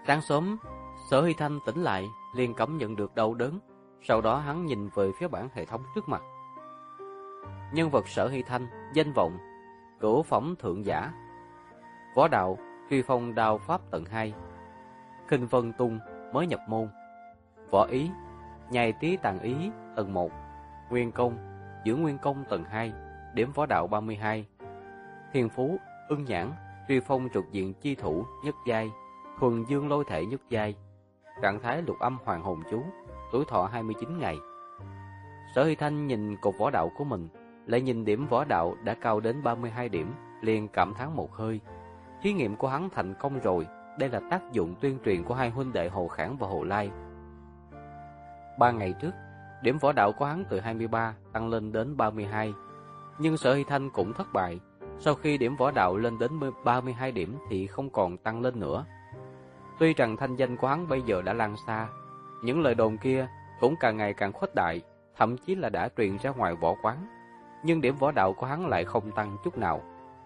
Sáng sớm, Sở Hy Thanh tỉnh lại, liền cảm nhận được đau đớn. Sau đó hắn nhìn về phía bảng hệ thống trước mặt. Nhân vật Sở Hy Thanh, danh vọng, cửu phẩm thượng giả. Võ đạo, truy phong đao pháp tầng 2. Khinh vân tung, mới nhập môn. Võ ý, nhai tí tàn ý, tầng 1. Nguyên công, giữ nguyên công tầng 2, điểm võ đạo 32. Thiên phú, ưng nhãn, truy phong trục diện chi thủ, nhất giai. Thuần dương lôi thể nhất giai. Trạng thái lục âm hoàng hồn chú, tuổi thọ 29 ngày. Sở Hy Thanh nhìn cột võ đạo của mình, lại nhìn điểm võ đạo đã cao đến 32 điểm, liền cảm thán một hơi. Thí nghiệm của hắn thành công rồi, đây là tác dụng tuyên truyền của hai huynh đệ Hồ Khảng và Hồ Lai. 3 ngày trước, điểm võ đạo của hắn từ 23 tăng lên đến 32, nhưng Sở Hy Thanh cũng thất bại. Sau khi điểm võ đạo lên đến 32 điểm thì không còn tăng lên nữa. Tuy rằng thanh danh của hắn bây giờ đã lan xa, những lời đồn kia cũng càng ngày càng khuếch đại, thậm chí là đã truyền ra ngoài võ quán, nhưng điểm võ đạo của hắn lại không tăng chút nào.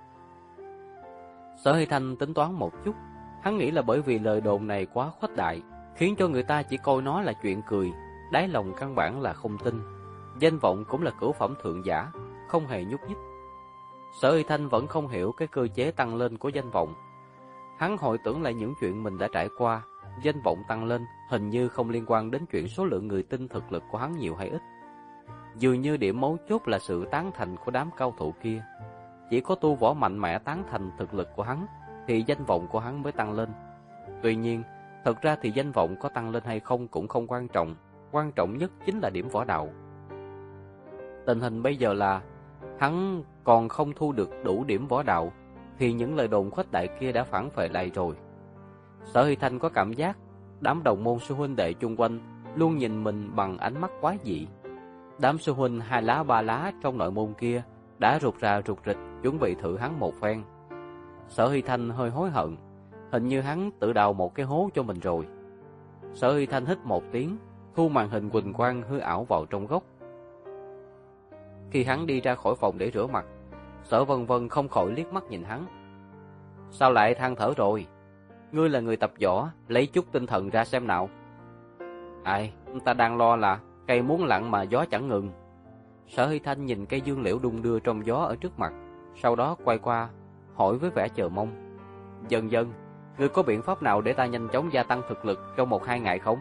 Sở Hy Thanh tính toán một chút, hắn nghĩ là bởi vì lời đồn này quá khuếch đại, khiến cho người ta chỉ coi nó là chuyện cười, đáy lòng căn bản là không tin. Danh vọng cũng là cửu phẩm thượng giả, không hề nhúc nhích. Sở Hy Thanh vẫn không hiểu cái cơ chế tăng lên của danh vọng. Hắn hồi tưởng lại những chuyện mình đã trải qua, danh vọng tăng lên hình như không liên quan đến chuyện số lượng người tin thực lực của hắn nhiều hay ít. Dường như điểm mấu chốt là sự tán thành của đám cao thủ kia. Chỉ có tu võ mạnh mẽ tán thành thực lực của hắn thì danh vọng của hắn mới tăng lên. Tuy nhiên, thật ra thì danh vọng có tăng lên hay không cũng không quan trọng, quan trọng nhất chính là điểm võ đạo. Tình hình bây giờ là hắn còn không thu được đủ điểm võ đạo thì những lời đồn khuếch đại kia đã phản phệ lại rồi. Sở Hy Thanh có cảm giác đám đồng môn sư huynh đệ chung quanh luôn nhìn mình bằng ánh mắt quái dị. Đám sư huynh 2 lá 3 lá trong nội môn kia đã rụt rà rụt rịch chuẩn bị thử hắn một phen. Sở Hy Thanh hơi hối hận, hình như hắn tự đào một cái hố cho mình rồi. Sở Hy Thanh hít một tiếng, thu màn hình huỳnh quang hư ảo vào trong góc. Khi hắn đi ra khỏi phòng để rửa mặt, Sở Vân Vân không khỏi liếc mắt nhìn hắn. Sao lại than thở rồi? Ngươi là người tập võ, lấy chút tinh thần ra xem nào. Ai, ta đang lo là cây muốn lặng mà gió chẳng ngừng. Sở Hy Thanh nhìn cây dương liễu đung đưa trong gió ở trước mặt, sau đó quay qua, hỏi với vẻ chờ mong. Dần dần, ngươi có biện pháp nào để ta nhanh chóng gia tăng thực lực trong 1-2 ngày không?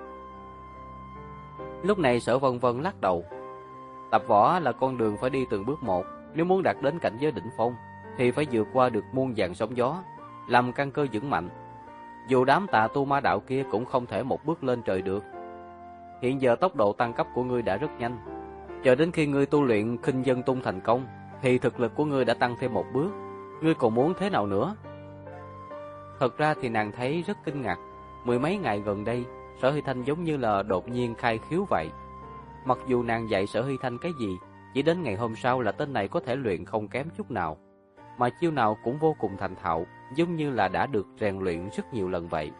Lúc này Sở Vân Vân lắc đầu. Tập võ là con đường phải đi từng bước một, nếu muốn đạt đến cảnh giới đỉnh phong thì phải vượt qua được muôn vàn sóng gió, làm căn cơ vững mạnh. Dù đám tà tu ma đạo kia cũng không thể một bước lên trời được. Hiện giờ tốc độ tăng cấp của ngươi đã rất nhanh, chờ đến khi ngươi tu luyện khinh dân tung thành công thì thực lực của ngươi đã tăng thêm một bước, ngươi còn muốn thế nào nữa? Thật ra thì nàng thấy rất kinh ngạc, 10 mấy ngày gần đây Sở Hy Thanh giống như là đột nhiên khai khiếu vậy. Mặc dù nàng dạy Sở Hy Thanh cái gì, chỉ đến ngày hôm sau là tên này có thể luyện không kém chút nào, mà chiêu nào cũng vô cùng thành thạo, giống như là đã được rèn luyện rất nhiều lần vậy.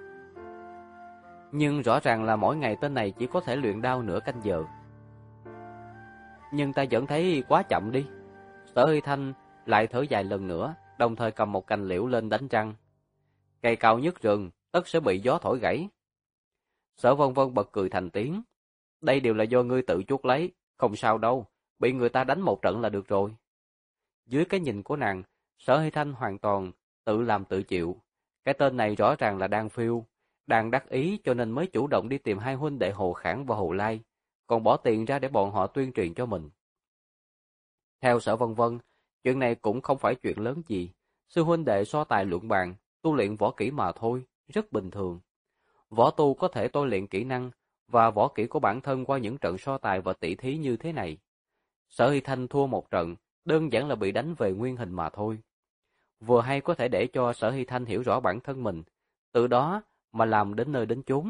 Nhưng rõ ràng là mỗi ngày tên này chỉ có thể luyện đao nửa canh giờ. Nhưng ta vẫn thấy quá chậm đi. Sở Hy Thanh lại thở dài lần nữa, đồng thời cầm một cành liễu lên đánh răng. Cây cao nhất rừng, tất sẽ bị gió thổi gãy. Sở Vân Vân bật cười thành tiếng. Đây đều là do ngươi tự chuốc lấy, không sao đâu, bị người ta đánh một trận là được rồi. Dưới cái nhìn của nàng, Sở Hy Thanh hoàn toàn tự làm tự chịu. Cái tên này rõ ràng là đang phiêu, đang đắc ý cho nên mới chủ động đi tìm hai huynh đệ Hồ Khảng và Hồ Lai, còn bỏ tiền ra để bọn họ tuyên truyền cho mình. Theo Sở Vân Vân, chuyện này cũng không phải chuyện lớn gì, sư huynh đệ so tài luận bàn, tu luyện võ kỹ mà thôi, rất bình thường. Võ tu có thể tôi luyện kỹ năng và võ kỹ của bản thân qua những trận so tài và tỷ thí như thế này. Sở Hy Thanh thua một trận, đơn giản là bị đánh về nguyên hình mà thôi. Vừa hay có thể để cho Sở Hy Thanh hiểu rõ bản thân mình, từ đó mà làm đến nơi đến chốn.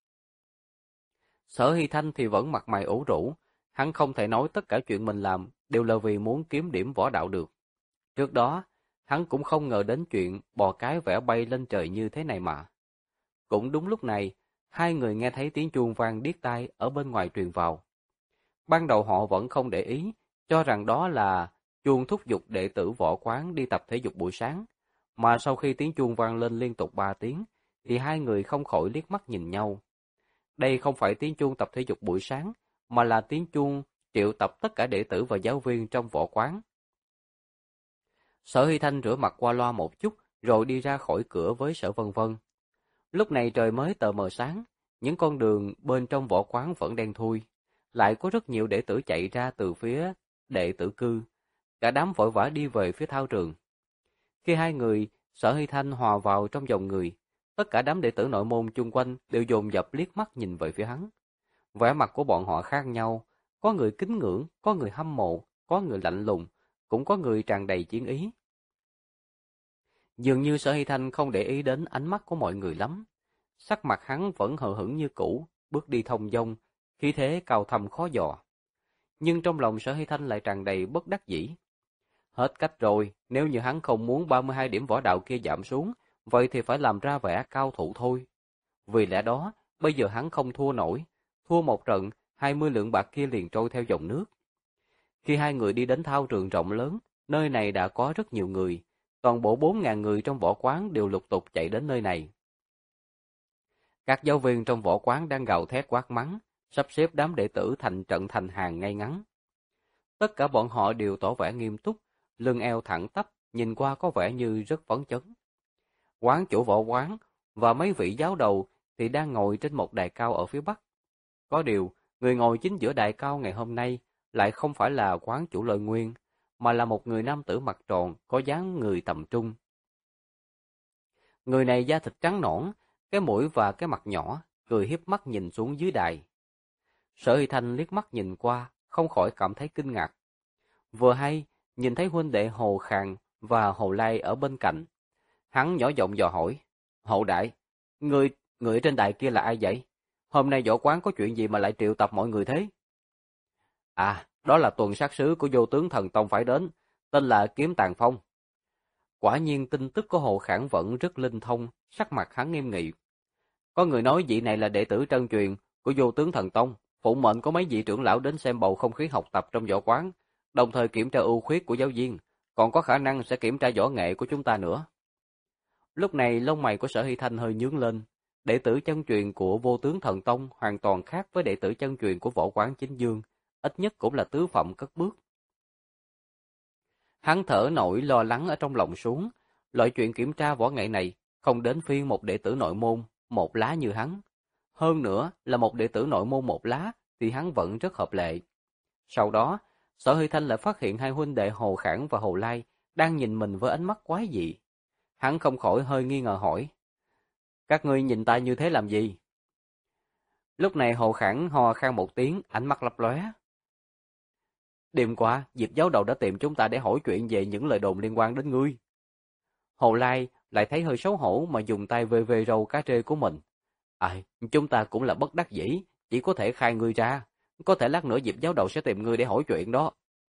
Sở Hy Thanh thì vẫn mặt mày ủ rũ, hắn không thể nói tất cả chuyện mình làm đều là vì muốn kiếm điểm võ đạo được. Trước đó, hắn cũng không ngờ đến chuyện bò cái vẽ bay lên trời như thế này mà. Cũng đúng lúc này, hai người nghe thấy tiếng chuông vang điếc tai ở bên ngoài truyền vào. Ban đầu họ vẫn không để ý, cho rằng đó là chuông thúc giục đệ tử võ quán đi tập thể dục buổi sáng, mà sau khi tiếng chuông vang lên liên tục 3 tiếng, thì hai người không khỏi liếc mắt nhìn nhau. Đây không phải tiếng chuông tập thể dục buổi sáng, mà là tiếng chuông triệu tập tất cả đệ tử và giáo viên trong võ quán. Sở Hy Thanh rửa mặt qua loa một chút, rồi đi ra khỏi cửa với Sở Vân Vân. Lúc này trời mới tờ mờ sáng, những con đường bên trong võ quán vẫn đen thui. Lại có rất nhiều đệ tử chạy ra từ phía đệ tử cư. Cả đám vội vã đi về phía thao trường. Khi hai người, Sở Hy Thanh hòa vào trong dòng người, tất cả đám đệ tử nội môn chung quanh đều dồn dập liếc mắt nhìn về phía hắn. Vẻ mặt của bọn họ khác nhau, có người kính ngưỡng, có người hâm mộ, có người lạnh lùng, cũng có người tràn đầy chiến ý. Dường như Sở Hy Thanh không để ý đến ánh mắt của mọi người lắm. Sắc mặt hắn vẫn hờ hững như cũ, bước đi thông dong, khí thế cao thâm khó dò. Nhưng trong lòng Sở Hy Thanh lại tràn đầy bất đắc dĩ. Hết cách rồi, nếu như hắn không muốn 32 điểm võ đạo kia giảm xuống, vậy thì phải làm ra vẻ cao thủ thôi. Vì lẽ đó, bây giờ hắn không thua nổi, thua một trận, 20 lượng bạc kia liền trôi theo dòng nước. Khi hai người đi đến thao trường rộng lớn, nơi này đã có rất nhiều người, toàn bộ 4.000 người trong võ quán đều lục tục chạy đến nơi này. Các giáo viên trong võ quán đang gào thét quát mắng, sắp xếp đám đệ tử thành trận thành hàng ngay ngắn. Tất cả bọn họ đều tỏ vẻ nghiêm túc, lưng eo thẳng tắp, nhìn qua có vẻ như rất phấn chấn. Quán chủ võ quán và mấy vị giáo đầu thì đang ngồi trên một đài cao ở phía bắc. Có điều, người ngồi chính giữa đài cao ngày hôm nay lại không phải là quán chủ Lôi Nguyên, mà là một người nam tử mặt tròn, có dáng người tầm trung. Người này da thịt trắng nõn, cái mũi và cái mặt nhỏ, cười hiếp mắt nhìn xuống dưới đài. Sở Hy Thanh liếc mắt nhìn qua, không khỏi cảm thấy kinh ngạc. Vừa hay, nhìn thấy huynh đệ Hồ Khàn và Hồ Lai ở bên cạnh. Hắn nhỏ giọng dò hỏi, Hậu đại, người trên đài kia là ai vậy? Hôm nay võ quán có chuyện gì mà lại triệu tập mọi người thế? À, đó là tuần sát sứ của Vô Tướng Thần Tông phải đến, tên là Kiếm Tàn Phong. Quả nhiên tin tức của Hồ Khản vẫn rất linh thông, sắc mặt hắn nghiêm nghị. Có người nói vị này là đệ tử trân truyền của Vô Tướng Thần Tông, phụ mệnh có mấy vị trưởng lão đến xem bầu không khí học tập trong võ quán, đồng thời kiểm tra ưu khuyết của giáo viên, còn có khả năng sẽ kiểm tra võ nghệ của chúng ta nữa. Lúc này lông mày của Sở Hy Thanh hơi nhướng lên, đệ tử chân truyền của Vô Tướng Thần Tông hoàn toàn khác với đệ tử chân truyền của võ quán Chính Dương, ít nhất cũng là tứ phẩm cất bước. Hắn thở nỗi lo lắng ở trong lòng xuống, loại chuyện kiểm tra võ nghệ này không đến phiên một đệ tử nội môn một lá như hắn. Hơn nữa là một đệ tử nội môn một lá thì hắn vẫn rất hợp lệ. Sau đó, Sở Hy Thanh lại phát hiện hai huynh đệ Hồ Khản và Hồ Lai đang nhìn mình với ánh mắt quái dị. Hắn không khỏi hơi nghi ngờ hỏi, các ngươi nhìn ta như thế làm gì? Lúc này Hồ Khản ho khan một tiếng, ánh mắt lấp lóe. Đêm qua, Diệp giáo đầu đã tìm chúng ta để hỏi chuyện về những lời đồn liên quan đến ngươi. Hồ Lai lại thấy hơi xấu hổ mà dùng tay vê vê râu cá trê của mình. Chúng ta cũng là bất đắc dĩ, chỉ có thể khai ngươi ra. Có thể lát nữa Diệp giáo đầu sẽ tìm ngươi để hỏi chuyện đó.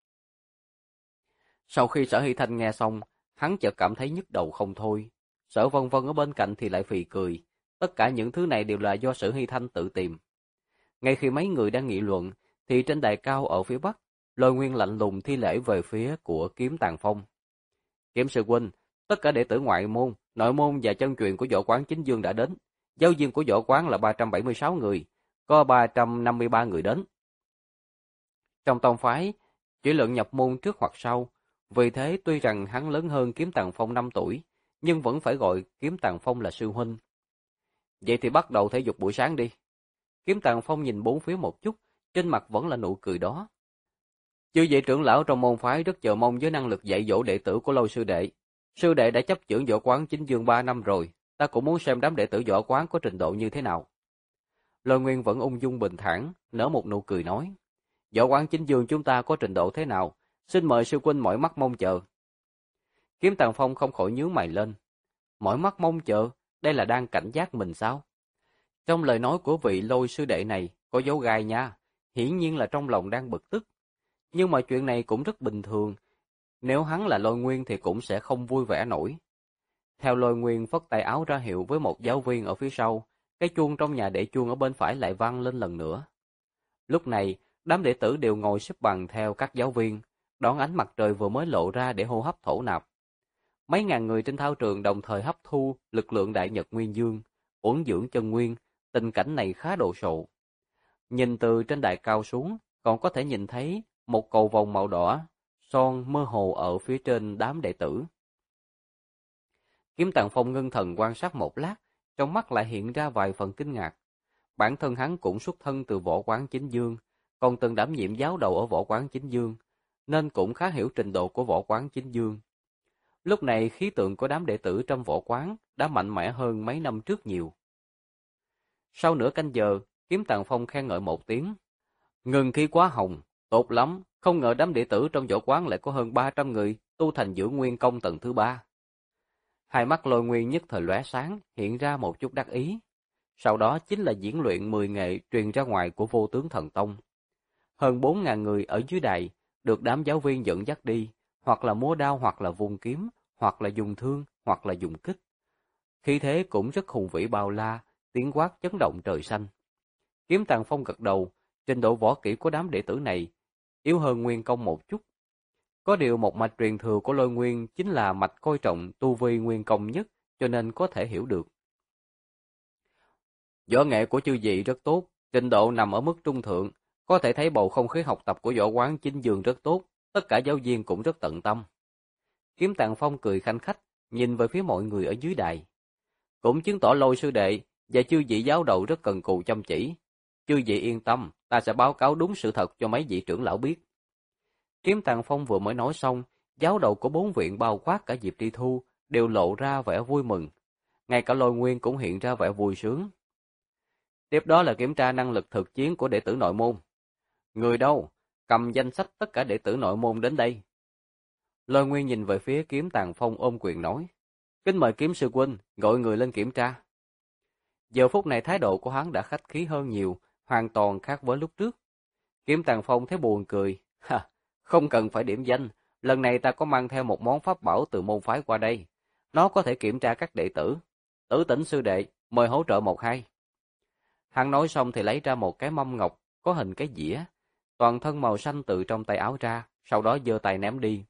Sau khi Sở Hy Thanh nghe xong, hắn chợt cảm thấy nhức đầu không thôi. Sở Vân Vân ở bên cạnh thì lại phì cười. Tất cả những thứ này đều là do Sở Hy Thanh tự tìm. Ngay khi mấy người đang nghị luận, thì trên đài cao ở phía bắc, Lôi Nguyên lạnh lùng thi lễ về phía của Kiếm Tàn Phong. Kiếm sư huynh, tất cả đệ tử ngoại môn, nội môn và chân truyền của võ quán Chính Dương đã đến. Giáo viên của võ quán là 376 người, có 353 người đến. Trong tông phái, chỉ luận nhập môn trước hoặc sau, vì thế tuy rằng hắn lớn hơn Kiếm Tàn Phong 5 tuổi, nhưng vẫn phải gọi Kiếm Tàn Phong là sư huynh. Vậy thì bắt đầu thể dục buổi sáng đi. Kiếm Tàn Phong nhìn bốn phía một chút, trên mặt vẫn là nụ cười đó. Chư vị trưởng lão trong môn phái rất chờ mong với năng lực dạy dỗ đệ tử của Lôi sư đệ. Sư đệ đã chấp chưởng võ quán Chính Dương 3 năm rồi, ta cũng muốn xem đám đệ tử võ quán có trình độ như thế nào. Lôi Nguyên vẫn ung dung bình thản, nở một nụ cười nói. Võ quán Chính Dương chúng ta có trình độ thế nào? Xin mời sư huynh mỏi mắt mong chờ. Kiếm Tàn Phong không khỏi nhướng mày lên. Mỏi mắt mong chờ, đây là đang cảnh giác mình sao? Trong lời nói của vị Lôi sư đệ này có dấu gai nha, hiển nhiên là trong lòng đang bực tức. Nhưng mà chuyện này cũng rất bình thường, nếu hắn là Lôi Nguyên thì cũng sẽ không vui vẻ nổi. Theo Lôi Nguyên phất tay áo ra hiệu với một giáo viên ở phía sau, cái chuông trong nhà để chuông ở bên phải lại vang lên lần nữa. Lúc này, đám đệ tử đều ngồi xếp bằng theo các giáo viên, đón ánh mặt trời vừa mới lộ ra để hô hấp thổ nạp. Mấy ngàn người trên thao trường đồng thời hấp thu lực lượng đại nhật nguyên dương, uẩn dưỡng chân nguyên, tình cảnh này khá đồ sộ. Nhìn từ trên đài cao xuống, còn có thể nhìn thấy một cầu vồng màu đỏ, son mơ hồ ở phía trên đám đệ tử. Kiếm Tàng Phong ngưng thần quan sát một lát, trong mắt lại hiện ra vài phần kinh ngạc. Bản thân hắn cũng xuất thân từ võ quán Chính Dương, còn từng đảm nhiệm giáo đầu ở võ quán Chính Dương, nên cũng khá hiểu trình độ của võ quán Chính Dương. Lúc này khí tượng của đám đệ tử trong võ quán đã mạnh mẽ hơn mấy năm trước nhiều. Sau nửa canh giờ, Kiếm Tàng Phong khen ngợi một tiếng. Ngừng khí quá hồng, tốt lắm, không ngờ đám đệ tử trong võ quán lại có hơn 300 người tu thành dưỡng nguyên công tầng thứ 3. Hai mắt Lôi Nguyên nhất thời lóe sáng, hiện ra một chút đắc ý. Sau đó chính là diễn luyện 10 nghệ truyền ra ngoài của Vô Tướng Thần Tông. Hơn 4.000 người ở dưới đài, được đám giáo viên dẫn dắt đi, hoặc là múa đao, hoặc là vung kiếm, hoặc là dùng thương, hoặc là dùng kích. Khí thế cũng rất hùng vĩ bao la, tiếng quát chấn động trời xanh. Kiếm Tàng Phong gật đầu, trình độ võ kỹ của đám đệ tử này yếu hơn Nguyên Công một chút. Có điều một mạch truyền thừa của Lôi Nguyên chính là mạch coi trọng tu vi Nguyên Công nhất, cho nên có thể hiểu được. Võ nghệ của chư vị rất tốt, trình độ nằm ở mức trung thượng, có thể thấy bầu không khí học tập của võ quán Chính Dương rất tốt, tất cả giáo viên cũng rất tận tâm. Kiếm Tàng Phong cười khanh khách, nhìn về phía mọi người ở dưới đài. Cũng chứng tỏ Lôi sư đệ và chư vị giáo đầu rất cần cù chăm chỉ. Chư vị yên tâm, ta sẽ báo cáo đúng sự thật cho mấy vị trưởng lão biết. Kiếm Tàng Phong vừa mới nói xong, giáo đầu của 4 viện bao quát cả Diệp Tri Thu đều lộ ra vẻ vui mừng. Ngay cả Lôi Nguyên cũng hiện ra vẻ vui sướng. Tiếp đó là kiểm tra năng lực thực chiến của đệ tử nội môn. Người đâu? Cầm danh sách tất cả đệ tử nội môn đến đây. Lôi Nguyên nhìn về phía Kiếm Tàng Phong ôm quyền nói. Kính mời Kiếm sư huynh, gọi người lên kiểm tra. Giờ phút này thái độ của hắn đã khách khí hơn nhiều, hoàn toàn khác với lúc trước. Kiếm Tàng Phong thấy buồn cười. Ha, không cần phải điểm danh, lần này ta có mang theo một món pháp bảo từ môn phái qua đây. Nó có thể kiểm tra các đệ tử. Tử Tĩnh sư đệ, mời hỗ trợ một hai. Hắn nói xong thì lấy ra một cái mâm ngọc có hình cái dĩa, toàn thân màu xanh từ trong tay áo ra, sau đó giơ tay ném đi.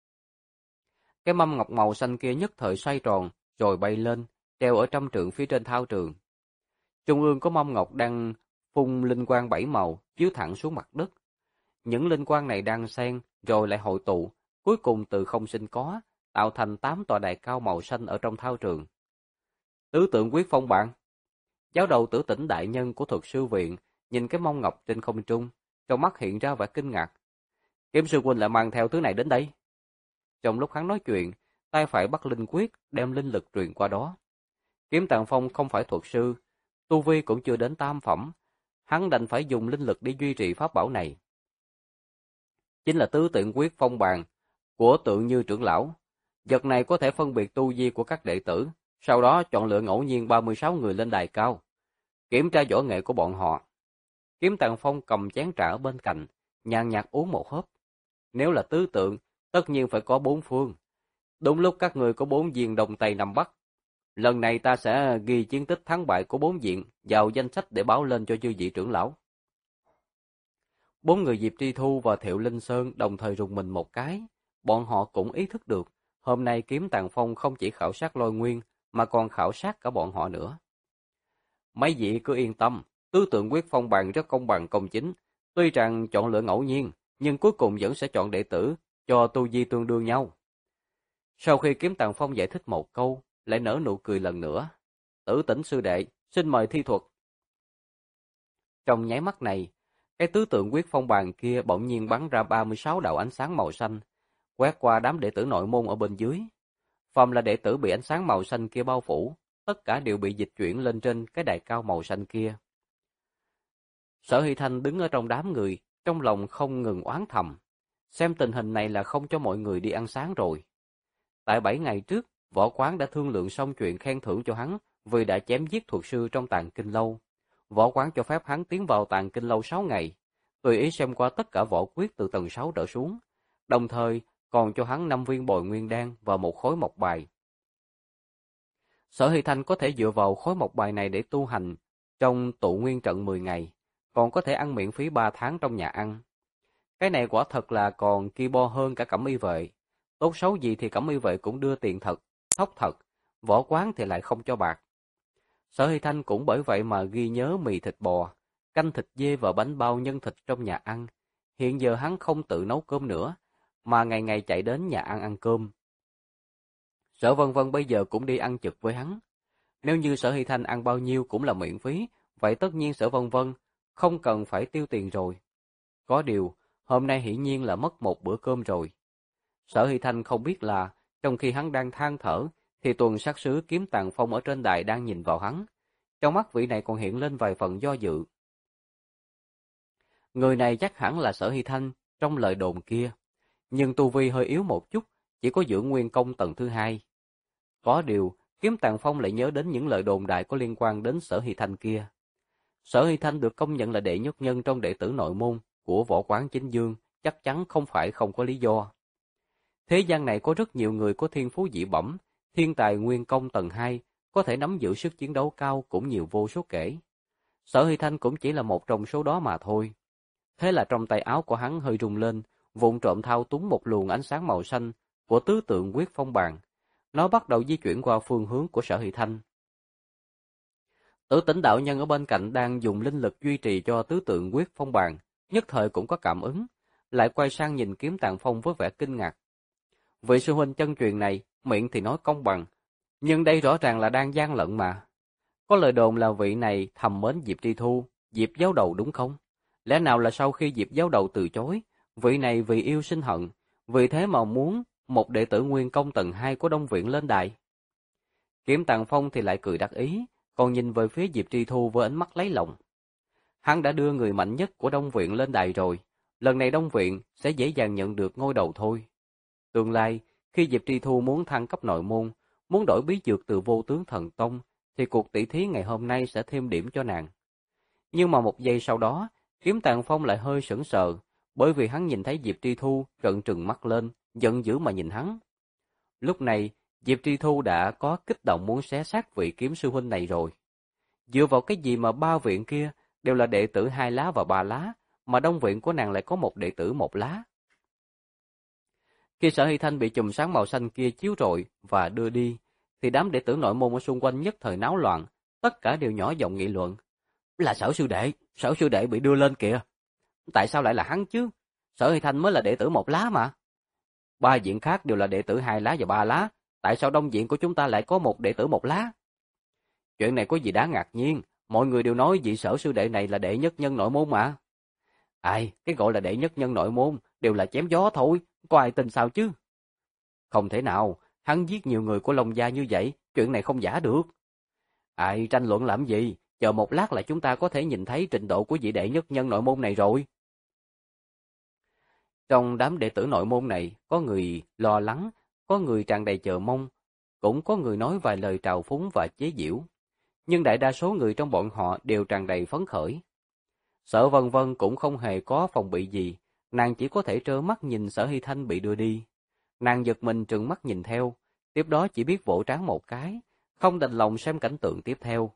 Cái mâm ngọc màu xanh kia nhất thời xoay tròn, rồi bay lên, treo ở trăm trượng phía trên thao trường. Trung ương có mâm ngọc đang phun linh quang 7 màu, chiếu thẳng xuống mặt đất. Những linh quang này đang xen, rồi lại hội tụ, cuối cùng từ không sinh có, tạo thành 8 tòa đài cao màu xanh ở trong thao trường. Tứ tượng quyết phong bạn. Giáo đầu Tử Tĩnh đại nhân của Thuật sư viện nhìn cái mông ngọc trên không trung, trong mắt hiện ra vẻ kinh ngạc. Kiếm sư huynh lại mang theo thứ này đến đây. Trong lúc hắn nói chuyện, tay phải bắt linh quyết, đem linh lực truyền qua đó. Kiếm Tàng Phong không phải thuật sư, tu vi cũng chưa đến tam phẩm, hắn đành phải dùng linh lực để duy trì pháp bảo này. Chính là tứ tượng quyết phong bàn của Tượng Như trưởng lão. Vật này có thể phân biệt tu vi của các đệ tử, sau đó chọn lựa ngẫu nhiên 36 người lên đài cao, kiểm tra võ nghệ của bọn họ. Kiếm Tàng Phong cầm chén trà ở bên cạnh, nhàn nhạt uống một hớp. Nếu là tứ tượng, tất nhiên phải có 4 phương. Đúng lúc các người có 4 viên Đông Tây Nam Bắc. Lần này ta sẽ ghi chiến tích thắng bại của 4 viện vào danh sách để báo lên cho chư vị trưởng lão. 4 người Diệp Tri Thu và Thiệu Linh Sơn đồng thời rùng mình một cái. Bọn họ cũng ý thức được, hôm nay Kiếm Tàng Phong không chỉ khảo sát Lôi Nguyên, mà còn khảo sát cả bọn họ nữa. Mấy vị cứ yên tâm, tứ tượng quyết phong bàn rất công bằng công chính. Tuy rằng chọn lựa ngẫu nhiên, nhưng cuối cùng vẫn sẽ chọn đệ tử, cho tu vi tương đương nhau. Sau khi Kiếm Tàng Phong giải thích một câu, lại nở nụ cười lần nữa. Tử Tĩnh sư đệ, xin mời thi thuật. Trong nháy mắt này, cái tứ tượng quyết phong bàn kia bỗng nhiên bắn ra 36 đạo ánh sáng màu xanh, quét qua đám đệ tử nội môn ở bên dưới. Phàm là đệ tử bị ánh sáng màu xanh kia bao phủ, tất cả đều bị dịch chuyển lên trên cái đài cao màu xanh kia. Sở Hy Thanh đứng ở trong đám người, trong lòng không ngừng oán thầm. Xem tình hình này là không cho mọi người đi ăn sáng rồi. Tại 7 ngày trước, võ quán đã thương lượng xong chuyện khen thưởng cho hắn vì đã chém giết thuật sư trong Tàng Kinh Lâu. Võ quán cho phép hắn tiến vào Tàng Kinh Lâu 6 ngày, tùy ý xem qua tất cả võ quyết từ tầng 6 trở xuống, đồng thời còn cho hắn 5 viên bồi nguyên đan và một khối mộc bài. Sở Hy Thanh có thể dựa vào khối mộc bài này để tu hành trong tụ nguyên trận 10 ngày, còn có thể ăn miễn phí 3 tháng trong nhà ăn. Cái này quả thật là còn ki bo hơn cả Cẩm Y vệ. Tốt xấu gì thì Cẩm Y vệ cũng đưa tiền thật, thóc thật, võ quán thì lại không cho bạc. Sở Hy Thanh cũng bởi vậy mà ghi nhớ mì thịt bò, canh thịt dê và bánh bao nhân thịt trong nhà ăn. Hiện giờ hắn không tự nấu cơm nữa, mà ngày ngày chạy đến nhà ăn ăn cơm. Sở Vân Vân bây giờ cũng đi ăn trực với hắn. Nếu như Sở Hy Thanh ăn bao nhiêu cũng là miễn phí, vậy tất nhiên Sở Vân Vân không cần phải tiêu tiền rồi. Có điều, hôm nay hiển nhiên là mất một bữa cơm rồi. Sở Hy Thanh không biết là, trong khi hắn đang than thở, thì tuần sát sứ Kiếm Tàng Phong ở trên đài đang nhìn vào hắn. Trong mắt vị này còn hiện lên vài phần do dự. Người này chắc hẳn là Sở Hy Thanh trong lời đồn kia, nhưng tu vi hơi yếu một chút, chỉ có dưỡng nguyên công tầng thứ 2. Có điều, Kiếm Tàng Phong lại nhớ đến những lời đồn đại có liên quan đến Sở Hy Thanh kia. Sở Hy Thanh được công nhận là đệ nhất nhân trong đệ tử nội môn của Võ Quán Chính Dương, chắc chắn không phải không có lý do. Thế gian này có rất nhiều người có thiên phú dị bẩm, thiên tài nguyên công tầng 2, có thể nắm giữ sức chiến đấu cao cũng nhiều vô số kể. Sở Hy Thanh cũng chỉ là một trong số đó mà thôi. Thế là trong tay áo của hắn hơi rung lên, vụng trộm thao túng một luồng ánh sáng màu xanh của tứ tượng quyết phong bàn. Nó bắt đầu di chuyển qua phương hướng của Sở Hy Thanh. Tử Tỉnh đạo nhân ở bên cạnh đang dùng linh lực duy trì cho tứ tượng quyết phong bàn, nhất thời cũng có cảm ứng, lại quay sang nhìn Kiếm Tàng Phong với vẻ kinh ngạc. Vị sư huynh chân truyền này, miệng thì nói công bằng, nhưng đây rõ ràng là đang gian lận mà. Có lời đồn là vị này thầm mến Diệp Tri Thu, Diệp Giáo Đầu đúng không? Lẽ nào là sau khi Diệp Giáo Đầu từ chối, vị này vì yêu sinh hận, vì thế mà muốn một đệ tử nguyên công tầng 2 của Đông Viện lên đài? Kiếm Tàng Phong thì lại cười đắc ý, còn nhìn về phía Diệp Tri Thu với ánh mắt lấy lòng. Hắn đã đưa người mạnh nhất của Đông Viện lên đài rồi, lần này Đông Viện sẽ dễ dàng nhận được ngôi đầu thôi. Tương lai, khi Diệp Tri Thu muốn thăng cấp nội môn, muốn đổi bí dược từ Vô Tướng Thần Tông, thì cuộc tỷ thí ngày hôm nay sẽ thêm điểm cho nàng. Nhưng mà một giây sau đó, Kiếm Tàng Phong lại hơi sững sờ, bởi vì hắn nhìn thấy Diệp Tri Thu trợn trừng mắt lên, giận dữ mà nhìn hắn. Lúc này, Diệp Tri Thu đã có kích động muốn xé xác vị kiếm sư huynh này rồi. Dựa vào cái gì mà ba viện kia đều là đệ tử 2 lá và 3 lá, mà Đông Viện của nàng lại có một đệ tử 1 lá? Khi Sở Hy Thanh bị chùm sáng màu xanh kia chiếu rọi và đưa đi, thì đám đệ tử nội môn ở xung quanh nhất thời náo loạn, tất cả đều nhỏ giọng nghị luận. Là Sở sư đệ bị đưa lên kìa. Tại sao lại là hắn chứ? Sở Hy Thanh mới là đệ tử 1 lá mà. 3 viện khác đều là đệ tử 2 lá và 3 lá, tại sao Đông Viện của chúng ta lại có một đệ tử 1 lá? Chuyện này có gì đáng ngạc nhiên, mọi người đều nói vị Sở sư đệ này là đệ nhất nhân nội môn mà. Ai, cái gọi là đệ nhất nhân nội môn đều là chém gió thôi, có ai tin sao chứ? Không thể nào, hắn giết nhiều người của Long gia như vậy, chuyện này không giả được. Ai tranh luận làm gì, chờ một lát là chúng ta có thể nhìn thấy trình độ của vị đệ nhất nhân nội môn này rồi. Trong đám đệ tử nội môn này, có người lo lắng, có người tràn đầy chờ mong, cũng có người nói vài lời trào phúng và chế giễu. Nhưng đại đa số người trong bọn họ đều tràn đầy phấn khởi. Sở Vân Vân cũng không hề có phòng bị gì, nàng chỉ có thể trơ mắt nhìn Sở Hy Thanh bị đưa đi. Nàng giật mình trừng mắt nhìn theo, tiếp đó chỉ biết vỗ trán một cái, không đành lòng xem cảnh tượng tiếp theo.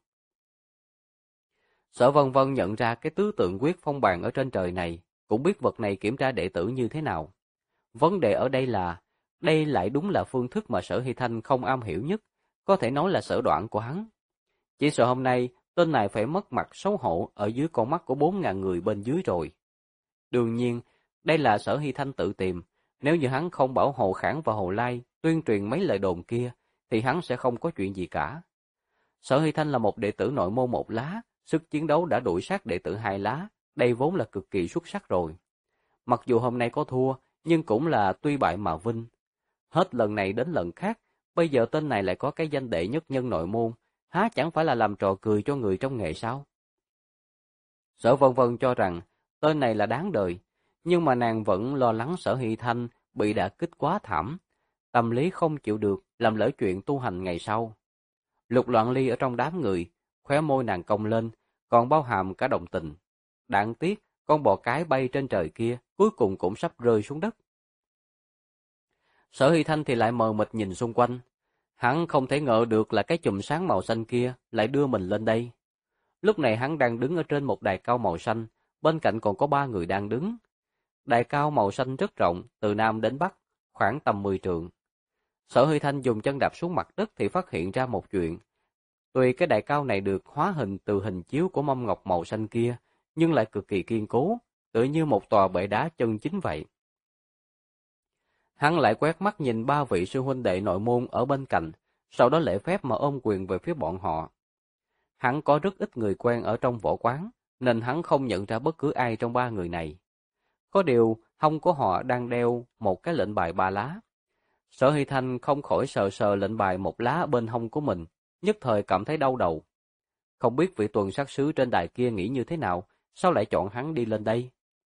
Sở Vân Vân nhận ra cái tứ tượng quyết phong bàn ở trên trời này, cũng biết vật này kiểm tra đệ tử như thế nào. Vấn đề ở đây là, đây lại đúng là phương thức mà Sở Hy Thanh không am hiểu nhất, có thể nói là sở đoạn của hắn. Chỉ sợ hôm nay, tên này phải mất mặt xấu hổ ở dưới con mắt của 4.000 người bên dưới rồi. Đương nhiên, đây là Sở Hy Thanh tự tìm, nếu như hắn không bảo Hồ Khảng và Hồ Lai tuyên truyền mấy lời đồn kia, thì hắn sẽ không có chuyện gì cả. Sở Hy Thanh là một đệ tử nội môn 1 lá, sức chiến đấu đã đuổi sát đệ tử 2 lá, đây vốn là cực kỳ xuất sắc rồi. Mặc dù hôm nay có thua, nhưng cũng là tuy bại mà vinh. Hết lần này đến lần khác, bây giờ tên này lại có cái danh đệ nhất nhân nội môn, há chẳng phải là làm trò cười cho người trong nghề sao? Sở Vân Vân cho rằng tên này là đáng đời, nhưng mà nàng vẫn lo lắng Sở Hy Thanh bị đả kích quá thảm, tâm lý không chịu được, làm lỡ chuyện tu hành ngày sau. Lục Loạn Ly ở trong đám người, khóe môi nàng cong lên, còn bao hàm cả đồng tình. Đáng tiếc, con bò cái bay trên trời kia cuối cùng cũng sắp rơi xuống đất. Sở Hy Thanh thì lại mờ mịt nhìn xung quanh. Hắn không thể ngờ được là cái chùm sáng màu xanh kia lại đưa mình lên đây. Lúc này hắn đang đứng ở trên một đài cao màu xanh, bên cạnh còn có 3 người đang đứng. Đài cao màu xanh rất rộng, từ Nam đến Bắc, khoảng tầm 10 trượng. Sở Hy Thanh dùng chân đạp xuống mặt đất thì phát hiện ra một chuyện. Tuy cái đại cao này được hóa hình từ hình chiếu của mâm ngọc màu xanh kia, nhưng lại cực kỳ kiên cố, tựa như một tòa bệ đá chân chính vậy. Hắn lại quét mắt nhìn ba vị sư huynh đệ nội môn ở bên cạnh, sau đó lễ phép mà ôm quyền về phía bọn họ. Hắn có rất ít người quen ở trong võ quán, nên hắn không nhận ra bất cứ ai trong ba người này. Có điều, hông của họ đang đeo một cái lệnh bài 3 lá. Sở Hy Thanh không khỏi sờ sờ lệnh bài một lá bên hông của mình, nhất thời cảm thấy đau đầu. Không biết vị tuần sát sứ trên đài kia nghĩ như thế nào, sao lại chọn hắn đi lên đây?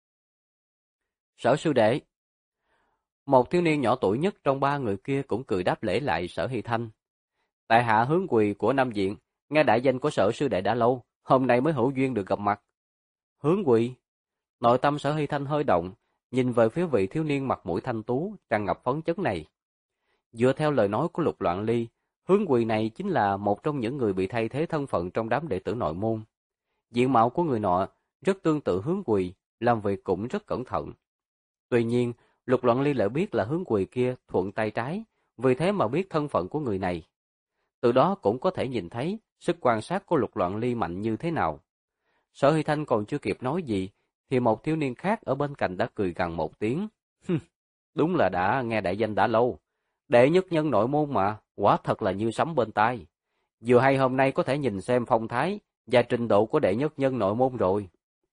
Sở sư đệ. Một thiếu niên nhỏ tuổi nhất trong ba người kia cũng cười đáp lễ lại Sở Hy Thanh. Tại hạ Hướng Quỳ của Nam Diện, nghe đại danh của Sở sư đệ đã lâu, hôm nay mới hữu duyên được gặp mặt. Hướng Quỳ. Nội tâm Sở Hy Thanh hơi động, nhìn về phía vị thiếu niên mặt mũi thanh tú, tràn ngập phấn chấn này. Dựa theo lời nói của Lục Loạn Ly, Hướng Quỳ này chính là một trong những người bị thay thế thân phận trong đám đệ tử nội môn. Diện mạo của người nọ rất tương tự Hướng Quỳ, làm việc cũng rất cẩn thận. Tuy nhiên, Lục Loạn Ly lại biết là Hướng Quỳ kia thuận tay trái, vì thế mà biết thân phận của người này. Từ đó cũng có thể nhìn thấy sức quan sát của Lục Loạn Ly mạnh như thế nào. Sở Hy Thanh còn chưa kịp nói gì, thì một thiếu niên khác ở bên cạnh đã cười gằn một tiếng. Đúng là đã nghe đại danh đã lâu. Đệ nhất nhân nội môn mà, quả thật là như sấm bên tai. Vừa hay hôm nay có thể nhìn xem phong thái và trình độ của đệ nhất nhân nội môn rồi.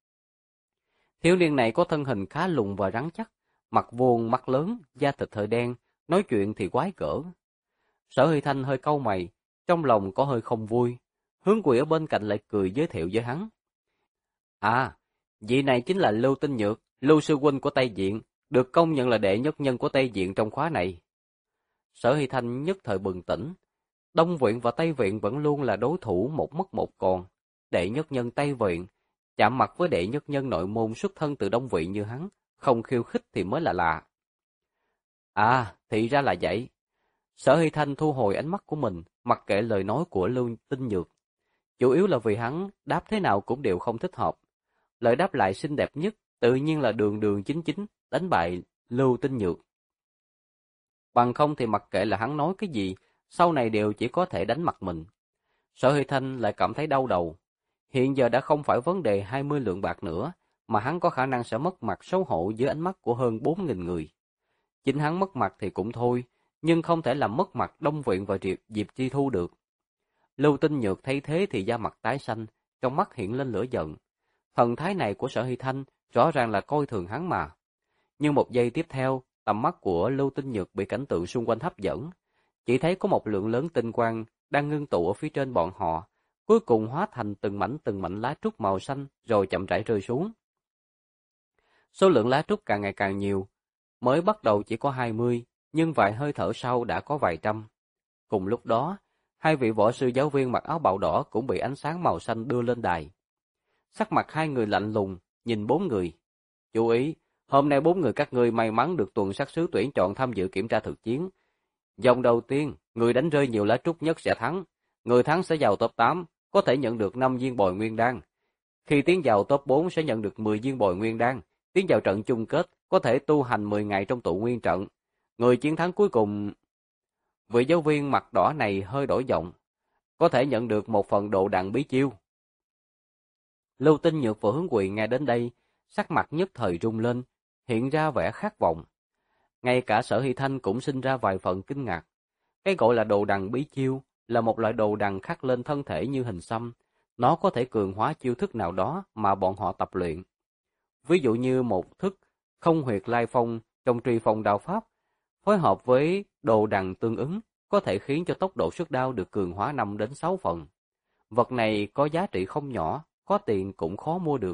Thiếu niên này có thân hình khá lùn và rắn chắc, mặt vuông, mắt lớn, da thịt hơi đen, nói chuyện thì quái gở. Sở Hy Thanh hơi cau mày, trong lòng có hơi không vui. Hướng Quỳ ở bên cạnh lại cười giới thiệu với hắn. À, vị này chính là Lưu Tinh Nhược, Lưu sư huynh của Tây Diện, được công nhận là đệ nhất nhân của Tây Diện trong khóa này. Sở Hy Thanh nhất thời bừng tỉnh. Đông Viện và Tây Viện vẫn luôn là đối thủ một mất một còn. Đệ nhất nhân Tây Viện, chạm mặt với đệ nhất nhân nội môn xuất thân từ Đông Viện như hắn, không khiêu khích thì mới là lạ. À, thì ra là vậy. Sở Hy Thanh thu hồi ánh mắt của mình, mặc kệ lời nói của Lưu Tinh Nhược. Chủ yếu là vì hắn đáp thế nào cũng đều không thích hợp. Lời đáp lại xinh đẹp nhất, tự nhiên là đường đường chính chính, đánh bại Lưu Tinh Nhược. Bằng không thì mặc kệ là hắn nói cái gì, sau này đều chỉ có thể đánh mặt mình. Sở Hy Thanh lại cảm thấy đau đầu. Hiện giờ đã không phải vấn đề 20 lượng bạc nữa, mà hắn có khả năng sẽ mất mặt xấu hổ dưới ánh mắt của hơn 4.000 người. Chính hắn mất mặt thì cũng thôi, nhưng không thể làm mất mặt Đông Viện và Diệp Chi Thu được. Lưu Tinh Nhược thấy thế thì da mặt tái xanh, trong mắt hiện lên lửa giận. Thần thái này của Sở Hy Thanh rõ ràng là coi thường hắn mà. Nhưng một giây tiếp theo, tầm mắt của Lưu Tinh Nhược bị cảnh tượng xung quanh hấp dẫn. Chỉ thấy có một lượng lớn tinh quang đang ngưng tụ ở phía trên bọn họ, cuối cùng hóa thành từng mảnh lá trúc màu xanh rồi chậm rãi rơi xuống. Số lượng lá trúc càng ngày càng nhiều, mới bắt đầu chỉ có 20, nhưng vài hơi thở sau đã có vài trăm. Cùng lúc đó, hai vị võ sư giáo viên mặc áo bào đỏ cũng bị ánh sáng màu xanh đưa lên đài. Sắc mặt hai người lạnh lùng, nhìn bốn người. Chú ý, hôm nay bốn người các ngươi may mắn được tuần sát sứ tuyển chọn tham dự kiểm tra thực chiến. Vòng đầu tiên, người đánh rơi nhiều lá trúc nhất sẽ thắng. Người thắng sẽ vào top 8, có thể nhận được 5 viên bồi nguyên đan. Khi tiến vào top 4 sẽ nhận được 10 viên bồi nguyên đan. Tiến vào trận chung kết, có thể tu hành 10 ngày trong tụ nguyên trận. Người chiến thắng cuối cùng... Vị giáo viên mặt đỏ này hơi đổi giọng. Có thể nhận được một phần độ đặng bí chiêu. Lưu Tinh Nhược và Hướng Quỳ nghe đến đây, sắc mặt nhất thời rung lên, hiện ra vẻ khát vọng. Ngay cả Sở Hy Thanh cũng sinh ra vài phần kinh ngạc. Cái gọi là đồ đằng bí chiêu là một loại đồ đằng khắc lên thân thể như hình xăm. Nó có thể cường hóa chiêu thức nào đó mà bọn họ tập luyện. Ví dụ như một thức không huyệt lai phong trong truy phong đao pháp, phối hợp với đồ đằng tương ứng, có thể khiến cho tốc độ xuất đao được cường hóa 5 đến 6 phần. Vật này có giá trị không nhỏ, có tiền cũng khó mua được.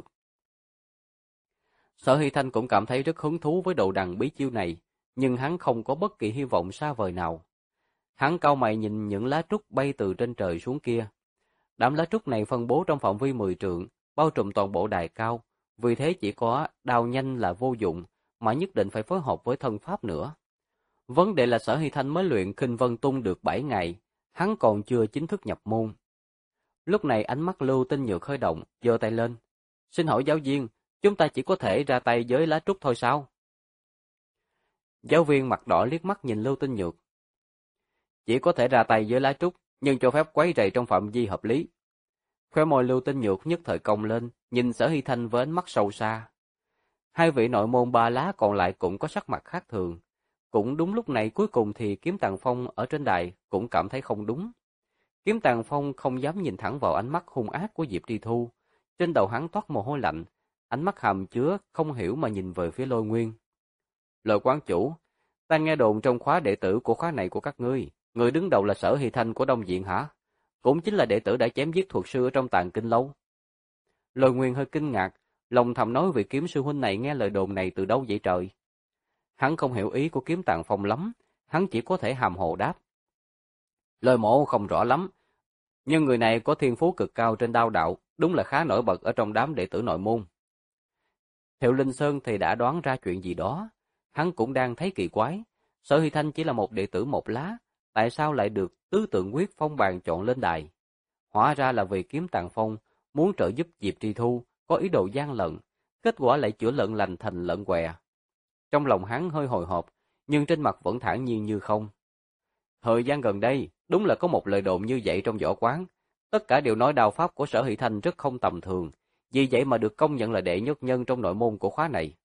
Sở Hy Thanh cũng cảm thấy rất hứng thú với đồ đằng bí chiêu này, nhưng hắn không có bất kỳ hy vọng xa vời nào. Hắn cau mày nhìn những lá trúc bay từ trên trời xuống kia. Đám lá trúc này phân bố trong phạm vi 10 trượng, bao trùm toàn bộ đài cao, vì thế chỉ có đao nhanh là vô dụng, mà nhất định phải phối hợp với thân pháp nữa. Vấn đề là Sở Hy Thanh mới luyện Khinh Vân Tung được 7 ngày, hắn còn chưa chính thức nhập môn. Lúc này ánh mắt Lưu Tinh Nhược hơi động, giơ tay lên. Xin hỏi giáo viên, chúng ta chỉ có thể ra tay với lá trúc thôi sao? Giáo viên mặt đỏ liếc mắt nhìn Lưu Tinh Nhược. Chỉ có thể ra tay với lá trúc, nhưng cho phép quấy rầy trong phạm vi hợp lý. Khóe môi Lưu Tinh Nhược nhất thời cong lên, nhìn Sở Hy Thanh với ánh mắt sâu xa. Hai vị nội môn ba lá còn lại cũng có sắc mặt khác thường. Cũng đúng lúc này cuối cùng thì Kiếm Tàng Phong ở trên đài cũng cảm thấy không đúng. Kiếm Tàng Phong không dám nhìn thẳng vào ánh mắt hung ác của Diệp Tri Thu. Trên đầu hắn toát mồ hôi lạnh, ánh mắt hàm chứa không hiểu mà nhìn về phía Lôi Nguyên. Lời quán chủ, ta nghe đồn trong khóa đệ tử của khóa này của các ngươi, người đứng đầu là Sở Hy Thanh của Đông Viện hả? Cũng chính là đệ tử đã chém giết thuật sư ở trong Tàng Kinh Lâu. Lôi Nguyên hơi kinh ngạc, lòng thầm nói vị kiếm sư huynh này nghe lời đồn này từ đâu vậy trời? Hắn không hiểu ý của Kiếm Tàng Phong lắm, hắn chỉ có thể hàm hồ đáp. Lời mộ không rõ lắm, nhưng người này có thiên phú cực cao trên đao đạo, đúng là khá nổi bật ở trong đám đệ tử nội môn. Thiệu Linh Sơn thì đã đoán ra chuyện gì đó, hắn cũng đang thấy kỳ quái. Sở Hy Thanh chỉ là một đệ tử một lá, tại sao lại được tứ tượng quyết phong bàn chọn lên đài? Hóa ra là vì Kiếm Tàng Phong muốn trợ giúp Diệp Tri Thu, có ý đồ gian lận, kết quả lại chữa lợn lành thành lợn què. Trong lòng hắn hơi hồi hộp, nhưng trên mặt vẫn thản nhiên như không. Thời gian gần đây, đúng là có một lời đồn như vậy trong võ quán. Tất cả đều nói đao pháp của Sở Hy Thanh rất không tầm thường, vì vậy mà được công nhận là đệ nhất nhân trong nội môn của khóa này.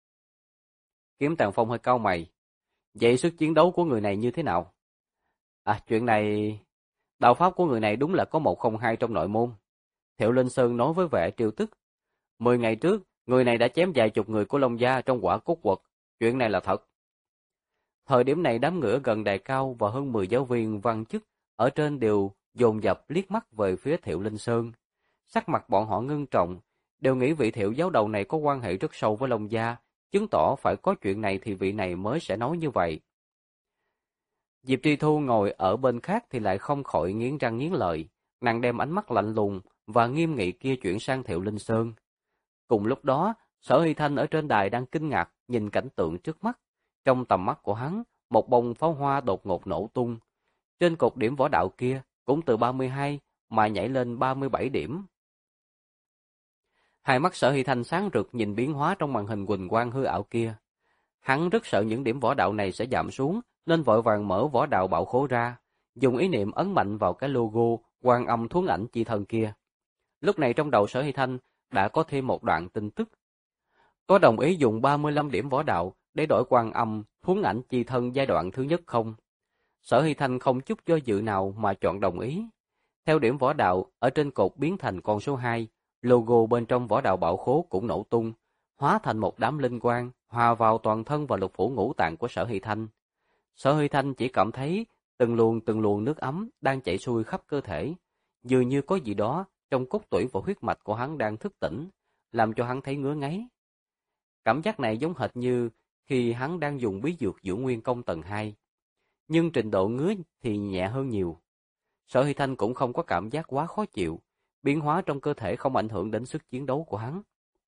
Kiếm Tàng Phong hơi cau mày. Vậy sức chiến đấu của người này như thế nào? Chuyện này... Đạo pháp của người này đúng là có 102 trong nội môn. Thiệu Linh Sơn nói với vẻ trêu tức. 10 ngày trước, người này đã chém vài chục người của Long Gia trong Quả Cốt Quật. Chuyện này là thật. Thời điểm này đám người ở gần đài cao và hơn 10 giáo viên văn chức ở trên đều dồn dập liếc mắt về phía Thiệu Linh Sơn. Sắc mặt bọn họ ngưng trọng, đều nghĩ vị Thiệu giáo đầu này có quan hệ rất sâu với Long Gia, chứng tỏ phải có chuyện này thì vị này mới sẽ nói như vậy. Diệp Tri Thu ngồi ở bên khác thì lại không khỏi nghiến răng nghiến lợi, nàng đem ánh mắt lạnh lùng và nghiêm nghị kia chuyển sang Thiệu Linh Sơn. Cùng lúc đó, Sở Hy Thanh ở trên đài đang kinh ngạc nhìn cảnh tượng trước mắt. Trong tầm mắt của hắn, một bông pháo hoa đột ngột nổ tung. Trên cột điểm võ đạo kia cũng từ 32 mà nhảy lên 37 điểm. Hai mắt Sở Hy Thanh sáng rực nhìn biến hóa trong màn hình huỳnh quang hư ảo kia. Hắn rất sợ những điểm võ đạo này sẽ giảm xuống, nên vội vàng mở võ đạo bảo khố ra, dùng ý niệm ấn mạnh vào cái logo Quan Âm Thuấn Ảnh Chi Thân kia. Lúc này trong đầu Sở Hy Thanh đã có thêm một đoạn tin tức. Có đồng ý dùng 35 điểm võ đạo để đổi Quan Âm Thuấn Ảnh Chi Thân giai đoạn thứ nhất không? Sở Hy Thanh không chút do dự nào mà chọn đồng ý. Theo điểm võ đạo, ở trên cột biến thành con số 2, logo bên trong võ đạo bảo khố cũng nổ tung, hóa thành một đám linh quang, hòa vào toàn thân và lục phủ ngũ tạng của Sở Hy Thanh. Sở Hy Thanh chỉ cảm thấy từng luồng nước ấm đang chảy xuôi khắp cơ thể, dường như có gì đó trong cốt tủy và huyết mạch của hắn đang thức tỉnh, làm cho hắn thấy ngứa ngáy. Cảm giác này giống hệt như khi hắn đang dùng bí dược Dưỡng Nguyên Công tầng 2, nhưng trình độ ngứa thì nhẹ hơn nhiều. Sở Hy Thanh cũng không có cảm giác quá khó chịu, biến hóa trong cơ thể không ảnh hưởng đến sức chiến đấu của hắn.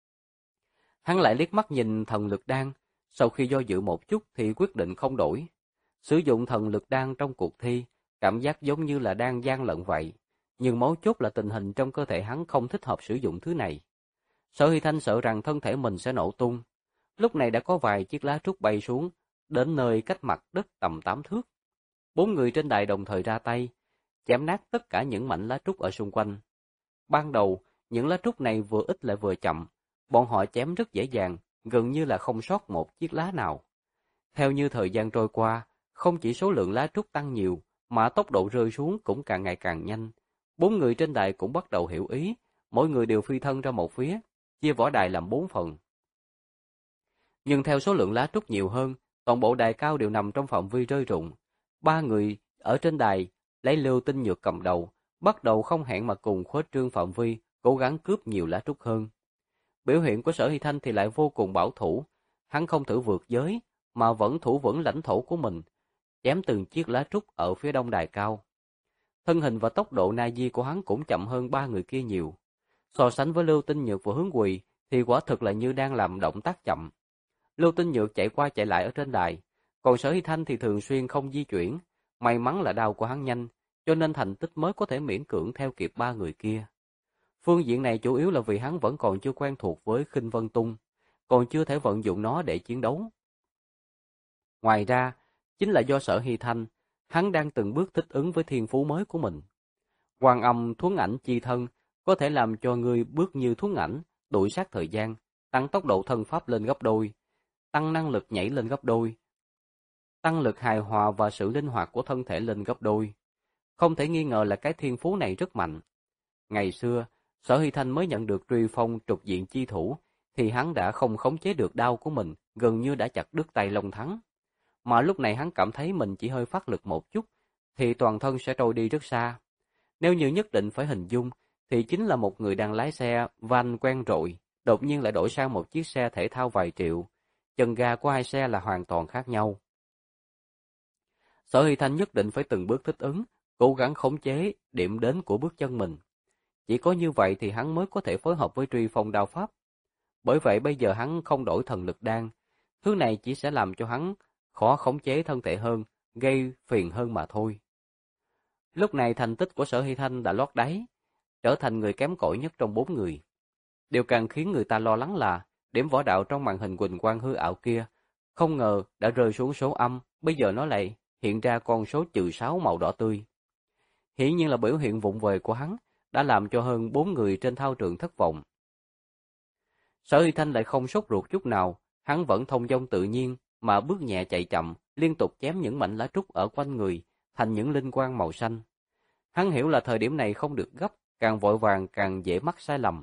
Hắn lại liếc mắt nhìn thần lực đan, sau khi do dự một chút thì quyết định không đổi. Sử dụng thần lực đan trong cuộc thi, cảm giác giống như là đang gian lận vậy, nhưng mấu chốt là tình hình trong cơ thể hắn không thích hợp sử dụng thứ này. Sở Hy Thanh sợ rằng thân thể mình sẽ nổ tung. Lúc này đã có vài chiếc lá trúc bay xuống, đến nơi cách mặt đất tầm 8 thước. 4 người trên đài đồng thời ra tay, chém nát tất cả những mảnh lá trúc ở xung quanh. Ban đầu, những lá trúc này vừa ít lại vừa chậm, bọn họ chém rất dễ dàng, gần như là không sót một chiếc lá nào. Theo như thời gian trôi qua, không chỉ số lượng lá trúc tăng nhiều, mà tốc độ rơi xuống cũng càng ngày càng nhanh. 4 người trên đài cũng bắt đầu hiểu ý, mỗi người đều phi thân ra một phía, chia võ đài làm 4 phần. Nhưng theo số lượng lá trúc nhiều hơn, toàn bộ đài cao đều nằm trong phạm vi rơi rụng. 3 người ở trên đài lấy Lưu Tinh Nhược cầm đầu, bắt đầu không hẹn mà cùng khuếch trương phạm vi, cố gắng cướp nhiều lá trúc hơn. Biểu hiện của Sở Hy Thanh thì lại vô cùng bảo thủ, hắn không thử vượt giới, mà vẫn thủ vững lãnh thổ của mình, chém từng chiếc lá trúc ở phía đông đài cao. Thân hình và tốc độ na di của hắn cũng chậm hơn 3 người kia nhiều. So sánh với Lưu Tinh Nhược và Hướng Quỳ thì quả thực là như đang làm động tác chậm. Lưu Tinh Nhược chạy qua chạy lại ở trên đài, còn Sở Hy Thanh thì thường xuyên không di chuyển. May mắn là đao của hắn nhanh, cho nên thành tích mới có thể miễn cưỡng theo kịp 3 người kia. Phương diện này chủ yếu là vì hắn vẫn còn chưa quen thuộc với Khinh Vân Tung, còn chưa thể vận dụng nó để chiến đấu. Ngoài ra, chính là do Sở Hy Thanh, Hắn đang từng bước thích ứng với thiên phú mới của mình. Quan âm thuấn ảnh chi thân có thể làm cho ngươi bước như thuấn ảnh, đuổi sát thời gian, tăng tốc độ thân pháp lên gấp đôi, tăng năng lực nhảy lên gấp đôi, tăng lực hài hòa và sự linh hoạt của thân thể lên gấp đôi. Không thể nghi ngờ là cái thiên phú này rất mạnh. Ngày xưa, Sở Hy Thanh mới nhận được truy phong trục diện chi thủ, thì hắn đã không khống chế được đao của mình, gần như đã chặt đứt tay Long Thắng. Mà lúc này hắn cảm thấy mình chỉ hơi phát lực một chút, thì toàn thân sẽ trôi đi rất xa. Nếu như nhất định phải hình dung, thì chính là một người đang lái xe van quen rồi, đột nhiên lại đổi sang một chiếc xe thể thao vài triệu. Chân ga của hai xe là hoàn toàn khác nhau. Sở Hy Thanh nhất định phải từng bước thích ứng, cố gắng khống chế điểm đến của bước chân mình. Chỉ có như vậy thì hắn mới có thể phối hợp với truy phong đao pháp. Bởi vậy bây giờ hắn không đổi thần lực đan. Thứ này chỉ sẽ làm cho hắn khó khống chế thân thể hơn, gây phiền hơn mà thôi. Lúc này thành tích của Sở Hy Thanh đã lót đáy, trở thành người kém cỏi nhất trong 4 người. Điều càng khiến người ta lo lắng là điểm võ đạo trong màn hình huỳnh quang hư ảo kia, không ngờ đã rơi xuống số âm, bây giờ nó lại hiện ra con số -6 màu đỏ tươi. Hiển nhiên là biểu hiện vụng về của hắn đã làm cho hơn 4 người trên thao trường thất vọng. Sở Hy Thanh lại không sốt ruột chút nào, hắn vẫn thông dong tự nhiên mà bước nhẹ chạy chậm, liên tục chém những mảnh lá trúc ở quanh người thành những linh quang màu xanh. Hắn hiểu là thời điểm này không được gấp, càng vội vàng càng dễ mắc sai lầm.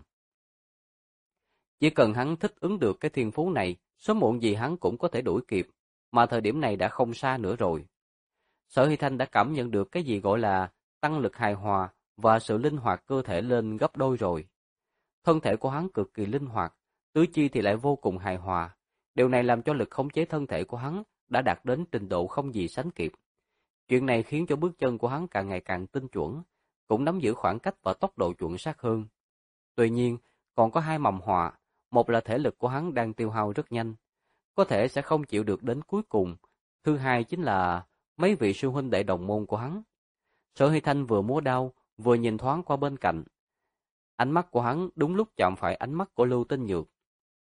Chỉ cần hắn thích ứng được cái thiên phú này, sớm muộn gì hắn cũng có thể đuổi kịp, mà thời điểm này đã không xa nữa rồi. Sở Hy Thanh đã cảm nhận được cái gì gọi là tăng lực hài hòa và sự linh hoạt cơ thể lên gấp đôi rồi. Thân thể của hắn cực kỳ linh hoạt, tứ chi thì lại vô cùng hài hòa. Điều này làm cho lực khống chế thân thể của hắn đã đạt đến trình độ không gì sánh kịp. Chuyện này khiến cho bước chân của hắn càng ngày càng tinh chuẩn, cũng nắm giữ khoảng cách và tốc độ chuẩn xác hơn. Tuy nhiên, còn có hai mầm họa, một là thể lực của hắn đang tiêu hao rất nhanh, có thể sẽ không chịu được đến cuối cùng. Thứ hai chính là mấy vị sư huynh đệ đồng môn của hắn. Sở Hy Thanh vừa múa đao, vừa nhìn thoáng qua bên cạnh. Ánh mắt của hắn đúng lúc chạm phải ánh mắt của Lưu Tinh Nhược.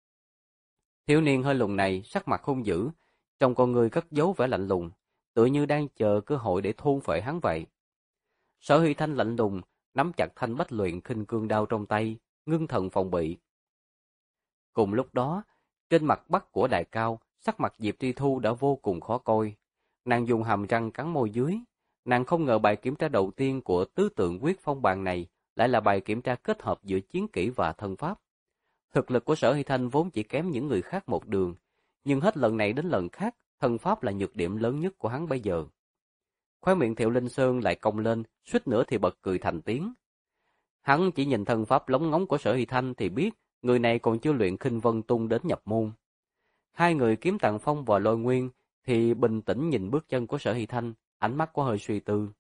Thiếu niên hơi lùn này sắc mặt hung dữ, trong con người cất giấu vẻ lạnh lùng, tựa như đang chờ cơ hội để thôn phệ hắn vậy. Sở Hy Thanh lạnh lùng, nắm chặt thanh bách luyện khinh cương đao trong tay, ngưng thần phòng bị. Cùng lúc đó, trên mặt bắc của Đại Cao, sắc mặt Diệp Tri Thu đã vô cùng khó coi. Nàng dùng hàm răng cắn môi dưới, nàng không ngờ bài kiểm tra đầu tiên của tứ tượng quyết phong bàn này lại là bài kiểm tra kết hợp giữa chiến kỹ và thân pháp. Thực lực của Sở Hy Thanh vốn chỉ kém những người khác một đường, nhưng hết lần này đến lần khác, thân pháp là nhược điểm lớn nhất của hắn bây giờ. Khóe miệng Thiệu Linh Sơn lại cong lên, suýt nữa thì bật cười thành tiếng. Hắn chỉ nhìn thân pháp lóng ngóng của Sở Hy Thanh thì biết, người này còn chưa luyện Khinh Vân Tung đến nhập môn. Hai người Kiếm Tạng Phong và Lôi Nguyên thì bình tĩnh nhìn bước chân của Sở Hy Thanh, ánh mắt có hơi suy tư.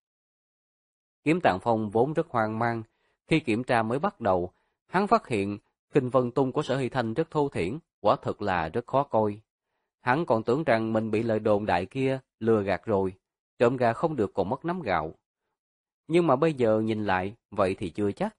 Kiếm Tạng Phong vốn rất hoang mang, khi kiểm tra mới bắt đầu, hắn phát hiện Khinh Vân Tung của Sở Hy Thanh rất thô thiển, quả thực là rất khó coi. Hắn còn tưởng rằng mình bị lời đồn đại kia lừa gạt rồi, trộm gà không được còn mất nắm gạo. Nhưng mà bây giờ nhìn lại, vậy thì chưa chắc.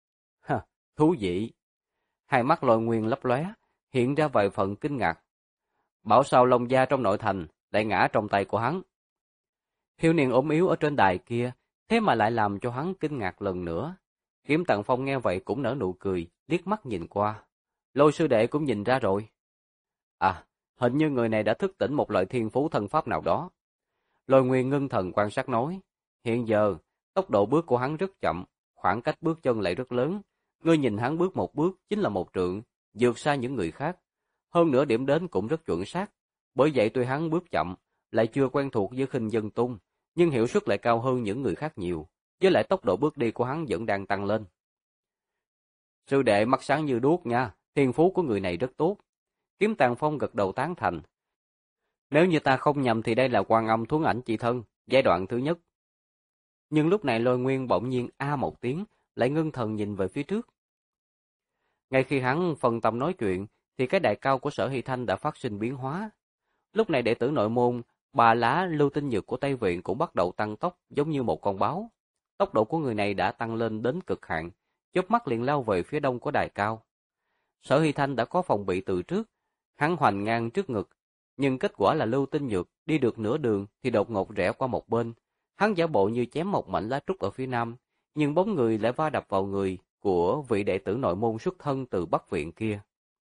Thú vị. Hai mắt Lôi Nguyên lấp lóe, hiện ra vài phần kinh ngạc. Bảo sao Long Gia trong nội thành lại ngã trong tay của hắn. Thiếu niên ốm yếu ở trên đài kia, thế mà lại làm cho hắn kinh ngạc lần nữa. Kiếm Tạng Phong nghe vậy cũng nở nụ cười, liếc mắt nhìn qua. Lôi sư đệ cũng nhìn ra rồi. À, hình như người này đã thức tỉnh một loại thiên phú thân pháp nào đó. Lôi Nguyên ngưng thần quan sát nói, hiện giờ, tốc độ bước của hắn rất chậm, khoảng cách bước chân lại rất lớn. Ngươi nhìn hắn bước một bước chính là một trượng, vượt xa những người khác. Hơn nữa điểm đến cũng rất chuẩn xác. Bởi vậy tuy hắn bước chậm, lại chưa quen thuộc với Khinh Vân Tung, nhưng hiệu suất lại cao hơn những người khác nhiều. Với lại tốc độ bước đi của hắn vẫn đang tăng lên. Sư đệ mắt sáng như đuốc nha, thiên phú của người này rất tốt. Kiếm Tạng Phong gật đầu tán thành. Nếu như ta không nhầm thì đây là Quan Âm Thuấn Ảnh Chi Thân, giai đoạn thứ nhất. Nhưng lúc này Lôi Nguyên bỗng nhiên a một tiếng, lại ngưng thần nhìn về phía trước. Ngay khi hắn phân tâm nói chuyện, thì cái đại cao của Sở Hy Thanh đã phát sinh biến hóa. Lúc này đệ tử nội môn, Bà Lá Lưu Tinh Nhược của Tây Viện cũng bắt đầu tăng tốc giống như một con báo. Tốc độ của người này đã tăng lên đến cực hạn, chớp mắt liền lao về phía đông của đài cao. Sở Hy Thanh đã có phòng bị từ trước, hắn hoành ngang trước ngực, nhưng kết quả là Lưu Tinh Nhược đi được nửa đường thì đột ngột rẽ qua một bên. Hắn giả bộ như chém một mảnh lá trúc ở phía nam, nhưng bóng người lại va đập vào người của vị đệ tử nội môn xuất thân từ Bắc viện kia.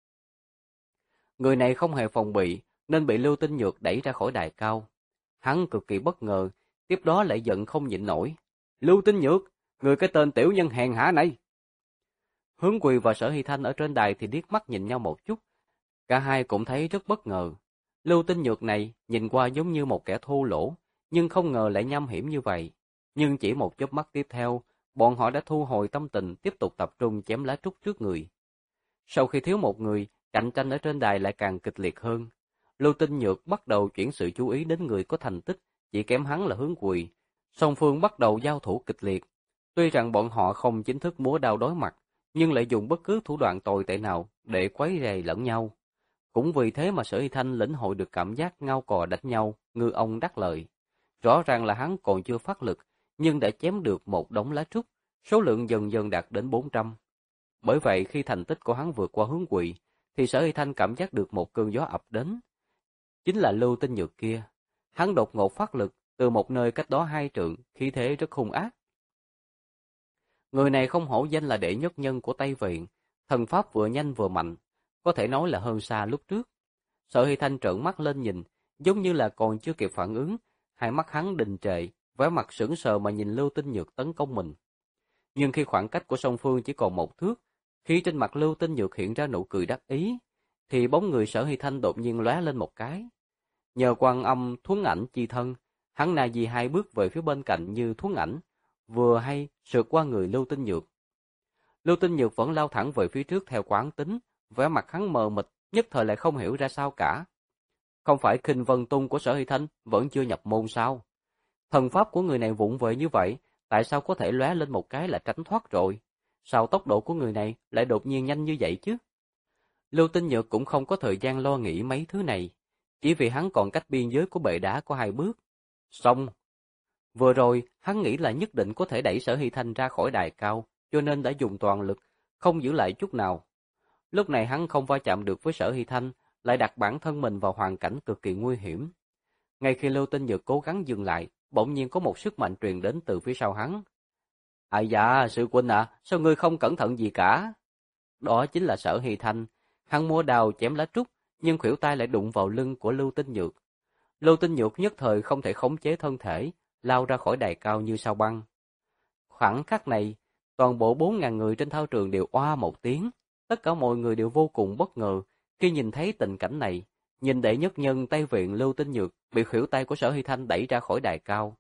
Người này không hề phòng bị, nên bị Lưu Tinh Nhược đẩy ra khỏi đài cao. Hắn cực kỳ bất ngờ, tiếp đó lại giận không nhịn nổi. Lưu Tinh Nhược, người cái tên tiểu nhân hèn hạ này! Hướng Quỳ và Sở Hy Thanh ở trên đài thì liếc mắt nhìn nhau một chút. Cả hai cũng thấy rất bất ngờ. Lưu Tinh Nhược này nhìn qua giống như một kẻ thô lỗ, nhưng không ngờ lại nham hiểm như vậy. Nhưng chỉ một chớp mắt tiếp theo, bọn họ đã thu hồi tâm tình tiếp tục tập trung chém lá trúc trước người. Sau khi thiếu một người, cạnh tranh ở trên đài lại càng kịch liệt hơn. Lưu Tinh Nhược bắt đầu chuyển sự chú ý đến người có thành tích, chỉ kém hắn là Hướng Quỳ. Song phương bắt đầu giao thủ kịch liệt. Tuy rằng bọn họ không chính thức múa đao đối mặt, nhưng lại dùng bất cứ thủ đoạn tồi tệ nào để quấy rầy lẫn nhau. Cũng vì thế mà Sở Hy Thanh lĩnh hội được cảm giác ngao cò đánh nhau, ngư ông đắc lợi. Rõ ràng là hắn còn chưa phát lực, nhưng đã chém được một đống lá trúc, số lượng dần dần đạt đến 400. Bởi vậy khi thành tích của hắn vượt qua Hướng Quỳ, thì Sở Hy Thanh cảm giác được một cơn gió ập đến. Chính là Lưu Tinh Nhược kia. Hắn đột ngột phát lực từ một nơi cách đó 2 trượng, khí thế rất hung ác. Người này không hổ danh là đệ nhất nhân của Tây Viện, thần pháp vừa nhanh vừa mạnh, có thể nói là hơn xa lúc trước. Sở Hy Thanh trợn mắt lên nhìn, giống như là còn chưa kịp phản ứng, hai mắt hắn đình trệ, vẻ mặt sững sờ mà nhìn Lưu Tinh Nhược tấn công mình. Nhưng khi khoảng cách của song phương chỉ còn 1 thước, khi trên mặt Lưu Tinh Nhược hiện ra nụ cười đắc ý, thì bóng người Sở Hy Thanh đột nhiên lóe lên một cái. Nhờ Quan Âm Thuấn Ảnh chi thân, hắn na di 2 bước về phía bên cạnh như Thuấn Ảnh, vừa hay sượt qua người Lưu Tinh Nhược. Lưu Tinh Nhược vẫn lao thẳng về phía trước theo quán tính, vẻ mặt hắn mờ mịt, nhất thời lại không hiểu ra sao cả. Không phải Khinh Vân Tung của Sở Hy Thanh vẫn chưa nhập môn sao? Thần pháp của người này vụng về như vậy, tại sao có thể lóe lên một cái là tránh thoát rồi? Sao tốc độ của người này lại đột nhiên nhanh như vậy chứ? Lưu Tinh Nhược cũng không có thời gian lo nghĩ mấy thứ này, chỉ vì hắn còn cách biên giới của bệ đá có 2 bước. Xong! Vừa rồi, hắn nghĩ là nhất định có thể đẩy Sở Hy Thanh ra khỏi đài cao, cho nên đã dùng toàn lực, không giữ lại chút nào. Lúc này hắn không va chạm được với Sở Hy Thanh, lại đặt bản thân mình vào hoàn cảnh cực kỳ nguy hiểm. Ngay khi Lưu Tinh Nhược cố gắng dừng lại, bỗng nhiên có một sức mạnh truyền đến từ phía sau hắn. Ai dạ, sư huynh à, sao ngươi không cẩn thận gì cả? Đó chính là Sở Hy Thanh. Hắn múa đao chém lá trúc, nhưng khuỷu tay lại đụng vào lưng của Lưu Tinh Nhược. Lưu Tinh Nhược nhất thời không thể khống chế thân thể, lao ra khỏi đài cao như sao băng. Khoảng khắc này, toàn bộ 4.000 người trên thao trường đều oa một tiếng. Tất cả mọi người đều vô cùng bất ngờ khi nhìn thấy tình cảnh này. Nhìn đệ nhất nhân Tây Viện Lưu Tinh Nhược bị khuỷu tay của Sở Hy Thanh đẩy ra khỏi đài cao.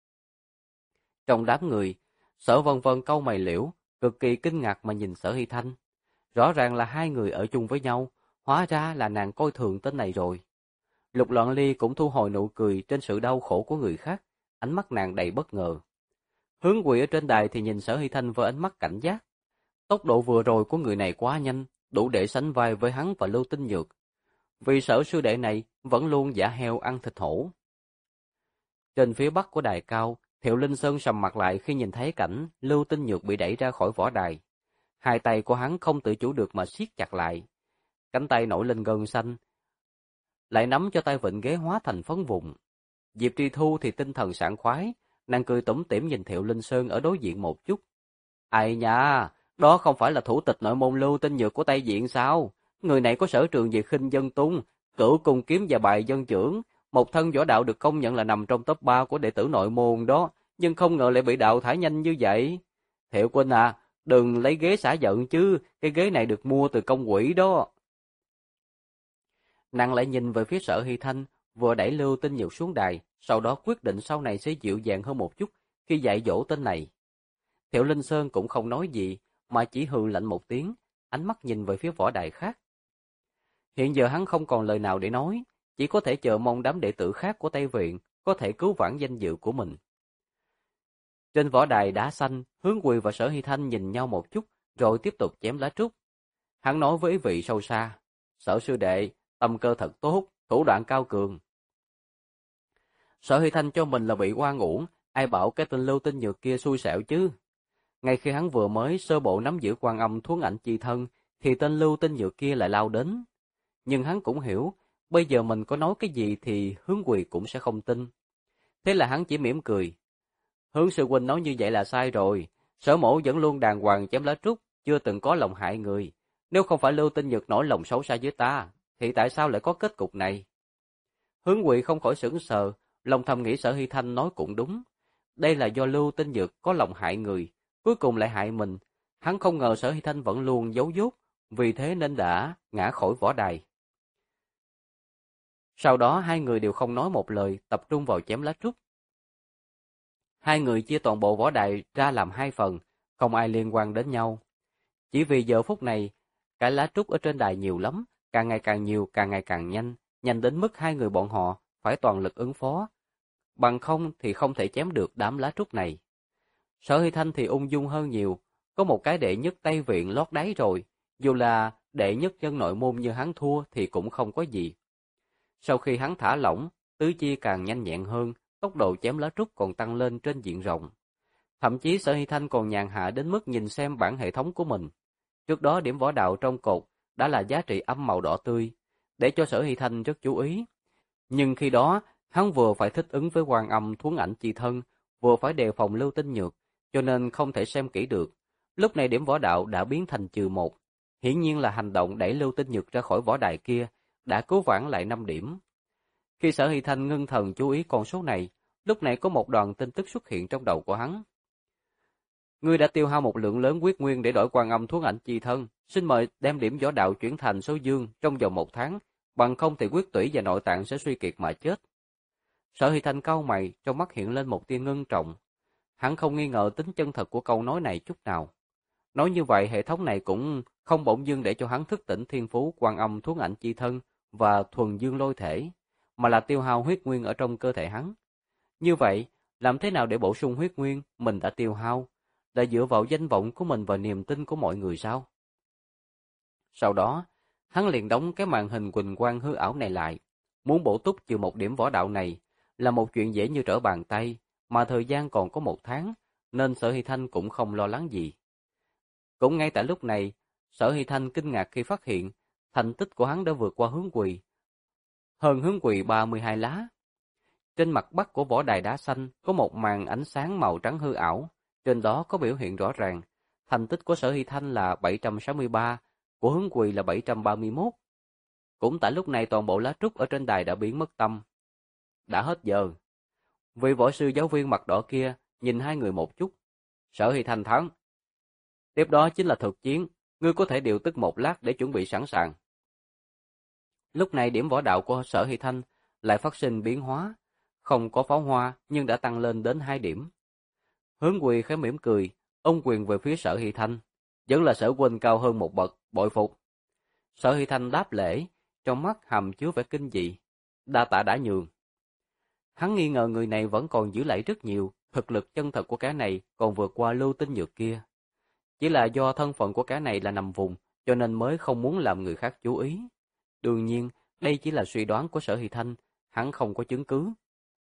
Trong đám người, Sở Vân Vân cau mày liễu, cực kỳ kinh ngạc mà nhìn Sở Hy Thanh. Rõ ràng là 2 người ở chung với nhau, hóa ra là nàng coi thường tên này rồi. Lục Loạn Ly cũng thu hồi nụ cười trên sự đau khổ của người khác, ánh mắt nàng đầy bất ngờ. Hướng Quỳ ở trên đài thì nhìn Sở Hy Thanh với ánh mắt cảnh giác. Tốc độ vừa rồi của người này quá nhanh, đủ để sánh vai với hắn và Lưu Tinh Nhược. Vì Sở sư đệ này vẫn luôn giả heo ăn thịt hổ. Trên phía bắc của đài cao, Thiệu Linh Sơn sầm mặt lại khi nhìn thấy cảnh Lưu Tinh Nhược bị đẩy ra khỏi võ đài. 2 tay của hắn không tự chủ được mà siết chặt lại. Cánh tay nổi lên gân xanh, lại nắm cho tay vịn ghế hóa thành phấn vụn. Diệp Tri Thu thì tinh thần sảng khoái, nàng cười tủm tỉm nhìn Thiệu Linh Sơn ở đối diện một chút. Ai nha, đó không phải là thủ tịch nội môn Lưu Tinh Nhược của Tây Viện sao? Người này có sở trường về khinh dân tung, cửu cung kiếm và bài dân trưởng, một thân võ đạo được công nhận là nằm trong top 3 của đệ tử nội môn đó, nhưng không ngờ lại bị đào thải nhanh như vậy. Thiệu huynh à, đừng lấy ghế xả giận chứ, cái ghế này được mua từ công quỹ đó. Nàng lại nhìn về phía Sở Hy Thanh, vừa đẩy Lưu Tinh Nhược xuống đài, sau đó quyết định sau này sẽ dịu dàng hơn một chút khi dạy dỗ tên này. Thiệu Linh Sơn cũng không nói gì, mà chỉ hừ lạnh một tiếng, ánh mắt nhìn về phía võ đài khác. Hiện giờ hắn không còn lời nào để nói, chỉ có thể chờ mong đám đệ tử khác của Tây Viện có thể cứu vãn danh dự của mình. Trên võ đài đá xanh, Hướng Quỳ và Sở Hy Thanh nhìn nhau một chút, rồi tiếp tục chém lá trúc. Hắn nói với ý vị sâu xa, Sở sư đệ, tâm cơ thật tốt, thủ đoạn cao cường. Sở Hy Thanh cho mình là bị oan uổng, ai bảo cái tên Lưu Tinh Nhược kia xui xẻo chứ. Ngay khi hắn vừa mới sơ bộ nắm giữ Quan Âm Thuấn Ảnh chi thân, thì tên Lưu Tinh Nhược kia lại lao đến. Nhưng hắn cũng hiểu, bây giờ mình có nói cái gì thì Hướng Quỳ cũng sẽ không tin. Thế là hắn chỉ mỉm cười. Hướng sư huynh nói như vậy là sai rồi. Sở mổ vẫn luôn đàng hoàng chém lá trúc, chưa từng có lòng hại người. Nếu không phải Lưu Tinh Nhược nổi lòng xấu xa với ta, thì tại sao lại có kết cục này? Hướng Quỳ không khỏi sững sờ, lòng thầm nghĩ Sở Hy Thanh nói cũng đúng. Đây là do Lưu Tinh Nhược có lòng hại người, cuối cùng lại hại mình. Hắn không ngờ Sở Hy Thanh vẫn luôn giấu dốt, vì thế nên đã ngã khỏi võ đài. Sau đó hai người đều không nói một lời, tập trung vào chém lá trúc. Hai người chia toàn bộ võ đài ra làm hai phần, không ai liên quan đến nhau. Chỉ vì giờ phút này, cái lá trúc ở trên đài nhiều lắm, càng ngày càng nhiều, càng ngày càng nhanh, nhanh đến mức hai người bọn họ phải toàn lực ứng phó. Bằng không thì không thể chém được đám lá trúc này. Sở Hy Thanh thì ung dung hơn nhiều, có một cái đệ nhất Tây Viện lót đáy rồi, dù là đệ nhất chân nội môn như hắn thua thì cũng không có gì. Sau khi hắn thả lỏng, tứ chi càng nhanh nhẹn hơn, tốc độ chém lá trúc còn tăng lên trên diện rộng. Thậm chí Sở Hy Thanh còn nhàn hạ đến mức nhìn xem bản hệ thống của mình. Trước đó điểm võ đạo trong cột đã là giá trị âm màu đỏ tươi, để cho Sở Hy Thanh rất chú ý. Nhưng khi đó, hắn vừa phải thích ứng với Quan Âm Thuấn Ảnh Chi Thân, vừa phải đề phòng Lưu Tinh Nhược, cho nên không thể xem kỹ được. Lúc này điểm võ đạo đã biến thành -1, hiển nhiên là hành động đẩy Lưu Tinh Nhược ra khỏi võ đài kia, đã cứu vãn lại 5 điểm. Khi Sở Hy Thanh ngưng thần chú ý con số này, lúc này có một đoàn tin tức xuất hiện trong đầu của hắn. Ngươi đã tiêu hao một lượng lớn huyết nguyên để đổi Quan Âm Thuấn Ảnh Chi Thân, xin mời đem điểm võ đạo chuyển thành số dương trong vòng 1 tháng, bằng không thì huyết tủy và nội tạng sẽ suy kiệt mà chết. Sở Hy Thanh cau mày, trong mắt hiện lên một tia ngưng trọng. Hắn không nghi ngờ tính chân thật của câu nói này chút nào. Nói như vậy, hệ thống này cũng không bỗng dưng để cho hắn thức tỉnh thiên phú Quan Âm Thuấn Ảnh Chi Thân và thuần dương lôi thể, mà là tiêu hao huyết nguyên ở trong cơ thể hắn. Như vậy, làm thế nào để bổ sung huyết nguyên mình đã tiêu hao? Là dựa vào danh vọng của mình và niềm tin của mọi người sao? Sau đó, hắn liền đóng cái màn hình quỳnh quang hư ảo này lại. Muốn bổ túc trừ một điểm võ đạo này là một chuyện dễ như trở bàn tay, mà thời gian còn có 1 tháng, nên Sở Hy Thanh cũng không lo lắng gì. Cũng ngay tại lúc này, Sở Hy Thanh kinh ngạc khi phát hiện thành tích của hắn đã vượt qua Hướng Quỳ. Hơn Hướng Quỳ 32 lá. Trên mặt bắc của võ đài đá xanh có một màn ánh sáng màu trắng hư ảo, trên đó có biểu hiện rõ ràng, thành tích của Sở Hy Thanh là 763, của Hướng Quỳ là 731. Cũng tại lúc này toàn bộ lá trúc ở trên đài đã biến mất tâm. Đã hết giờ. Vị võ sư giáo viên mặt đỏ kia nhìn hai người một chút. Sở Hy Thanh thắng. Tiếp đó chính là thực chiến, ngươi có thể điều tức 1 lát để chuẩn bị sẵn sàng. Lúc này điểm võ đạo của Sở Hy Thanh lại phát sinh biến hóa, không có pháo hoa nhưng đã tăng lên đến 2 điểm. Hướng Quỳ khẽ mỉm cười, ôm quyền về phía Sở Hy Thanh, vẫn là Sở huynh cao hơn một bậc, bội phục. Sở Hy Thanh đáp lễ, trong mắt hàm chứa vẻ kinh dị, đa tạ đã nhường. Hắn nghi ngờ người này vẫn còn giữ lại rất nhiều, thực lực chân thật của kẻ này còn vượt qua Lưu Tinh Nhược kia. Chỉ là do thân phận của kẻ này là nằm vùng, cho nên mới không muốn làm người khác chú ý. Đương nhiên, đây chỉ là suy đoán của Sở Hy Thanh, hắn không có chứng cứ.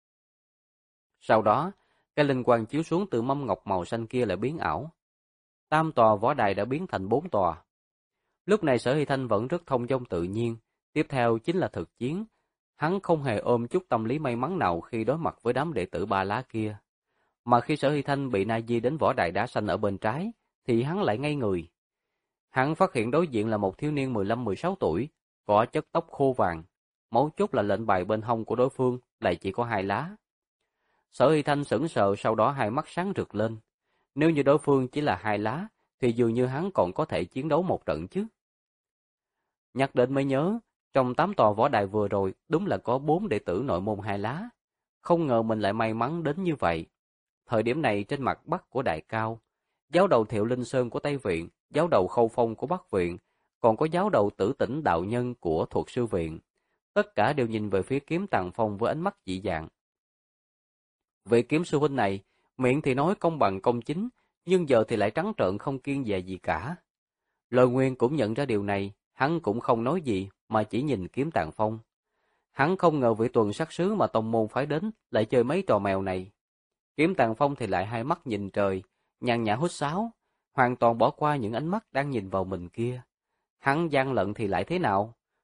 Sau đó, cái linh quang chiếu xuống từ mâm ngọc màu xanh kia lại biến ảo. 3 tòa võ đài đã biến thành 4 tòa. Lúc này Sở Hy Thanh vẫn rất thông dong tự nhiên, tiếp theo chính là thực chiến. Hắn không hề ôm chút tâm lý may mắn nào khi đối mặt với đám đệ tử Ba Lá kia. Mà khi Sở Hy Thanh bị Na Di đến võ đài đá xanh ở bên trái, thì hắn lại ngây người. Hắn phát hiện đối diện là một thiếu niên 15-16 tuổi, có chất tóc khô vàng. Mấu chốt là lệnh bài bên hông của đối phương lại chỉ có 2 lá. Sở Hy Thanh sững sờ, sau đó hai mắt sáng rực lên. Nếu như đối phương chỉ là 2 lá, thì dường như hắn còn có thể chiến đấu một trận chứ. Nhắc đến mới nhớ, trong 8 tòa võ đài vừa rồi đúng là có 4 đệ tử nội môn 2 lá. Không ngờ mình lại may mắn đến như vậy. Thời điểm này trên mặt bắc của Đại Cao, giáo đầu Thiệu Linh Sơn của Tây Viện, giáo đầu Khâu Phong của Bắc Viện, còn có giáo đầu Tử Tỉnh Đạo Nhân của Thuật Sư Viện. Tất cả đều nhìn về phía Kiếm Tàng Phong với ánh mắt dị dạng. Vị kiếm sư huynh này, miệng thì nói công bằng công chính, nhưng giờ thì lại trắng trợn không kiêng dè gì cả. Lôi Nguyên cũng nhận ra điều này, hắn cũng không nói gì mà chỉ nhìn Kiếm Tàng Phong. Hắn không ngờ vị tuần sát sứ mà tông môn phái đến lại chơi mấy trò mèo này. Kiếm Tàng Phong thì lại hai mắt nhìn trời, nhàn nhã hút sáo, hoàn toàn bỏ qua những ánh mắt đang nhìn vào mình kia. Hắn gian lận thì lại thế nào?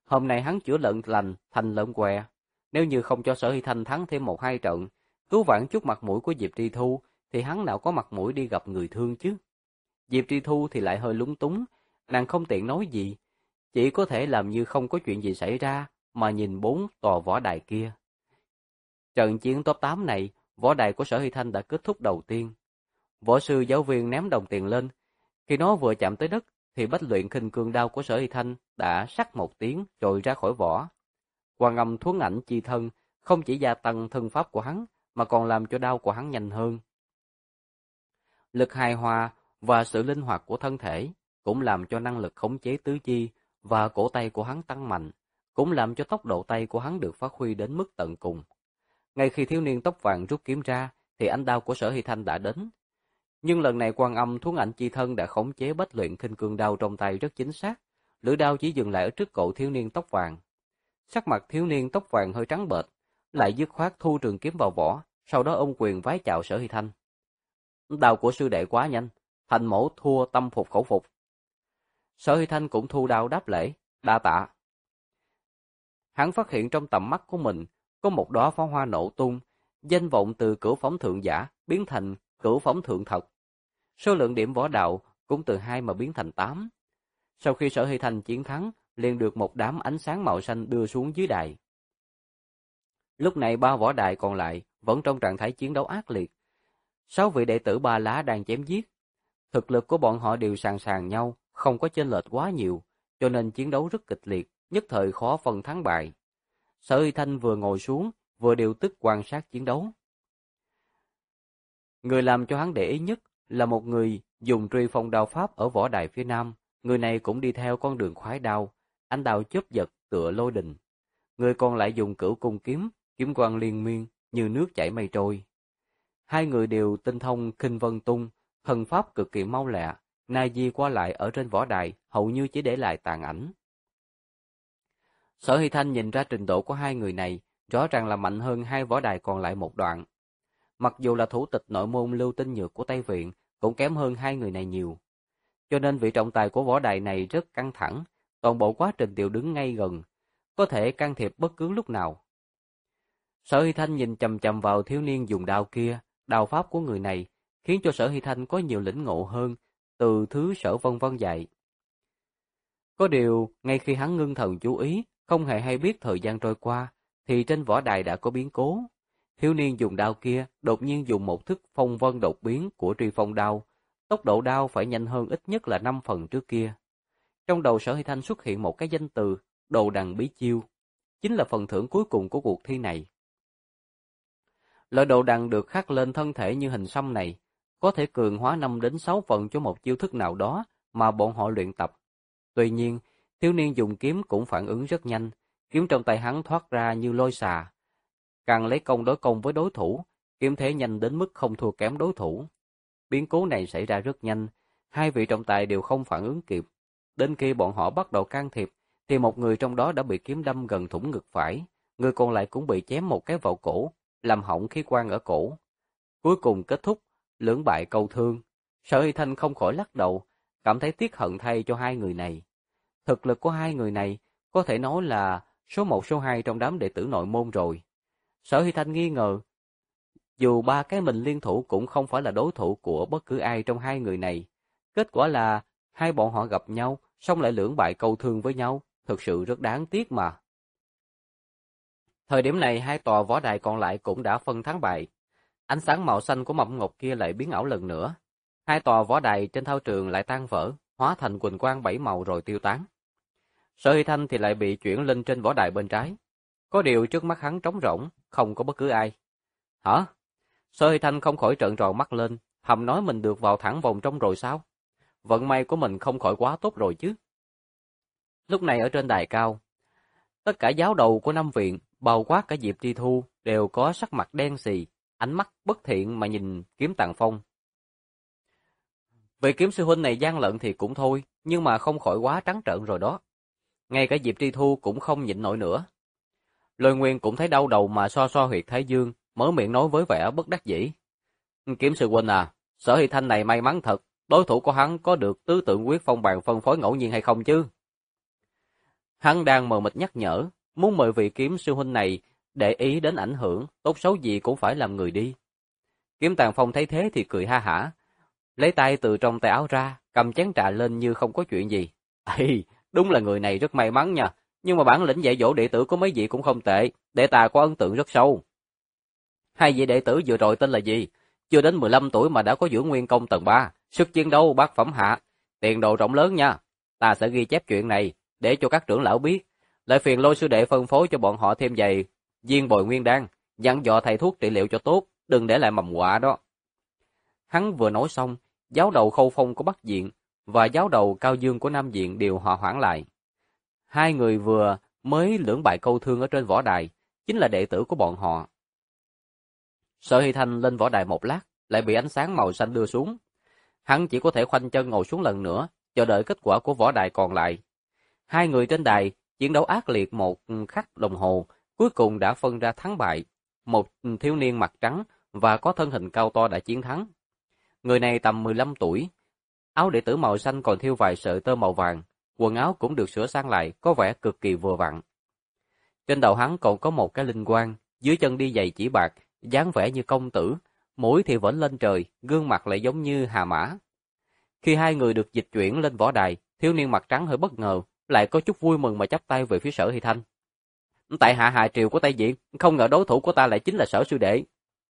Hôm nay hắn chữa lợn lành thành lợn què. Nếu như không cho Sở Hy Thanh thắng thêm 1-2 trận, cứu vãn chút mặt mũi của Diệp Tri Thu, thì hắn nào có mặt mũi đi gặp người thương chứ. Diệp Tri Thu thì lại hơi lúng túng, nàng không tiện nói gì, chỉ có thể làm như không có chuyện gì xảy ra, mà nhìn 4 tòa võ đài kia. Trận chiến top 8 này, võ đài của Sở Hy Thanh đã kết thúc đầu tiên. Võ sư giáo viên ném đồng tiền lên, khi nó vừa chạm tới đất, thì bách luyện khinh cương đao của Sở Hy Thanh đã sắc một tiếng rồi ra khỏi vỏ. Quan Âm Thuấn Ảnh Chi Thân không chỉ gia tăng thân pháp của hắn, mà còn làm cho đao của hắn nhanh hơn. Lực hài hòa và sự linh hoạt của thân thể cũng làm cho năng lực khống chế tứ chi và cổ tay của hắn tăng mạnh, cũng làm cho tốc độ tay của hắn được phát huy đến mức tận cùng. Ngay khi thiếu niên tóc vàng rút kiếm ra, thì ánh đao của Sở Hy Thanh đã đến. Nhưng lần này Quan Âm Thuấn Ảnh Chi Thân đã khống chế bách luyện khinh cương đao trong tay rất chính xác, lưỡi đao chỉ dừng lại ở trước cổ thiếu niên tóc vàng. Sắc mặt thiếu niên tóc vàng hơi trắng bệch, lại dứt khoát thu trường kiếm vào vỏ, sau đó ôm quyền vái chào Sở Hy Thanh. Đao của sư đệ quá nhanh, Thành mẫu thua tâm phục khẩu phục. Sở Hy Thanh cũng thu đao đáp lễ, đa tạ. Hắn phát hiện trong tầm mắt của mình có một đóa pháo hoa nổ tung, danh vọng từ cửu phóng thượng giả biến thành cửu phóng thượng thật. Số lượng điểm võ đạo cũng từ 2 mà biến thành 8. Sau khi Sở Hy Thanh chiến thắng, liền được một đám ánh sáng màu xanh đưa xuống dưới đài. Lúc này 3 võ đài còn lại vẫn trong trạng thái chiến đấu ác liệt. 6 vị đệ tử Ba Lá đang chém giết. Thực lực của bọn họ đều sàn sàn nhau, không có chênh lệch quá nhiều, cho nên chiến đấu rất kịch liệt, nhất thời khó phân thắng bại. Sở Hy Thanh vừa ngồi xuống, vừa điều tức quan sát chiến đấu. Người làm cho hắn để ý nhất là một người dùng truy phong đao pháp ở võ đài phía nam. Người này cũng đi theo con đường khoái đao, ánh đao chớp giật tựa lôi đình. Người còn lại dùng cửu cung kiếm, kiếm quang liên miên như nước chảy mây trôi. Hai người đều tinh thông khinh vân tung, thần pháp cực kỳ mau lẹ, nay di qua lại ở trên võ đài hầu như chỉ để lại tàn ảnh. Sở Hy Thanh nhìn ra trình độ của hai người này, rõ ràng là mạnh hơn 2 võ đài còn lại một đoạn. Mặc dù là thủ tịch nội môn Lưu Tinh Nhược của Tây Viện, cũng kém hơn 2 người này nhiều. Cho nên vị trọng tài của võ đài này rất căng thẳng, toàn bộ quá trình đều đứng ngay gần, có thể can thiệp bất cứ lúc nào. Sở Hy Thanh nhìn chằm chằm vào thiếu niên dùng đao kia, đao pháp của người này khiến cho Sở Hy Thanh có nhiều lĩnh ngộ hơn từ thứ Sở Vân Vân dạy. Có điều, ngay khi hắn ngưng thần chú ý, không hề hay biết thời gian trôi qua, thì trên võ đài đã có biến cố. Thiếu niên dùng đao kia đột nhiên dùng một thức phong vân đột biến của truy phong đao, tốc độ đao phải nhanh hơn ít nhất là 5 phần trước kia. Trong đầu Sở Hy Thanh xuất hiện một cái danh từ, đồ đằng bí chiêu, chính là phần thưởng cuối cùng của cuộc thi này. Loại đồ đằng được khắc lên thân thể như hình xăm này, có thể cường hóa 5 đến 6 phần cho một chiêu thức nào đó mà bọn họ luyện tập. Tuy nhiên, thiếu niên dùng kiếm cũng phản ứng rất nhanh, kiếm trong tay hắn thoát ra như lôi xà. Càng lấy công đối công với đối thủ, kiếm thế nhanh đến mức không thua kém đối thủ. Biến cố này xảy ra rất nhanh, hai vị trọng tài đều không phản ứng kịp. Đến khi bọn họ bắt đầu can thiệp, thì một người trong đó đã bị kiếm đâm gần thủng ngực phải, người còn lại cũng bị chém một cái vào cổ, làm hỏng khí quan ở cổ. Cuối cùng kết thúc, lưỡng bại câu thương. Sở Hy Thanh không khỏi lắc đầu, cảm thấy tiếc hận thay cho hai người này. Thực lực của hai người này có thể nói là số 1 số 2 trong đám đệ tử nội môn rồi. Sở Hy Thanh nghi ngờ, dù 3 cái mình liên thủ cũng không phải là đối thủ của bất cứ ai trong hai người này. Kết quả là hai bọn họ gặp nhau, xong lại lưỡng bại câu thương với nhau, thực sự rất đáng tiếc mà. Thời điểm này hai tòa võ đài còn lại cũng đã phân thắng bại. Ánh sáng màu xanh của mộng ngọc kia lại biến ảo lần nữa. Hai tòa võ đài trên thao trường lại tan vỡ, hóa thành quỳnh quang 7 màu rồi tiêu tán. Sở Hy Thanh thì lại bị chuyển lên trên võ đài bên trái. Có điều trước mắt hắn trống rỗng, không có bất cứ ai. Hả? Sở Hy Thanh không khỏi trợn tròn mắt lên, thầm nói mình được vào thẳng vòng trong rồi sao? Vận may của mình không khỏi quá tốt rồi chứ. Lúc này ở trên đài cao, tất cả giáo đầu của năm viện, bao quát cả Diệp Tri Thu, đều có sắc mặt đen xì, ánh mắt bất thiện mà nhìn kiếm Tàng Phong. Vị kiếm sư huynh này gian lận thì cũng thôi, nhưng mà không khỏi quá trắng trợn rồi đó. Ngay cả Diệp Tri Thu cũng không nhịn nổi nữa. Lôi Nguyên cũng thấy đau đầu mà so huyệt thái dương, mở miệng nói với vẻ bất đắc dĩ. Kiếm sư huynh à, Sở Hy Thanh này may mắn thật, đối thủ của hắn có được tứ tượng quyết phong bàn phân phối ngẫu nhiên hay không chứ? Hắn đang mờ mịt nhắc nhở, muốn mời vị kiếm sư huynh này để ý đến ảnh hưởng, tốt xấu gì cũng phải làm người đi. Kiếm Tàng Phong thấy thế thì cười ha hả, lấy tay từ trong tay áo ra, cầm chén trà lên như không có chuyện gì. Ê, đúng là người này rất may mắn nha, nhưng mà bản lĩnh dạy dỗ đệ tử của mấy vị cũng không tệ, đệ ta có ấn tượng rất sâu. Hai vị đệ tử vừa rồi tên là gì? Chưa đến 15 tuổi mà đã có dưỡng nguyên công tầng 3, sức chiến đấu bát phẩm hạ, tiền đồ rộng lớn nha. Ta sẽ ghi chép chuyện này để cho các trưởng lão biết, lại phiền Lôi sư đệ phân phối cho bọn họ thêm giày viên bồi nguyên đan, dặn dò thầy thuốc trị liệu cho tốt, đừng để lại mầm họa đó. Hắn vừa nói xong, giáo đầu Khâu Phong của Bắc Diện và giáo đầu Cao Dương của Nam Diện đều hòa hoãn lại. Hai người vừa mới lưỡng bại câu thương ở trên võ đài, chính là đệ tử của bọn họ. Sở Hy Thanh lên võ đài một lát, lại bị ánh sáng màu xanh đưa xuống. Hắn chỉ có thể khoanh chân ngồi xuống lần nữa, chờ đợi kết quả của võ đài còn lại. Hai người trên đài chiến đấu ác liệt một khắc đồng hồ, cuối cùng đã phân ra thắng bại. Một thiếu niên mặt trắng và có thân hình cao to đã chiến thắng. Người này tầm 15 tuổi, áo đệ tử màu xanh còn thêu vài sợi tơ màu vàng, quần áo cũng được sửa sang lại, có vẻ cực kỳ vừa vặn. Trên đầu hắn còn có một cái linh quang, dưới chân đi giày chỉ bạc, dáng vẻ như công tử, mũi thì vẫn lên trời, gương mặt lại giống như hà mã. Khi hai người được dịch chuyển lên võ đài, thiếu niên mặt trắng hơi bất ngờ, lại có chút vui mừng mà chắp tay về phía Sở Hy Thanh. Tại hạ Hà Triều của Tây Diện, không ngờ đối thủ của ta lại chính là Sở sư đệ.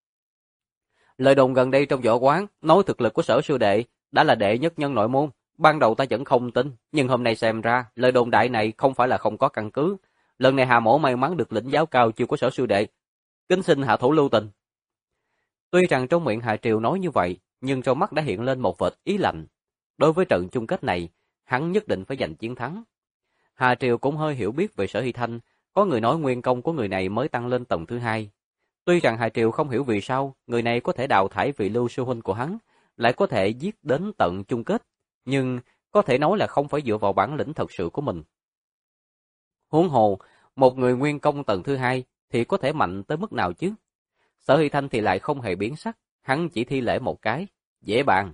Lời đồn gần đây trong võ quán nói thực lực của Sở sư đệ đã là đệ nhất nhân nội môn, ban đầu ta vẫn không tin, nhưng hôm nay xem ra lời đồn đại này không phải là không có căn cứ. Lần này Hà mỗ may mắn được lĩnh giáo cao chiêu của Sở sư đệ, kính xin hạ thủ lưu tình. Tuy rằng trong miệng Hà Triều nói như vậy, nhưng trong mắt đã hiện lên một vệt ý lạnh. Đối với trận chung kết này, hắn nhất định phải giành chiến thắng. Hà Triều cũng hơi hiểu biết về Sở Hy Thanh, có người nói nguyên công của người này mới tăng lên tầng thứ 2. Tuy rằng Hà Triều không hiểu vì sao người này có thể đào thải vị Lưu sư huynh của hắn, lại có thể giết đến tận chung kết, nhưng có thể nói là không phải dựa vào bản lĩnh thật sự của mình. Huống hồ, một người nguyên công tầng thứ 2 thì có thể mạnh tới mức nào chứ? Sở Hy Thanh thì lại không hề biến sắc, hắn chỉ thi lễ một cái, dễ bàn.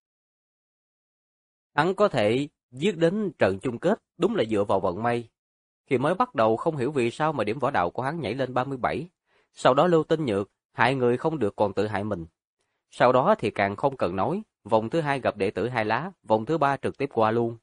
Hắn có thể giết đến trận chung kết đúng là dựa vào vận may. Khi mới bắt đầu không hiểu vì sao mà điểm võ đạo của hắn nhảy lên 37, sau đó Lưu Tinh Nhược, hại người không được còn tự hại mình. Sau đó thì càng không cần nói, vòng thứ 2 gặp đệ tử 2 lá, vòng thứ 3 trực tiếp qua luôn.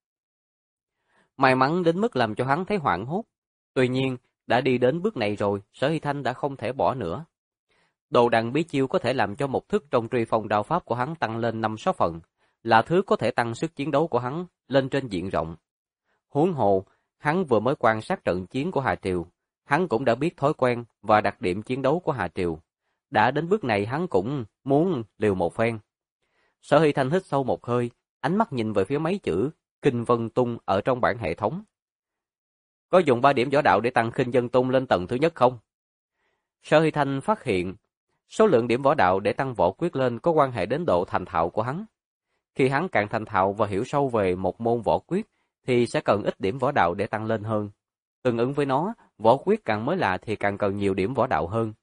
May mắn đến mức làm cho hắn thấy hoảng hốt. Tuy nhiên, đã đi đến bước này rồi, Sở Hy Thanh đã không thể bỏ nữa. Đồ đằng bí chiêu có thể làm cho một thức trong truy phong đao pháp của hắn tăng lên 5-6 phần, là thứ có thể tăng sức chiến đấu của hắn lên trên diện rộng. Huống hồ, hắn vừa mới quan sát trận chiến của Hà Triều, hắn cũng đã biết thói quen và đặc điểm chiến đấu của Hà Triều. Đã đến bước này hắn cũng muốn liều một phen. Sở Hy Thanh hít sâu một hơi, ánh mắt nhìn về phía mấy chữ Kinh Vân Tung ở trong bảng hệ thống. Có dùng 3 điểm võ đạo để tăng Kinh Vân Tung lên tầng thứ nhất không? Sở Hy Thanh phát hiện, số lượng điểm võ đạo để tăng võ quyết lên có quan hệ đến độ thành thạo của hắn. Khi hắn càng thành thạo và hiểu sâu về một môn võ quyết, thì sẽ cần ít điểm võ đạo để tăng lên hơn. Tương ứng với nó, võ quyết càng mới lạ thì càng cần nhiều điểm võ đạo hơn.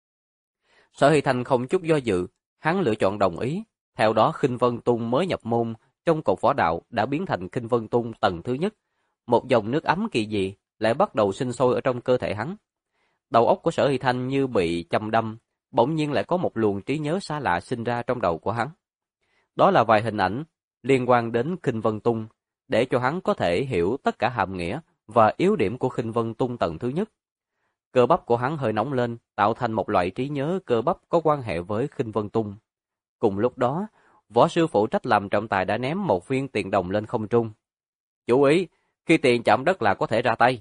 Sở Hy Thanh không chút do dự, hắn lựa chọn đồng ý. Theo đó Khinh Vân Tung mới nhập môn trong cột võ đạo đã biến thành Khinh Vân Tung tầng thứ nhất. Một dòng nước ấm kỳ dị lại bắt đầu sinh sôi ở trong cơ thể hắn. Đầu óc của Sở Hy Thanh như bị châm đâm, bỗng nhiên lại có một luồng trí nhớ xa lạ sinh ra trong đầu của hắn. Đó là vài hình ảnh liên quan đến Khinh Vân Tung, để cho hắn có thể hiểu tất cả hàm nghĩa và yếu điểm của Khinh Vân Tung tầng thứ nhất. Cơ bắp của hắn hơi nóng lên, tạo thành một loại trí nhớ cơ bắp có quan hệ với Khinh Vân Tung. Cùng lúc đó, võ sư phụ trách làm trọng tài đã ném một viên tiền đồng lên không trung. Chú ý, khi tiền chạm đất là có thể ra tay.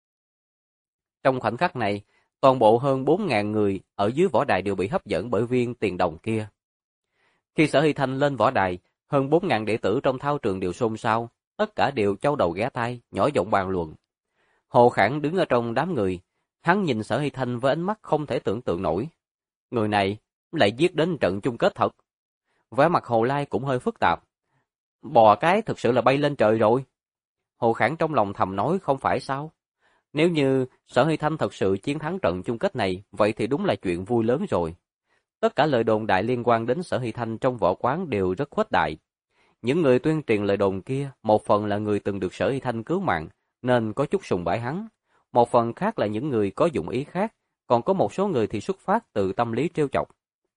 Trong khoảnh khắc này, toàn bộ hơn 4.000 người ở dưới võ đài đều bị hấp dẫn bởi viên tiền đồng kia. Khi Sở Hy Thanh lên võ đài, hơn 4.000 đệ tử trong thao trường đều xôn xao, tất cả đều châu đầu ghé tai, nhỏ giọng bàn luận. Hồ Khản đứng ở trong đám người, hắn nhìn Sở Hy Thanh với ánh mắt không thể tưởng tượng nổi. Người này lại giết đến trận chung kết thật. Vẻ mặt Hồ Lai cũng hơi phức tạp. Bò cái thực sự là bay lên trời rồi. Hồ Khản trong lòng thầm nói không phải sao. Nếu như Sở Hy Thanh thật sự chiến thắng trận chung kết này, vậy thì đúng là chuyện vui lớn rồi. Tất cả lời đồn đại liên quan đến Sở Hy Thanh trong võ quán đều rất khuếch đại. Những người tuyên truyền lời đồn kia, một phần là người từng được Sở Hy Thanh cứu mạng, nên có chút sùng bái hắn. Một phần khác là những người có dụng ý khác, còn có một số người thì xuất phát từ tâm lý trêu chọc.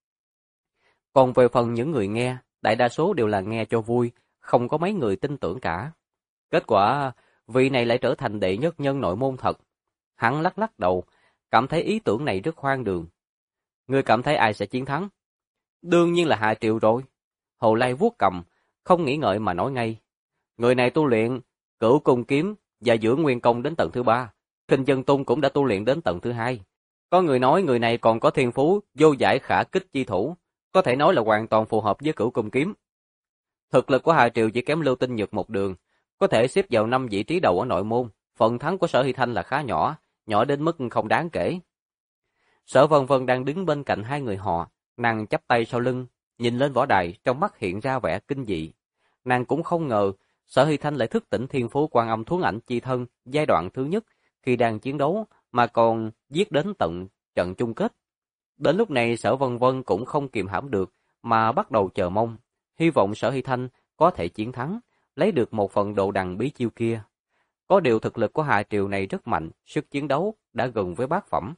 Còn về phần những người nghe, đại đa số đều là nghe cho vui, không có mấy người tin tưởng cả. Kết quả, vị này lại trở thành đệ nhất nhân nội môn thật. Hắn lắc lắc đầu, cảm thấy ý tưởng này rất hoang đường. Ngươi cảm thấy ai sẽ chiến thắng? Đương nhiên là Hà Triều rồi. Hồ Lai vuốt cầm, không nghĩ ngợi mà nói ngay. Người này tu luyện Cửu Cung Kiếm và Dưỡng Nguyên Công đến tầng thứ 3. Khinh Vân Tung cũng đã tu luyện đến tầng thứ 2. Có người nói người này còn có thiên phú vô giải khả kích chi thủ, có thể nói là hoàn toàn phù hợp với Cửu Cung Kiếm. Thực lực của Hà Triều chỉ kém Lưu Tinh Nhược một đường, có thể xếp vào 5 vị trí đầu ở nội môn. Phần thắng của Sở Hy Thanh là khá nhỏ, nhỏ đến mức không đáng kể. Sở Vân Vân đang đứng bên cạnh hai người họ, nàng chắp tay sau lưng, nhìn lên võ đài, trong mắt hiện ra vẻ kinh dị. Nàng cũng không ngờ Sở Hy Thanh lại thức tỉnh thiên phú Quan Âm Thuấn Ảnh Chi Thân giai đoạn thứ nhất khi đang chiến đấu, mà còn giết đến tận trận chung kết. Đến lúc này Sở Vân Vân cũng không kiềm hãm được mà bắt đầu chờ mong, hy vọng Sở Hy Thanh có thể chiến thắng, lấy được một phần đồ đằng bí chiêu kia. Có điều thực lực của Hà Triều này rất mạnh, sức chiến đấu đã gần với bát phẩm.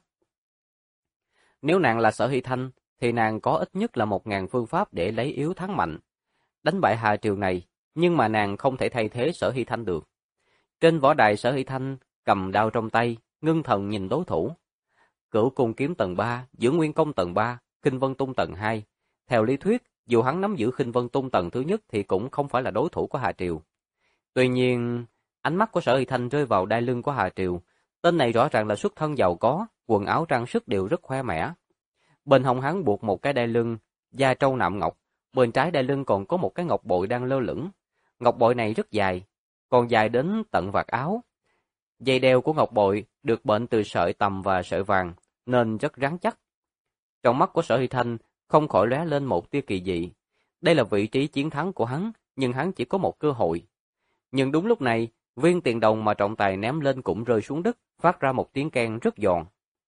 Nếu nàng là Sở Hy Thanh, thì nàng có ít nhất là 1000 phương pháp để lấy yếu thắng mạnh, đánh bại Hà Triều này, nhưng mà nàng không thể thay thế Sở Hy Thanh được. Trên võ đài, Sở Hy Thanh cầm đao trong tay, ngưng thần nhìn đối thủ. Cửu Cung Kiếm tầng 3, Dưỡng Nguyên Công tầng 3, Khinh Vân Tung tầng 2. Theo lý thuyết, dù hắn nắm giữ Khinh Vân Tung tầng thứ nhất thì cũng không phải là đối thủ của Hà Triều. Tuy nhiên, ánh mắt của Sở Hy Thanh rơi vào đai lưng của Hà Triều. Tên này rõ ràng là xuất thân giàu có, quần áo trang sức đều rất khoe mẽ. Bên hông hắn buộc một cái đai lưng da trâu nạm ngọc, bên trái đai lưng còn có một cái ngọc bội đang lơ lửng. Ngọc bội này rất dài, còn dài đến tận vạt áo. Dây đeo của ngọc bội được bện từ sợi tằm và sợi vàng, nên rất rắn chắc. Trong mắt của Sở Hy Thanh không khỏi lóe lên một tia kỳ dị. Đây là vị trí chiến thắng của hắn, nhưng hắn chỉ có một cơ hội. Nhưng đúng lúc này, viên tiền đồng mà trọng tài ném lên cũng rơi xuống đất, phát ra một tiếng keng rất giòn.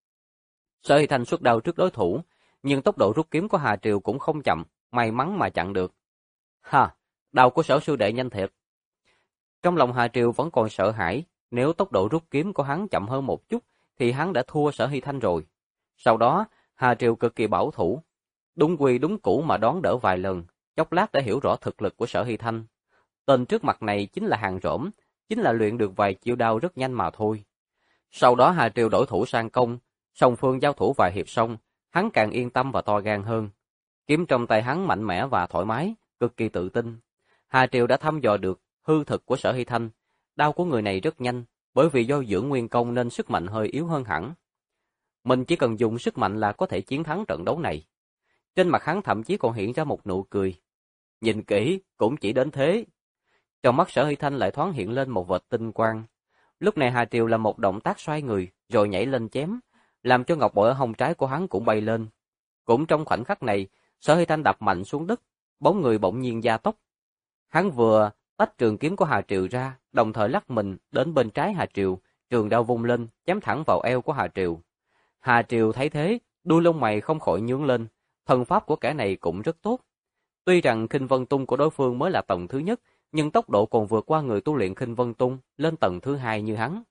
Sở Hy Thanh xuất đao trước đối thủ, nhưng tốc độ rút kiếm của Hà Triều cũng không chậm, may mắn mà chặn được. Ha, đao của Sở sư đệ nhanh thiệt. Trong lòng Hà Triều vẫn còn sợ hãi, nếu tốc độ rút kiếm của hắn chậm hơn một chút, thì hắn đã thua Sở Hy Thanh rồi. Sau đó, Hà Triều cực kỳ bảo thủ, đúng quy đúng củ mà đón đỡ vài lần, chốc lát đã hiểu rõ thực lực của Sở Hy Thanh. Tên trước mặt này chính là Hàng Rỗm, chính là luyện được vài chiêu đao rất nhanh mà thôi. Sau đó Hà Triều đổi thủ sang công, song phương giao thủ vài hiệp xong, hắn càng yên tâm và to gan hơn. Kiếm trong tay hắn mạnh mẽ và thoải mái, cực kỳ tự tin. Hà Triều đã thăm dò được hư thực của Sở Hy Thanh. Đao của người này rất nhanh, bởi vì do Dưỡng Nguyên Công nên sức mạnh hơi yếu hơn hẳn. Mình chỉ cần dùng sức mạnh là có thể chiến thắng trận đấu này. Trên mặt hắn thậm chí còn hiện ra một nụ cười. Nhìn kỹ, cũng chỉ đến thế. Trong mắt Sở Hy Thanh lại thoáng hiện lên một vệt tinh quang. Lúc này Hà Triều làm một động tác xoay người, rồi nhảy lên chém, làm cho ngọc bội ở hông trái của hắn cũng bay lên. Cũng trong khoảnh khắc này, Sở Hy Thanh đập mạnh xuống đất, bóng người bỗng nhiên gia tốc. Hắn vừa tách trường kiếm của Hà Triều ra, đồng thời lắc mình đến bên trái Hà Triều, trường đao vung lên, chém thẳng vào eo của Hà Triều. Hà Triều thấy thế, đuôi lông mày không khỏi nhướng lên, thần pháp của kẻ này cũng rất tốt. Tuy rằng Khinh Vân Tung của đối phương mới là tầng thứ nhất, nhưng tốc độ còn vượt qua người tu luyện Khinh Vân Tung lên tầng thứ 2 như hắn.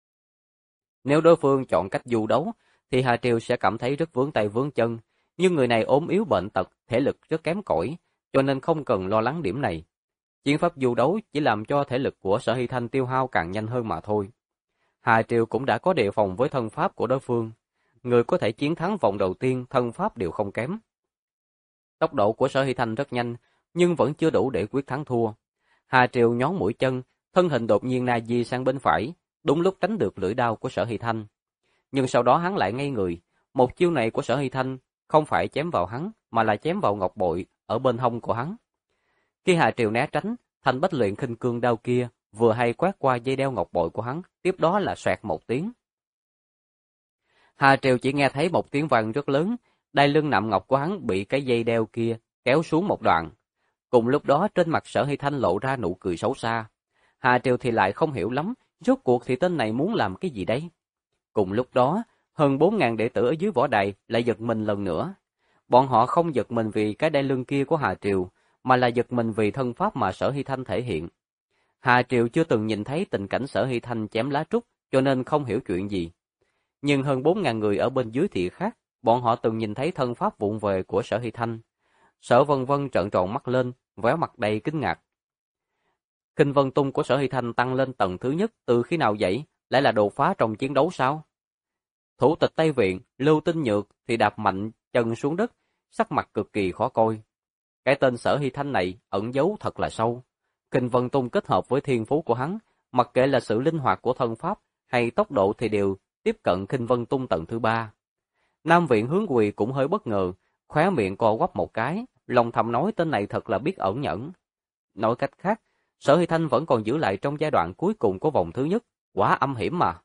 Nếu đối phương chọn cách du đấu, thì Hà Triều sẽ cảm thấy rất vướng tay vướng chân, nhưng người này ốm yếu bệnh tật, thể lực rất kém cỏi, cho nên không cần lo lắng điểm này. Chiến pháp du đấu chỉ làm cho thể lực của Sở Hy Thanh tiêu hao càng nhanh hơn mà thôi. Hà Triều cũng đã có đề phòng với thân pháp của đối phương. Người có thể chiến thắng vòng đầu tiên, thân pháp đều không kém. Tốc độ của Sở Hy Thanh rất nhanh, nhưng vẫn chưa đủ để quyết thắng thua. Hà Triều nhón mũi chân, thân hình đột nhiên na di sang bên phải, đúng lúc tránh được lưỡi đao của Sở Hy Thanh. Nhưng sau đó hắn lại ngây người, một chiêu này của Sở Hy Thanh không phải chém vào hắn, mà là chém vào ngọc bội ở bên hông của hắn. Khi Hà Triều né tránh, thanh bách luyện khinh cương đao kia vừa hay quét qua dây đeo ngọc bội của hắn, tiếp đó là xoẹt một tiếng. Hà Triều chỉ nghe thấy một tiếng vang rất lớn, đai lưng nạm ngọc của hắn bị cái dây đeo kia kéo xuống một đoạn. Cùng lúc đó trên mặt Sở Hy Thanh lộ ra nụ cười xấu xa. Hà Triều thì lại không hiểu lắm, rốt cuộc thì tên này muốn làm cái gì đấy. Cùng lúc đó, hơn 4000 đệ tử ở dưới võ đài lại giật mình lần nữa. Bọn họ không giật mình vì cái đai lưng kia của Hà Triều, mà là giật mình vì thân pháp mà Sở Hy Thanh thể hiện. Hà Triều chưa từng nhìn thấy tình cảnh Sở Hy Thanh chém lá trúc, cho nên không hiểu chuyện gì. Nhưng hơn 4.000 người ở bên dưới thì khác, bọn họ từng nhìn thấy thân pháp vụng về của Sở Hy Thanh. Sở Vân Vân trợn tròn mắt lên, véo mặt đầy kinh ngạc. Khinh Vân Tung của Sở Hy Thanh tăng lên tầng thứ nhất từ khi nào vậy, lại là đột phá trong chiến đấu sao? Thủ tịch Tây Viện, Lưu Tinh Nhược thì đạp mạnh chân xuống đất, sắc mặt cực kỳ khó coi. Cái tên Sở Hy Thanh này ẩn giấu thật là sâu. Khinh Vân Tung kết hợp với thiên phú của hắn, mặc kệ là sự linh hoạt của thân pháp hay tốc độ thì đều tiếp cận Khinh Vân Tung tầng thứ 3. Nam Viện Hướng Quỳ cũng hơi bất ngờ, khóe miệng co quắp một cái, lòng thầm nói tên này thật là biết ẩn nhẫn. Nói cách khác, Sở Hy Thanh vẫn còn giữ lại trong giai đoạn cuối cùng của vòng thứ nhất, quá âm hiểm mà.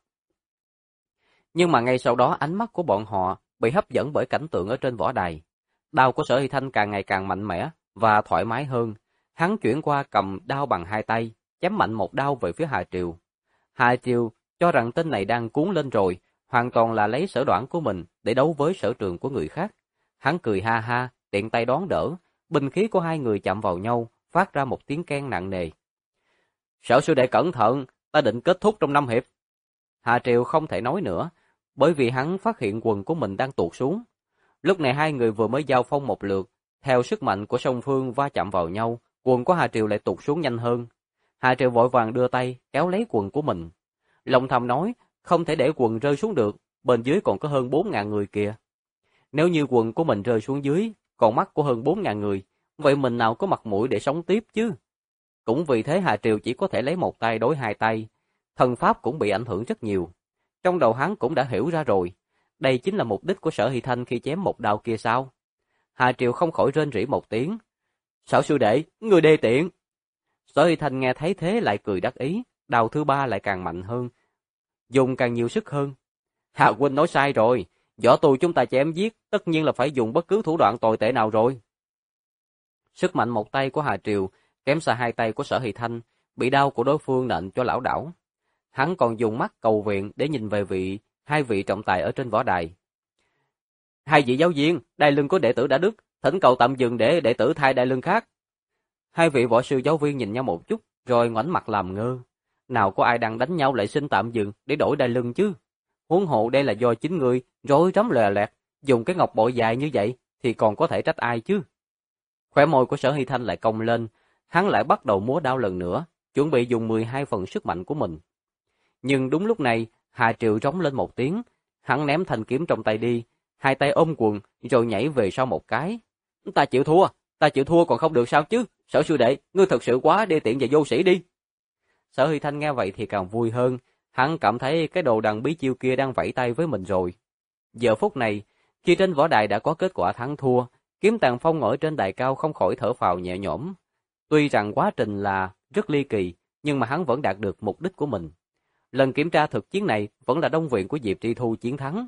Nhưng mà ngay sau đó ánh mắt của bọn họ bị hấp dẫn bởi cảnh tượng ở trên võ đài. Đao của Sở Hy Thanh càng ngày càng mạnh mẽ và thoải mái hơn. Hắn chuyển qua cầm đao bằng hai tay, chém mạnh một đao về phía Hà Triều. Hà Triều cho rằng tên này đang cuốn lên rồi, hoàn toàn là lấy sở đoản của mình để đấu với sở trường của người khác. Hắn cười ha ha, tiện tay đón đỡ, binh khí của hai người chạm vào nhau, phát ra một tiếng keng nặng nề. Sở sư đệ cẩn thận, ta định kết thúc trong 5 hiệp. Hà Triều không thể nói nữa, bởi vì hắn phát hiện quần của mình đang tuột xuống. Lúc này hai người vừa mới giao phong một lượt, theo sức mạnh của song phương va chạm vào nhau, quần của Hà Triều lại tụt xuống nhanh hơn. Hà Triều vội vàng đưa tay kéo lấy quần của mình. Lòng thầm nói, không thể để quần rơi xuống được, bên dưới còn có hơn 4.000 người kìa. Nếu như quần của mình rơi xuống dưới, còn mắt của hơn 4.000 người, vậy mình nào có mặt mũi để sống tiếp chứ? Cũng vì thế Hà Triều chỉ có thể lấy một tay đối hai tay, thần pháp cũng bị ảnh hưởng rất nhiều. Trong đầu hắn cũng đã hiểu ra rồi, đây chính là mục đích của Sở Hy Thanh khi chém một đao kia sao? Hà Triều không khỏi rên rỉ một tiếng. Sở sư đệ, người đê tiện. Sở Hy Thanh nghe thấy thế lại cười đắc ý, đao thứ 3 lại càng mạnh hơn, dùng càng nhiều sức hơn. Hà huynh nói sai rồi, võ tù chúng ta chém giết, tất nhiên là phải dùng bất cứ thủ đoạn tồi tệ nào rồi. Sức mạnh một tay của Hà Triều kém xa hai tay của Sở Hy Thanh, bị đao của đối phương nện cho lảo đảo. Hắn còn dùng mắt cầu viện để nhìn về hai vị trọng tài ở trên võ đài. Hai vị giáo viên, đai lưng của đệ tử đã đứt, thỉnh cầu tạm dừng để đệ tử thay đai lưng khác. Hai vị võ sư giáo viên nhìn nhau một chút, rồi ngoảnh mặt làm ngơ. Nào có ai đang đánh nhau lại xin tạm dừng để đổi đai lưng chứ? Huống hộ đây là do chính người rối rắm lòe loẹt, dùng cái ngọc bội dài như vậy thì còn có thể trách ai chứ? Khóe môi của Sở Hy Thanh lại cong lên, hắn lại bắt đầu múa đao lần nữa, chuẩn bị dùng 12 phần sức mạnh của mình. Nhưng đúng lúc này, Hà Triều rống lên một tiếng, hắn ném thanh kiếm trong tay đi, hai tay ôm quần rồi nhảy về sau một cái. Ta chịu thua còn không được sao chứ? Sở sư đệ, ngươi thật sự quá đê tiện và vô sĩ đi. Sở Hy Thanh nghe vậy thì càng vui hơn, hắn cảm thấy cái đồ đằng bí chiêu kia đang vẫy tay với mình rồi. Giờ phút này, khi trên võ đài đã có kết quả thắng thua, Kiếm Tàng Phong ngồi trên đài cao không khỏi thở phào nhẹ nhõm. Tuy rằng quá trình là rất ly kỳ, nhưng mà hắn vẫn đạt được mục đích của mình. Lần kiểm tra thực chiến này vẫn là Đông Viện của Diệp Tri Thu chiến thắng.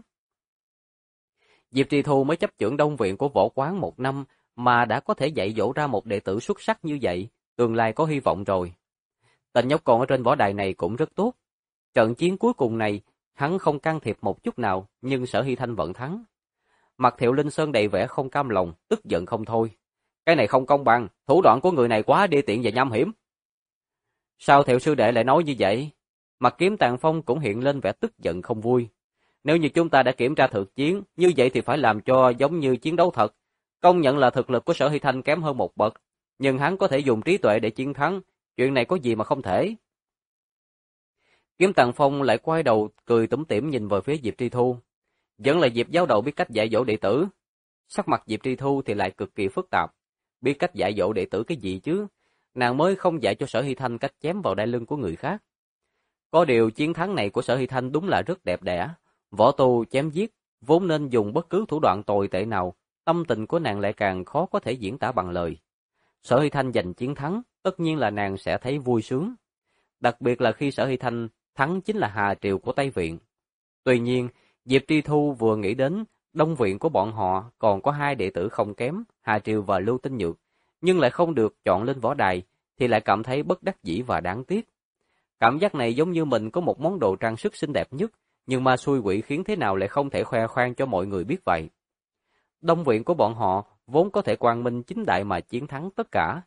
Diệp Tri Thu mới chấp chưởng Đông Viện của Võ Quán 1 năm mà đã có thể dạy dỗ ra một đệ tử xuất sắc như vậy, tương lai có hy vọng rồi. Tên nhóc con ở trên võ đài này cũng rất tốt. Trận chiến cuối cùng này, hắn không can thiệp một chút nào, nhưng Sở Hy Thanh vẫn thắng. Mặt Thiệu Linh Sơn đầy vẻ không cam lòng, tức giận không thôi. Cái này không công bằng, thủ đoạn của người này quá đê tiện và nham hiểm. Sao Thiệu sư đệ lại nói như vậy? Mặt Kiếm Tàng Phong cũng hiện lên vẻ tức giận không vui. Nếu như chúng ta đã kiểm tra thực chiến, như vậy thì phải làm cho giống như chiến đấu thật. Công nhận là thực lực của Sở Hy Thanh kém hơn một bậc, nhưng hắn có thể dùng trí tuệ để chiến thắng, chuyện này có gì mà không thể. Kiếm Tàng Phong lại quay đầu cười tủm tỉm nhìn về phía Diệp Tri Thu. Vẫn là Diệp giáo đầu biết cách dạy dỗ đệ tử. Sắc mặt Diệp Tri Thu thì lại cực kỳ phức tạp. Biết cách dạy dỗ đệ tử cái gì chứ? Nàng mới không dạy cho Sở Hy Thanh cách chém vào đai lưng của người khác. Có điều chiến thắng này của Sở Hy Thanh đúng là rất đẹp đẽ. Võ tu chém giết, vốn nên dùng bất cứ thủ đoạn tồi tệ nào, tâm tình của nàng lại càng khó có thể diễn tả bằng lời. Sở Hy Thanh giành chiến thắng, tất nhiên là nàng sẽ thấy vui sướng. Đặc biệt là khi Sở Hy Thanh thắng chính là Hà Triều của Tây Viện. Tuy nhiên, Diệp Tri Thu vừa nghĩ đến Đông Viện của bọn họ còn có hai đệ tử không kém, Hà Triều và Lưu Tinh Nhược, nhưng lại không được chọn lên võ đài, thì lại cảm thấy bất đắc dĩ và đáng tiếc. Cảm giác này giống như mình có một món đồ trang sức xinh đẹp nhất, nhưng ma xui quỷ khiến thế nào lại không thể khoe khoang cho mọi người biết vậy. Đông Viện của bọn họ vốn có thể quang minh chính đại mà chiến thắng tất cả,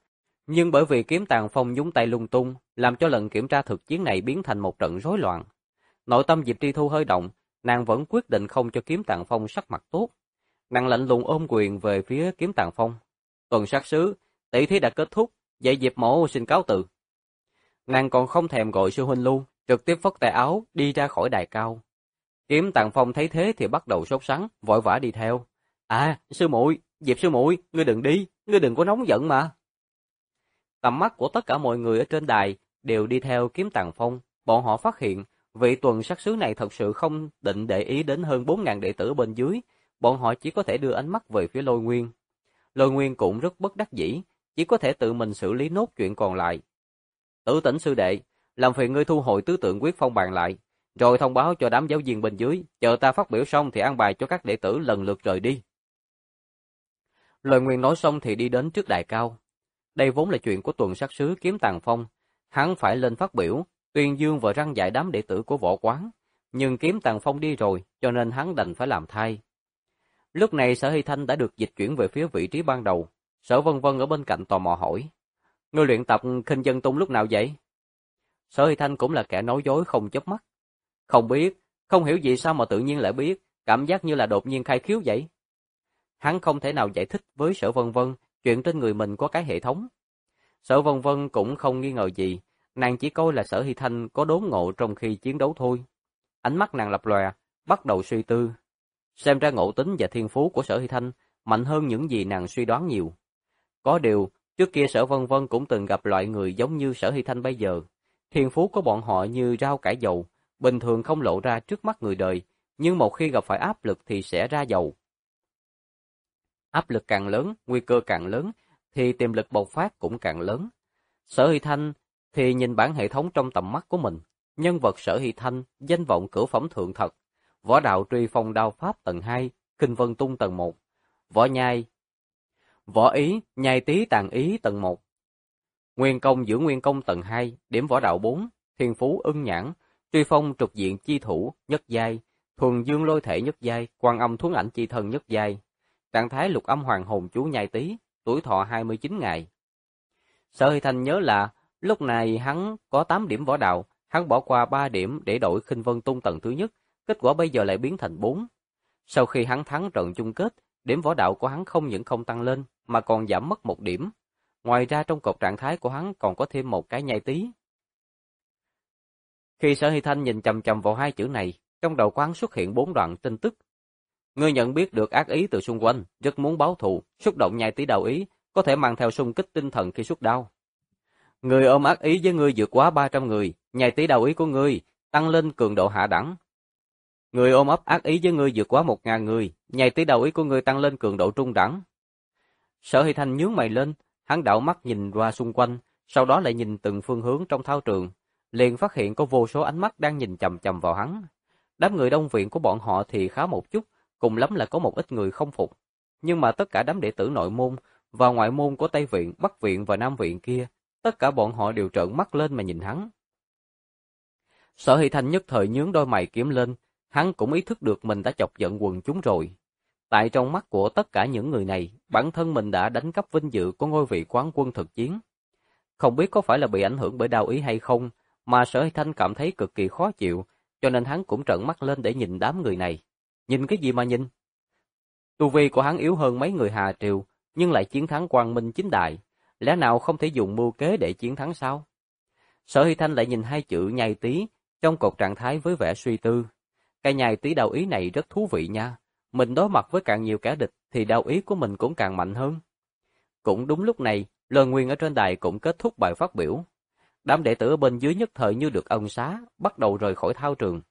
Nhưng bởi vì Kiếm Tàng Phong nhúng tay lung tung, làm cho lần kiểm tra thực chiến này biến thành một trận rối loạn. Nội tâm Diệp Tri Thu hơi động, nàng vẫn quyết định không cho Kiếm Tàng Phong sắc mặt tốt. Nàng lạnh lùng ôm quyền về phía Kiếm Tàng Phong. Tuần sát sứ, tỷ thí đã kết thúc, vậy Diệp mỗ xin cáo từ. Nàng còn không thèm gọi sư huynh luôn, trực tiếp phất tay áo đi ra khỏi đài cao. Kiếm Tàng Phong thấy thế thì bắt đầu sốt sắng, vội vã đi theo. À, sư muội, Diệp sư muội, ngươi đừng đi, ngươi đừng có nóng giận mà. Tầm mắt của tất cả mọi người ở trên đài đều đi theo Kiếm Tàng Phong, bọn họ phát hiện vị tuần sát sứ này thật sự không định để ý đến hơn 4.000 đệ tử bên dưới, bọn họ chỉ có thể đưa ánh mắt về phía Lôi Nguyên. Lôi Nguyên cũng rất bất đắc dĩ, chỉ có thể tự mình xử lý nốt chuyện còn lại. Tử Tĩnh sư đệ, làm phiền ngươi thu hồi tứ tượng quyết phong bàn lại, rồi thông báo cho đám giáo viên bên dưới, chờ ta phát biểu xong thì an bài cho các đệ tử lần lượt rời đi. Lôi Nguyên nói xong thì đi đến trước đài cao. Đây vốn là chuyện của tuần sát sứ Kiếm Tàng Phong, hắn phải lên phát biểu, tuyên dương và răn dạy đám đệ tử của võ quán, nhưng Kiếm Tàng Phong đi rồi, cho nên hắn đành phải làm thay. Lúc này Sở Hy Thanh đã được dịch chuyển về phía vị trí ban đầu, Sở Vân Vân ở bên cạnh tò mò hỏi: "Ngươi luyện tập Khinh Dân Tung lúc nào vậy?" Sở Hy Thanh cũng là kẻ nói dối không chớp mắt. "Không biết, không hiểu gì sao mà tự nhiên lại biết, cảm giác như là đột nhiên khai khiếu vậy." Hắn không thể nào giải thích với Sở Vân Vân chuyện trên người mình có cái hệ thống. Sở Vân Vân cũng không nghi ngờ gì, nàng chỉ coi là Sở Hy Thanh có đốn ngộ trong khi chiến đấu thôi. Ánh mắt nàng lập lòe, bắt đầu suy tư. Xem ra ngộ tính và thiên phú của Sở Hy Thanh mạnh hơn những gì nàng suy đoán nhiều. Có điều, trước kia Sở Vân Vân cũng từng gặp loại người giống như Sở Hy Thanh bây giờ. Thiên phú của bọn họ như rau cải dầu, bình thường không lộ ra trước mắt người đời, nhưng một khi gặp phải áp lực thì sẽ ra dầu. Áp lực càng lớn, nguy cơ càng lớn, thì tiềm lực bộc phát cũng càng lớn. Sở Hy Thanh thì nhìn bản hệ thống trong tầm mắt của mình, nhân vật Sở Hy Thanh, danh vọng cửu phẩm thượng thật, võ đạo truy phong đao pháp tầng 2, Kinh Vân Tung tầng 1, võ ý, nhai tí tàn ý tầng 1, nguyên công giữ nguyên công tầng 2, điểm võ đạo 4, thiên phú ưng nhãn, truy phong trục diện chi thủ nhất giai, thuần dương lôi thể nhất giai, quan âm thuấn ảnh chi thân nhất giai, trạng thái lục âm hoàng hồn chú nhai tí, tuổi thọ 29 ngày. Sở Hy Thanh nhớ là lúc này hắn có 8 điểm võ đạo, hắn bỏ qua 3 điểm để đổi Khinh Vân Tung tầng thứ nhất, kết quả bây giờ lại biến thành 4. Sau khi hắn thắng trận chung kết, điểm võ đạo của hắn không những không tăng lên mà còn giảm mất 1 điểm. Ngoài ra trong cột trạng thái của hắn còn có thêm một cái nhai tí. Khi Sở Hy Thanh nhìn chằm chằm vào hai chữ này, trong đầu của hắn xuất hiện 4 đoạn tin tức. Ngươi nhận biết được ác ý từ xung quanh, rất muốn báo thù, xúc động nhai tí đao ý, có thể mang theo xung kích tinh thần khi xuất đao. Người ôm ác ý với ngươi vượt quá 300 người, nhai tí đao ý của ngươi tăng lên cường độ hạ đẳng. Người ôm ấp ác ý với ngươi vượt quá 1.000 người, nhai tí đao ý của ngươi tăng lên cường độ trung đẳng. Sở Hy Thanh nhướng mày lên, hắn đảo mắt nhìn qua xung quanh, sau đó lại nhìn từng phương hướng trong thao trường, liền phát hiện có vô số ánh mắt đang nhìn chằm chằm vào hắn. Đám người đông viện của bọn họ thì khá một chút, cùng lắm là có một ít người không phục. Nhưng mà tất cả đám đệ tử nội môn và ngoại môn của Tây viện, Bắc viện và Nam viện kia, tất cả bọn họ đều trợn mắt lên mà nhìn hắn. Sở Hy Thanh nhất thời nhướng đôi mày kiếm lên, hắn cũng ý thức được mình đã chọc giận quần chúng rồi. Tại trong mắt của tất cả những người này, bản thân mình đã đánh cắp vinh dự của ngôi vị quán quân thực chiến. Không biết có phải là bị ảnh hưởng bởi đao ý hay không, mà Sở Hy Thanh cảm thấy cực kỳ khó chịu, cho nên hắn cũng trợn mắt lên để nhìn đám người này. Nhìn cái gì mà nhìn? Tu vi của hắn yếu hơn mấy người Hà Triều, nhưng lại chiến thắng quang minh chính đại. Lẽ nào không thể dùng mưu kế để chiến thắng sao? Sở Hy Thanh lại nhìn hai chữ nhai tí trong cột trạng thái với vẻ suy tư. Cái nhai tí đao ý này rất thú vị nha. Mình đối mặt với càng nhiều kẻ địch thì đao ý của mình cũng càng mạnh hơn. Cũng đúng lúc này, Lôi Nguyên ở trên đài cũng kết thúc bài phát biểu. Đám đệ tử ở bên dưới nhất thời như được ân xá, bắt đầu rời khỏi thao trường.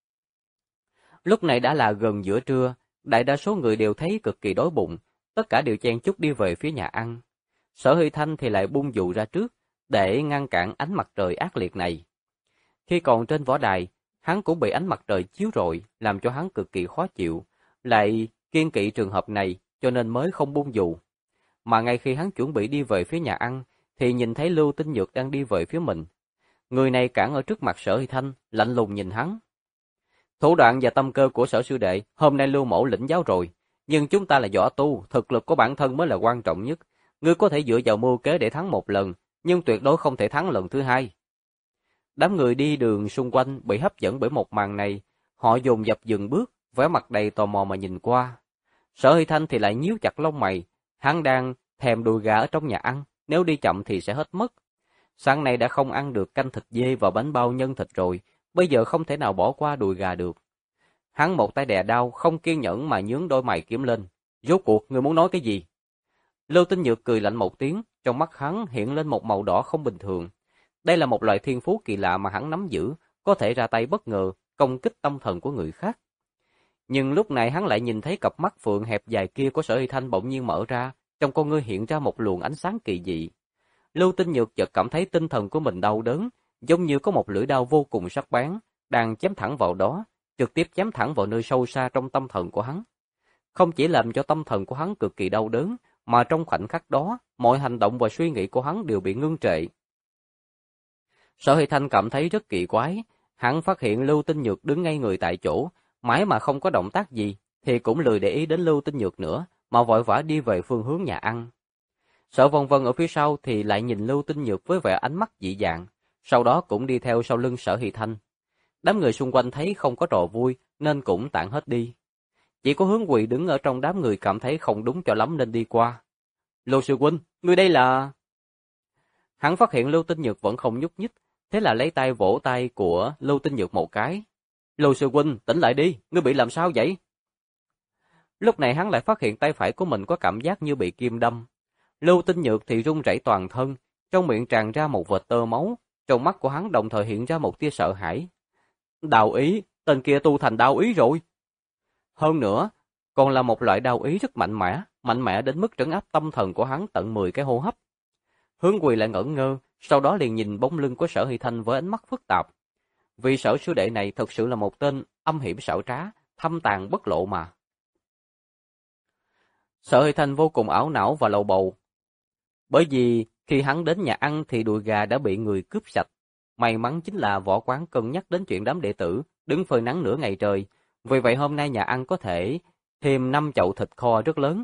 Lúc này đã là gần giữa trưa, đại đa số người đều thấy cực kỳ đói bụng, tất cả đều chen chúc đi về phía nhà ăn. Sở Hy Thanh thì lại bung dù ra trước, để ngăn cản ánh mặt trời ác liệt này. Khi còn trên võ đài, hắn cũng bị ánh mặt trời chiếu rọi, làm cho hắn cực kỳ khó chịu, lại kiêng kỵ trường hợp này, cho nên mới không bung dù. Mà ngay khi hắn chuẩn bị đi về phía nhà ăn, thì nhìn thấy Lưu Tinh Nhược đang đi về phía mình. Người này cản ở trước mặt Sở Hy Thanh, lạnh lùng nhìn hắn. Thủ đoạn và tâm cơ của Sở sư đệ, hôm nay Lưu mẫu lĩnh giáo rồi, nhưng chúng ta là võ tu, thực lực của bản thân mới là quan trọng nhất. Ngươi có thể dựa vào mưu kế để thắng một lần, nhưng tuyệt đối không thể thắng lần thứ hai. Đám người đi đường xung quanh bị hấp dẫn bởi một màn này, họ dồn dập dừng bước, vẻ mặt đầy tò mò mà nhìn qua. Sở Huy Thanh thì lại nhíu chặt lông mày, hắn đang thèm đùi gà ở trong nhà ăn, nếu đi chậm thì sẽ hết mất. Sáng nay đã không ăn được canh thịt dê và bánh bao nhân thịt rồi, bây giờ không thể nào bỏ qua đùi gà được. Hắn một tay đè đau, không kiên nhẫn mà nhướng đôi mày kiếm lên. Rốt cuộc, ngươi muốn nói cái gì? Lưu Tinh Nhược cười lạnh một tiếng, trong mắt hắn hiện lên một màu đỏ không bình thường. Đây là một loại thiên phú kỳ lạ mà hắn nắm giữ, có thể ra tay bất ngờ, công kích tâm thần của người khác. Nhưng lúc này hắn lại nhìn thấy cặp mắt phượng hẹp dài kia của Sở Hy Thanh bỗng nhiên mở ra, trong con ngươi hiện ra một luồng ánh sáng kỳ dị. Lưu Tinh Nhược chợt cảm thấy tinh thần của mình đau đớn, giống như có một lưỡi đao vô cùng sắc bén, đang chém thẳng vào đó, trực tiếp chém thẳng vào nơi sâu xa trong tâm thần của hắn. Không chỉ làm cho tâm thần của hắn cực kỳ đau đớn, mà trong khoảnh khắc đó, mọi hành động và suy nghĩ của hắn đều bị ngưng trệ. Sở Hy Thanh cảm thấy rất kỳ quái, hắn phát hiện Lưu Tinh Nhược đứng ngay người tại chỗ, mãi mà không có động tác gì, thì cũng lười để ý đến Lưu Tinh Nhược nữa, mà vội vã đi về phương hướng nhà ăn. Sở Vân Vân ở phía sau thì lại nhìn Lưu Tinh Nhược với vẻ ánh mắt dị dạng, sau đó cũng đi theo sau lưng Sở Hy Thanh. Đám người xung quanh thấy không có trò vui nên cũng tản hết đi. Chỉ có Hướng Quỳ đứng ở trong đám người cảm thấy không đúng cho lắm nên đi qua. Lưu sư huynh, ngươi đây là... Hắn phát hiện Lưu Tinh Nhược vẫn không nhúc nhích, thế là lấy tay vỗ tay của Lưu Tinh Nhược một cái. Lưu sư huynh, tỉnh lại đi, ngươi bị làm sao vậy? Lúc này hắn lại phát hiện tay phải của mình có cảm giác như bị kim đâm. Lưu Tinh Nhược thì run rẩy toàn thân, trong miệng tràn ra một vệt tơ máu, trong mắt của hắn đồng thời hiện ra một tia sợ hãi. Đao ý, tên kia tu thành đao ý rồi. Hơn nữa, còn là một loại đao ý rất mạnh mẽ đến mức trấn áp tâm thần của hắn tận 10 cái hô hấp. Hướng Quỳ lại ngẩn ngơ, sau đó liền nhìn bóng lưng của Sở Hy Thanh với ánh mắt phức tạp. Vì Sở sư đệ này thật sự là một tên âm hiểm xảo trá, thâm tàn bất lộ mà. Sở Hy Thanh vô cùng ảo não và lầu bầu. Bởi vì khi hắn đến nhà ăn thì đùi gà đã bị người cướp sạch. May mắn chính là võ quán cân nhắc đến chuyện đám đệ tử đứng phơi nắng nửa ngày trời, vì vậy hôm nay nhà ăn có thể thêm 5 chậu thịt kho rất lớn.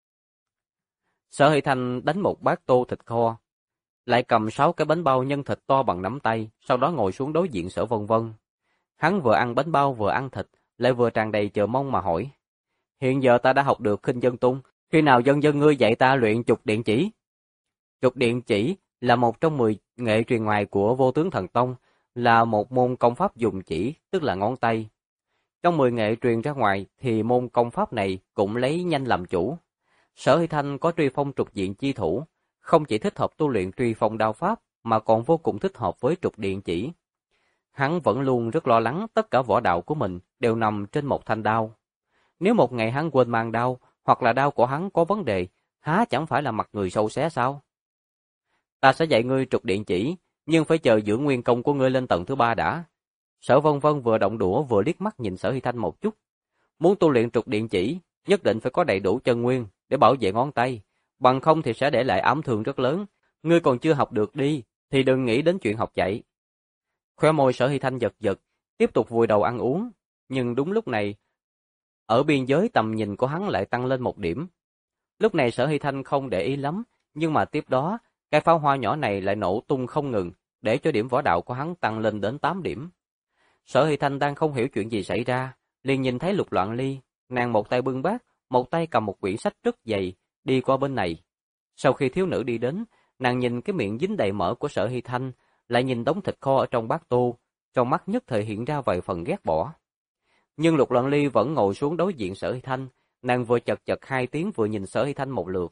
Sở Hy Thanh đánh một bát tô thịt kho, lại cầm 6 cái bánh bao nhân thịt to bằng nắm tay, sau đó ngồi xuống đối diện Sở Vân Vân. Hắn vừa ăn bánh bao vừa ăn thịt, lại vừa tràn đầy chờ mong mà hỏi: "Hiện giờ ta đã học được Khinh Dân Tung, khi nào dân ngươi dạy ta luyện Trục Điện Chỉ?" Trục Điện Chỉ là một trong 10 nghệ truyền ngoài của Vô Tướng Thần Tông, là một môn công pháp dùng chỉ, tức là ngón tay. Trong 10 nghệ truyền ra ngoài thì môn công pháp này cũng lấy nhanh làm chủ. Sở Hy Thanh có truy phong trục diện chi thủ, không chỉ thích hợp tu luyện truy phong đao pháp mà còn vô cùng thích hợp với trục điện chỉ. Hắn vẫn luôn rất lo lắng tất cả võ đạo của mình đều nằm trên một thanh đao. Nếu một ngày hắn quên mang đao, hoặc là đao của hắn có vấn đề, há chẳng phải là mặt người sâu xé sao? Ta sẽ dạy ngươi trục điện chỉ, nhưng phải chờ dưỡng nguyên công của ngươi lên tầng thứ 3 đã. Sở Vân Vân vừa động đũa vừa liếc mắt nhìn Sở Hy Thanh một chút. Muốn tu luyện trục điện chỉ, nhất định phải có đầy đủ chân nguyên để bảo vệ ngón tay, bằng không thì sẽ để lại ám thương rất lớn. Ngươi còn chưa học được đi, thì đừng nghĩ đến chuyện học chạy. Khóe môi Sở Hy Thanh giật giật, tiếp tục vùi đầu ăn uống, nhưng đúng lúc này, ở biên giới tầm nhìn của hắn lại tăng lên một điểm. Lúc này Sở Hy Thanh không để ý lắm, nhưng mà tiếp đó, cái pháo hoa nhỏ này lại nổ tung không ngừng, để cho điểm võ đạo của hắn tăng lên đến 8 điểm. Sở Hy Thanh đang không hiểu chuyện gì xảy ra, liền nhìn thấy Lục Loạn Ly, nàng một tay bưng bát, một tay cầm một quyển sách rất dày, đi qua bên này. Sau khi thiếu nữ đi đến, nàng nhìn cái miệng dính đầy mỡ của Sở Hy Thanh, lại nhìn đống thịt kho ở trong bát tô, trong mắt nhất thời hiện ra vài phần ghét bỏ. Nhưng Lục Loạn Ly vẫn ngồi xuống đối diện Sở Hy Thanh, nàng vừa chật chật 2 tiếng vừa nhìn Sở Hy Thanh một lượt.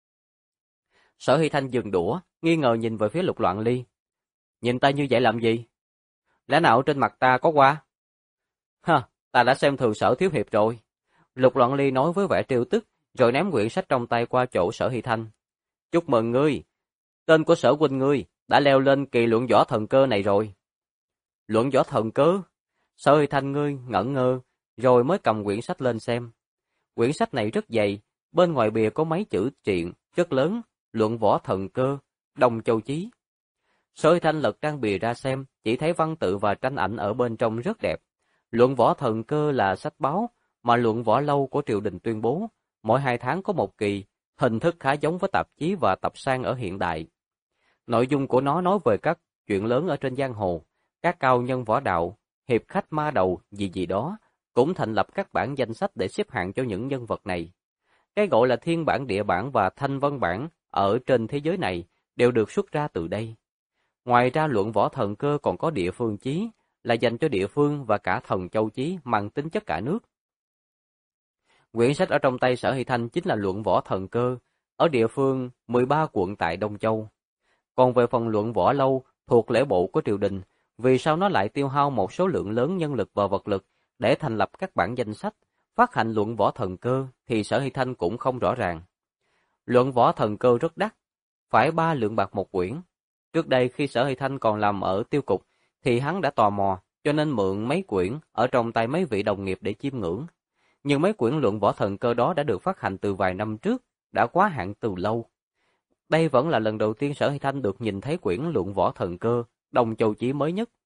Sở Hy Thanh dừng đũa, nghi ngờ nhìn về phía Lục Loạn Ly. Nhìn ta như vậy làm gì? Lẽ nào trên mặt ta có qua? Ha, ta đã xem thường Sở thiếu hiệp rồi. Lục Loạn Ly nói với vẻ trêu tức, rồi ném quyển sách trong tay qua chỗ Sở Hy Thanh. Chúc mừng ngươi, tên của Sở huynh ngươi đã leo lên kỳ luận võ thần cơ này rồi. Luận võ thần cơ? Sở Hy Thanh ngươi ngẩn ngơ, rồi mới cầm quyển sách lên xem. Quyển sách này rất dày, bên ngoài bìa có mấy chữ truyện rất lớn, luận võ thần cơ, Đông Châu Chí. Sở Hy Thanh lật trang bìa ra xem, chỉ thấy văn tự và tranh ảnh ở bên trong rất đẹp. Luận võ thần cơ là sách báo, mà luận võ lâu của triều đình tuyên bố, mỗi 2 tháng có một kỳ, hình thức khá giống với tạp chí và tập san ở hiện đại. Nội dung của nó nói về các chuyện lớn ở trên giang hồ, các cao nhân võ đạo, hiệp khách ma đầu gì gì đó, cũng thành lập các bản danh sách để xếp hạng cho những nhân vật này. Cái gọi là thiên bản, địa bản và thanh vân bản ở trên thế giới này đều được xuất ra từ đây. Ngoài ra luận võ thần cơ còn có địa phương chí, là dành cho địa phương và cả thần châu chí mang tính chất cả nước. Quyển sách ở trong tay Sở Hy Thanh chính là luận võ thần cơ, ở địa phương 13 quận tại Đông Châu. Còn về phần luận võ lâu thuộc lễ bộ của triều đình, vì sao nó lại tiêu hao một số lượng lớn nhân lực và vật lực để thành lập các bản danh sách, phát hành luận võ thần cơ thì Sở Hy Thanh cũng không rõ ràng. Luận võ thần cơ rất đắt, phải 3 lượng bạc một quyển. Trước đây khi Sở Hy Thanh còn làm ở tiêu cục thì hắn đã tò mò cho nên mượn mấy quyển ở trong tay mấy vị đồng nghiệp để chiêm ngưỡng. Nhưng mấy quyển luận võ thần cơ đó đã được phát hành từ vài năm trước, đã quá hạn từ lâu. Đây vẫn là lần đầu tiên Sở Hy Thanh được nhìn thấy quyển luận võ thần cơ, Đông Châu chí mới nhất.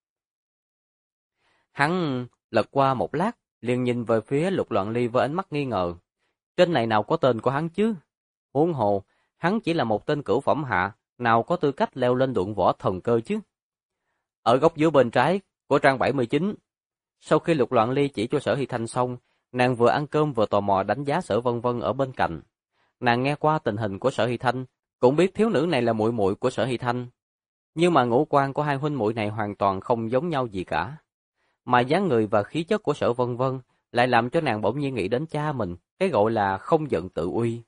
Hắn lật qua một lát, liền nhìn về phía Lục Loạn Ly với ánh mắt nghi ngờ. Trên này nào có tên của hắn chứ? Huống hồ, hắn chỉ là một tên cửu phẩm hạ, nào có tư cách leo lên luận võ thần cơ chứ? Ở góc dưới bên trái của trang 79, sau khi Lục Loạn Ly chỉ cho Sở Hy Thanh xong, nàng vừa ăn cơm vừa tò mò đánh giá Sở Vân Vân ở bên cạnh. Nàng nghe qua tình hình của Sở Hy Thanh, cũng biết thiếu nữ này là muội muội của Sở Hy Thanh. Nhưng mà ngũ quan của hai huynh muội này hoàn toàn không giống nhau gì cả. Mà dáng người và khí chất của Sở Vân Vân lại làm cho nàng bỗng nhiên nghĩ đến cha mình, cái gọi là không giận tự uy.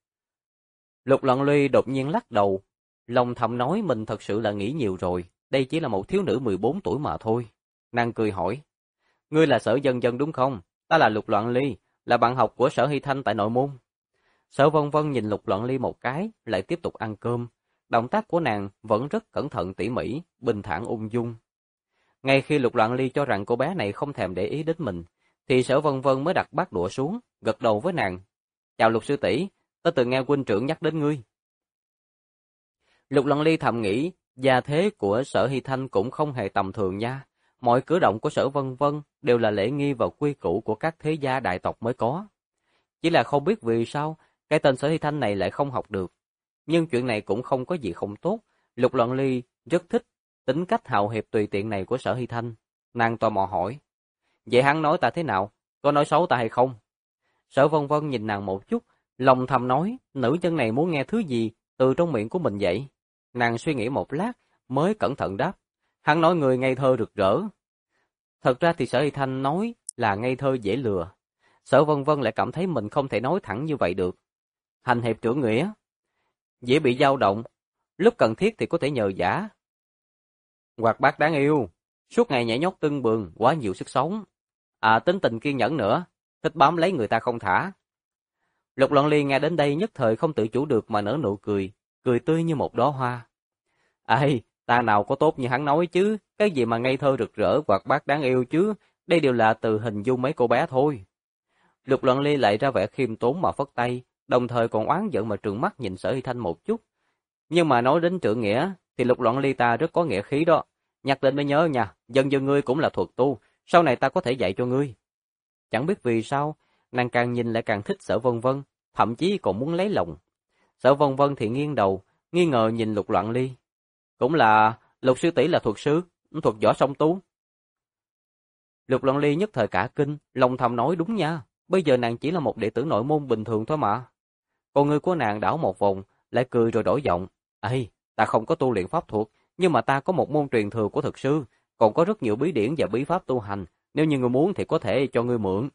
Lục Loạn Ly đột nhiên lắc đầu, lòng thầm nói mình thật sự là nghĩ nhiều rồi, đây chỉ là một thiếu nữ 14 tuổi mà thôi. Nàng cười hỏi, ngươi là Sở Dân Dân đúng không? Ta là Lục Loạn Ly, là bạn học của Sở Hy Thanh tại nội môn. Sở Vân Vân nhìn Lục Loạn Ly một cái, lại tiếp tục ăn cơm. Động tác của nàng vẫn rất cẩn thận tỉ mỉ, bình thản ung dung. Ngay khi Lục Loạn Ly cho rằng cô bé này không thèm để ý đến mình, thì Sở Vân Vân mới đặt bát đũa xuống, gật đầu với nàng. Chào Lục sư tỷ, ta từng nghe huynh trưởng nhắc đến ngươi. Lục Loạn Ly thầm nghĩ, gia thế của Sở Hy Thanh cũng không hề tầm thường nha. Mọi cử động của Sở Vân Vân đều là lễ nghi và quy củ của các thế gia đại tộc mới có. Chỉ là không biết vì sao, cái tên Sở Hy Thanh này lại không học được. Nhưng chuyện này cũng không có gì không tốt. Lục Loạn Ly rất thích tính cách hào hiệp tùy tiện này của Sở Hy Thanh. Nàng tò mò hỏi, vậy hắn nói ta thế nào? Có nói xấu ta hay không? Sở Vân Vân nhìn nàng một chút, lòng thầm nói, nữ nhân này muốn nghe thứ gì từ trong miệng của mình vậy? Nàng suy nghĩ một lát, mới cẩn thận đáp, hắn nói người ngây thơ rực rỡ. Thật ra thì Sở Hy Thanh nói là ngây thơ dễ lừa. Sở Vân Vân lại cảm thấy mình không thể nói thẳng như vậy được. Hành hiệp trưởng nghĩa, dễ bị dao động, lúc cần thiết thì có thể nhờ vả. Hoạt bát đáng yêu, suốt ngày nhảy nhót tưng bừng, quá nhiều sức sống. À, tính tình kiên nhẫn nữa, thích bám lấy người ta không thả. Lục Loạn Ly nghe đến đây nhất thời không tự chủ được mà nở nụ cười, cười tươi như một đóa hoa. Ây, ta nào có tốt như hắn nói chứ, cái gì mà ngây thơ rực rỡ, hoạt bát đáng yêu chứ, đây đều là từ hình dung mấy cô bé thôi. Lục Loạn Ly lại ra vẻ khiêm tốn mà phất tay, đồng thời còn oán giận mà trừng mắt nhìn Sở Hy Thanh một chút. Nhưng mà nói đến trượng nghĩa, thì Lục Loạn Ly ta rất có nghĩa khí đó. Nhắc đến mới nhớ nha, dân dân ngươi cũng là thuật tu, sau này ta có thể dạy cho ngươi. Chẳng biết vì sao, nàng càng nhìn lại càng thích Sở Vân Vân, thậm chí còn muốn lấy lòng. Sở Vân Vân thì nghiêng đầu, nghi ngờ nhìn Lục Loạn Ly. Cũng là, Lục sư tỷ là thuật sư, thuật võ song tú. Lục Loạn Ly nhất thời cả kinh, lòng thầm nói đúng nha, bây giờ nàng chỉ là một đệ tử nội môn bình thường thôi mà. Con người của nàng đảo một vòng, lại cười rồi đổi giọng. Ê, ta không có tu luyện pháp thuật, nhưng mà ta có một môn truyền thừa của thực sư, còn có rất nhiều bí điển và bí pháp tu hành, nếu như ngươi muốn thì có thể cho ngươi mượn.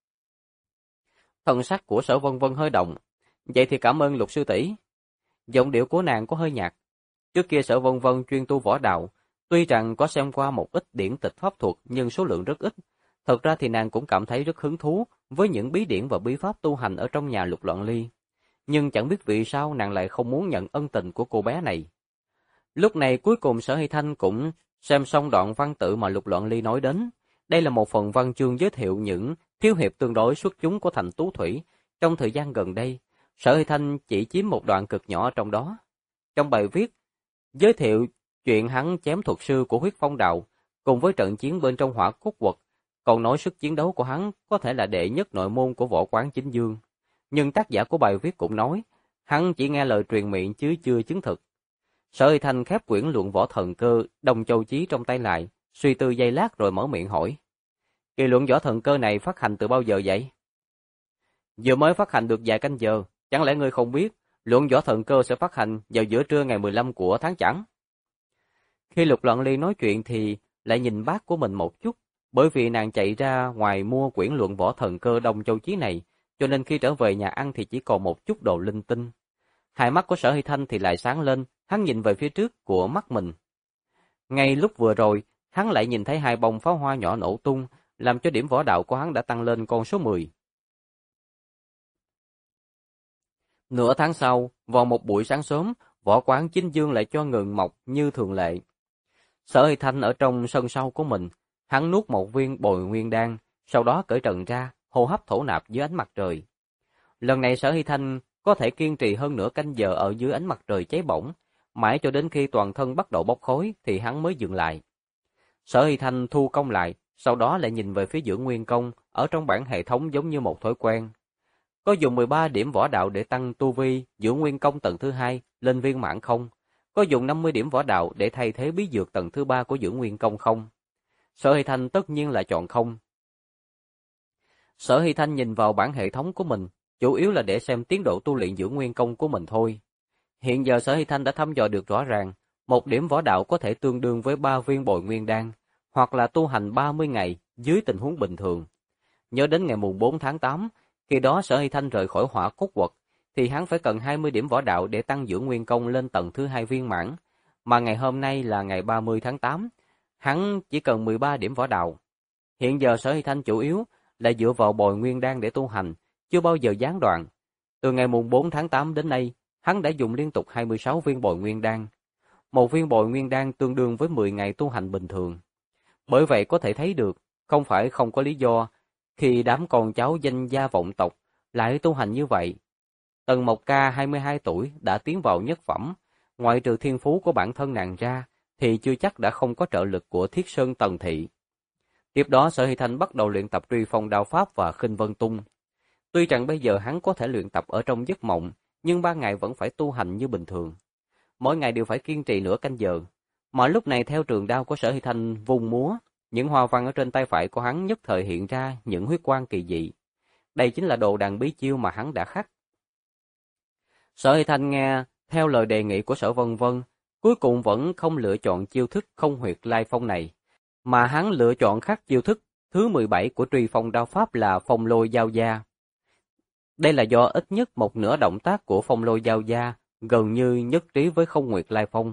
Thần sắc của Sở Vân Vân hơi động. Vậy thì cảm ơn Lục sư tỷ. Giọng điệu của nàng có hơi nhạt. Trước kia Sở Vân Vân chuyên tu võ đạo, tuy rằng có xem qua một ít điển tịch pháp thuật nhưng số lượng rất ít. Thật ra thì nàng cũng cảm thấy rất hứng thú với những bí điển và bí pháp tu hành ở trong nhà Lục Loạn Ly. Nhưng chẳng biết vì sao nàng lại không muốn nhận ân tình của cô bé này. Lúc này cuối cùng Sở Hy Thanh cũng xem xong đoạn văn tự mà Lục Loạn Ly nói đến. Đây là một phần văn chương giới thiệu những thiếu hiệp tương đối xuất chúng của thành Tú Thủy. Trong thời gian gần đây, Sở Hy Thanh chỉ chiếm một đoạn cực nhỏ trong đó. Trong bài viết, giới thiệu chuyện hắn chém thuật sư của Huyết Phong Đạo, cùng với trận chiến bên trong Hỏa Cốt Quật, còn nói sức chiến đấu của hắn có thể là đệ nhất nội môn của võ quán Chính Dương. Nhưng tác giả của bài viết cũng nói, Hắn chỉ nghe lời truyền miệng chứ chưa chứng thực. Sở Hy Thanh khép quyển luận võ thần cơ Đông Châu Chí trong tay lại, suy tư giây lát rồi mở miệng hỏi. Kỳ luận võ thần cơ này phát hành từ bao giờ vậy? Vừa mới phát hành được vài canh giờ, chẳng lẽ ngươi không biết, luận võ thần cơ sẽ phát hành vào giữa trưa ngày 15 của tháng Chẵn? Khi Lục Loạn Ly nói chuyện thì lại nhìn bác của mình một chút, bởi vì nàng chạy ra ngoài mua quyển luận võ thần cơ Đông Châu Chí này, cho nên khi trở về nhà ăn thì chỉ còn một chút đồ linh tinh. Hai mắt của Sở Hy Thanh thì lại sáng lên, hắn nhìn về phía trước của mắt mình. Ngay lúc vừa rồi, hắn lại nhìn thấy hai bông pháo hoa nhỏ nổ tung, làm cho điểm võ đạo của hắn đã tăng lên con số 10. Nửa tháng sau, vào một buổi sáng sớm, võ quán Chính Dương lại cho ngừng mọc như thường lệ. Sở Hy Thanh ở trong sân sau của mình, hắn nuốt một viên bồi nguyên đan, sau đó cởi trần ra, hô hấp thổ nạp dưới ánh mặt trời. Lần này Sở Hy Thanh có thể kiên trì hơn nửa canh giờ ở dưới ánh mặt trời cháy bỏng, mãi cho đến khi toàn thân bắt đầu bốc khói thì hắn mới dừng lại. Sở Hy Thanh thu công lại, sau đó lại nhìn về phía Dưỡng Nguyên Công, ở trong bảng hệ thống giống như một thói quen. Có dùng 13 điểm võ đạo để tăng tu vi Dưỡng Nguyên Công tầng thứ 2 lên viên mãn không? Có dùng 50 điểm võ đạo để thay thế bí dược tầng thứ 3 của Dưỡng Nguyên Công không? Sở Hy Thanh tất nhiên là chọn không. Sở Hy Thanh nhìn vào bảng hệ thống của mình, chủ yếu là để xem tiến độ tu luyện Dưỡng Nguyên Công của mình thôi. Hiện giờ Sở Hy Thanh đã thăm dò được rõ ràng, một điểm võ đạo có thể tương đương với 3 viên bồi nguyên đan, hoặc là tu hành 30 ngày dưới tình huống bình thường. Nhớ đến ngày mùng 4 tháng 8, khi đó Sở Hy Thanh rời khỏi Hỏa Cốt Quật, thì hắn phải cần 20 điểm võ đạo để tăng Dưỡng Nguyên Công lên tầng thứ 2 viên mãn, mà ngày hôm nay là ngày 30 tháng 8, hắn chỉ cần 13 điểm võ đạo. Hiện giờ Sở Hy Thanh chủ yếu là dựa vào bồi nguyên đan để tu hành, chưa bao giờ gián đoạn. Từ ngày mùng 4 tháng 8 đến nay, hắn đã dùng liên tục 26 viên bồi nguyên đan. Một viên bồi nguyên đan tương đương với 10 ngày tu hành bình thường. Bởi vậy có thể thấy được, không phải không có lý do, khi đám con cháu danh gia vọng tộc lại tu hành như vậy. Tần Mộc Ca 22 tuổi đã tiến vào nhất phẩm, ngoại trừ thiên phú của bản thân nàng ra, thì chưa chắc đã không có trợ lực của Thiết Sơn Tần Thị. Tiếp đó Sở Hy Thanh bắt đầu luyện tập Truy Phong Đao Pháp và Khinh Vân Tung. Tuy rằng bây giờ hắn có thể luyện tập ở trong giấc mộng, nhưng ban ngày vẫn phải tu hành như bình thường. Mỗi ngày đều phải kiên trì nửa canh giờ. Mà lúc này theo trường đao của Sở Hy Thanh vung múa, những hoa văn ở trên tay phải của hắn nhất thời hiện ra những huyết quang kỳ dị. Đây chính là đồ đàn bí chiêu mà hắn đã khắc. Sở Hy Thanh nghe theo lời đề nghị của Sở Vân Vân, cuối cùng vẫn không lựa chọn chiêu thức không huyệt lai phong này, mà hắn lựa chọn khắc chiêu thức thứ 17 của Truy Phong Đao Pháp là Phong Lôi Giao Da. Đây là do ít nhất một nửa động tác của Phong Lôi Giao Da gần như nhất trí với Không Huyệt Lai Phong.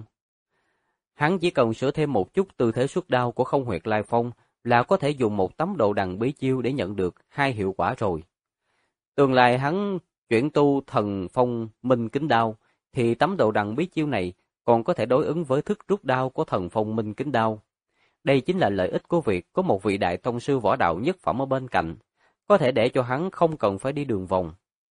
Hắn chỉ cần sửa thêm một chút tư thế xuất đao của Không Huyệt Lai Phong là có thể dùng một tấm đồ đằng bí chiêu để nhận được hai hiệu quả rồi. Tương lai hắn chuyển tu Thần Phong Minh Kính Đao, thì tấm đồ đằng bí chiêu này còn có thể đối ứng với thức rút đao của Thần Phong Minh Kính Đao. Đây chính là lợi ích của việc có một vị đại tông sư võ đạo nhất phẩm ở bên cạnh, có thể để cho hắn không cần phải đi đường vòng.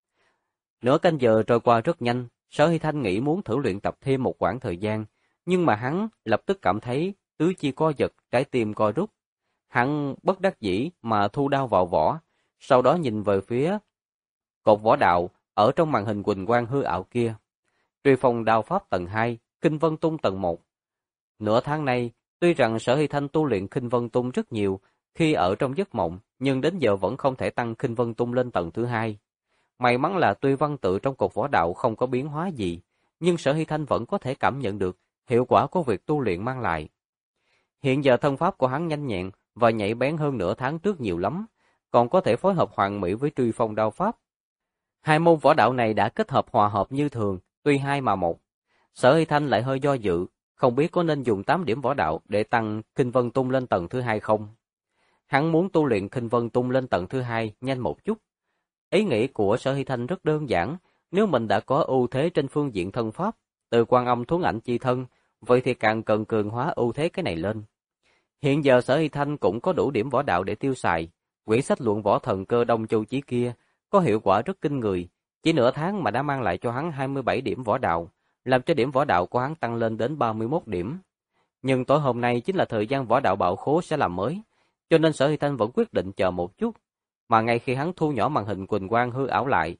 Nửa canh giờ trôi qua rất nhanh, Sở Hy Thanh nghĩ muốn thử luyện tập thêm một quãng thời gian, nhưng mà hắn lập tức cảm thấy tứ chi co giật, trái tim co rút. Hắn bất đắc dĩ mà thu đao vào vỏ, sau đó nhìn về phía cột võ đạo ở trong màn hình huỳnh quang hư ảo kia. Truy Phong Đao Pháp tầng 2, Khinh Vân Tung tầng 1. Nửa tháng nay, tuy rằng Sở Hy Thanh tu luyện Khinh Vân Tung rất nhiều khi ở trong giấc mộng, nhưng đến giờ vẫn không thể tăng Khinh Vân Tung lên tầng thứ 2. May mắn là tuy văn tự trong cột võ đạo không có biến hóa gì, nhưng Sở Hy Thanh vẫn có thể cảm nhận được hiệu quả của việc tu luyện mang lại. Hiện giờ thân pháp của hắn nhanh nhẹn và nhạy bén hơn nửa tháng trước nhiều lắm, còn có thể phối hợp hoàn mỹ với Truy Phong Đao Pháp. Hai môn võ đạo này đã kết hợp hòa hợp như thường, tuy hai mà một. Sở Hy Thanh lại hơi do dự, không biết có nên dùng 8 điểm võ đạo để tăng Khinh Vân Tung lên tầng thứ 2 không. Hắn muốn tu luyện Khinh Vân Tung lên tầng thứ 2 nhanh một chút. Ý nghĩ của Sở Hy Thanh rất đơn giản, nếu mình đã có ưu thế trên phương diện thân pháp, từ Quan Âm Thuấn Ảnh chi thân, vậy thì càng cần cường hóa ưu thế cái này lên. Hiện giờ Sở Hy Thanh cũng có đủ điểm võ đạo để tiêu xài, quyển sách luận võ thần cơ Đông Châu Chí kia có hiệu quả rất kinh người, chỉ nửa tháng mà đã mang lại cho hắn 27 điểm võ đạo, làm cho điểm võ đạo của hắn tăng lên đến 31 điểm. Nhưng tối hôm nay chính là thời gian võ đạo bạo khố sẽ làm mới, cho nên Sở Hy Thanh vẫn quyết định chờ một chút. Mà ngay khi hắn thu nhỏ màn hình huỳnh quang hư ảo lại,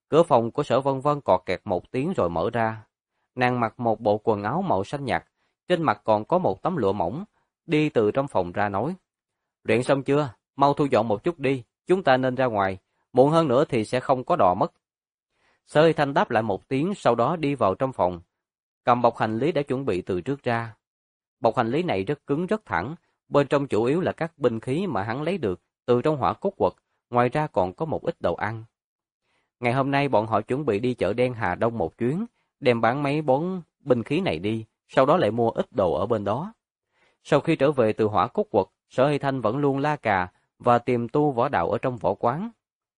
Cửa phòng của Sở Vân Vân cọt kẹt một tiếng rồi mở ra. Nàng mặc một bộ quần áo màu xanh nhạt, trên mặt còn có một tấm lụa mỏng, đi từ trong phòng ra nói: "Luyện xong chưa? Mau thu dọn một chút đi, chúng ta nên ra ngoài, muộn hơn nữa thì sẽ không có đò mất." Sở Hy Thanh đáp lại một tiếng, sau đó đi vào trong phòng, cầm bọc hành lý đã chuẩn bị từ trước ra. Bọc hành lý này rất cứng rất thẳng, bên trong chủ yếu là các binh khí mà hắn lấy được từ trong Hỏa Cốt Quật, ngoài ra còn có một ít đồ ăn. Ngày hôm nay bọn họ chuẩn bị đi chợ đen Hà Đông một chuyến, đem bán mấy món binh khí này đi, sau đó lại mua ít đồ ở bên đó. Sau khi trở về từ Hỏa Cốt Quật, Sở Hy Thanh vẫn luôn la cà và tìm tu võ đạo ở trong võ quán.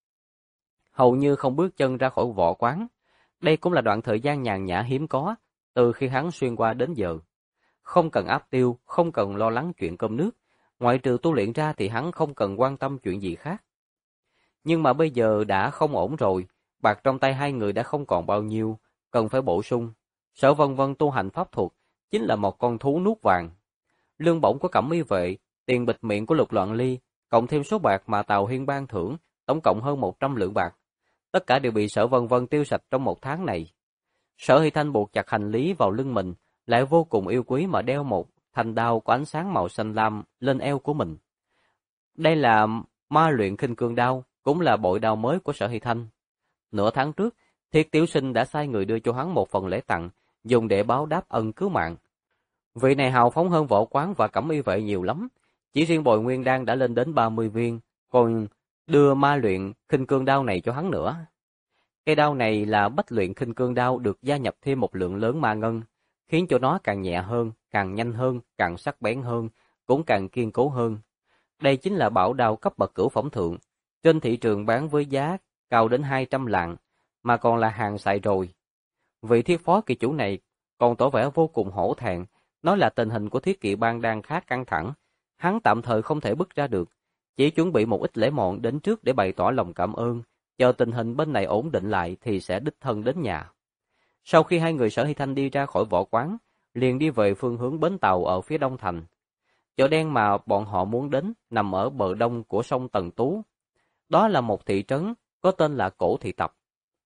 Hầu như không bước chân ra khỏi võ quán. Đây cũng là đoạn thời gian nhàn nhã hiếm có, từ khi hắn xuyên qua đến giờ. Không cần áp tiêu, không cần lo lắng chuyện cơm nước, ngoại trừ tu luyện ra thì hắn không cần quan tâm chuyện gì khác. Nhưng mà bây giờ đã không ổn rồi, bạc trong tay hai người đã không còn bao nhiêu, cần phải bổ sung. Sở Vân Vân tu hành pháp thuật, chính là một con thú nuốt vàng. Lương bổng của Cẩm Y vệ, tiền bịt miệng của Lục Loạn Ly, cộng thêm số bạc mà Tào Hiên ban thưởng, tổng cộng hơn 100 lượng bạc. Tất cả đều bị Sở Vân Vân tiêu sạch trong một tháng này. Sở Hy Thanh buộc chặt hành lý vào lưng mình, lại vô cùng yêu quý mà đeo một thanh đao có ánh sáng màu xanh lam lên eo của mình. Đây là ma luyện khinh cương đao, cũng là bội đao mới của Sở Hy Thanh. Nửa tháng trước, Thiết Tiểu Sinh đã sai người đưa cho hắn một phần lễ tặng, dùng để báo đáp ân cứu mạng. Vị này hào phóng hơn võ quán và Cẩm Y vệ nhiều lắm, chỉ riêng bồi nguyên đan đã lên đến 30 viên, còn đưa ma luyện khinh cương đao này cho hắn nữa. Cây đao này là bách luyện khinh cương đao được gia nhập thêm một lượng lớn ma ngân, khiến cho nó càng nhẹ hơn, càng nhanh hơn, càng sắc bén hơn, cũng càng kiên cố hơn. Đây chính là bảo đao cấp bậc cửu phẩm thượng, trên thị trường bán với giá cao đến 200 lạng, mà còn là hàng xài rồi. Vị thiết phó kỳ chủ này còn tỏ vẻ vô cùng hổ thẹn, nói là tình hình của Thiết Kỵ Bang đang khá căng thẳng, hắn tạm thời không thể bước ra được, chỉ chuẩn bị một ít lễ mọn đến trước để bày tỏ lòng cảm ơn, chờ tình hình bên này ổn định lại thì sẽ đích thân đến nhà. Sau khi hai người Sở Hy Thanh đi ra khỏi võ quán, liền đi về phương hướng bến tàu ở phía đông thành. Chợ đen mà bọn họ muốn đến nằm ở bờ đông của sông Tần Tú. Đó là một thị trấn có tên là Cổ Thị Tập.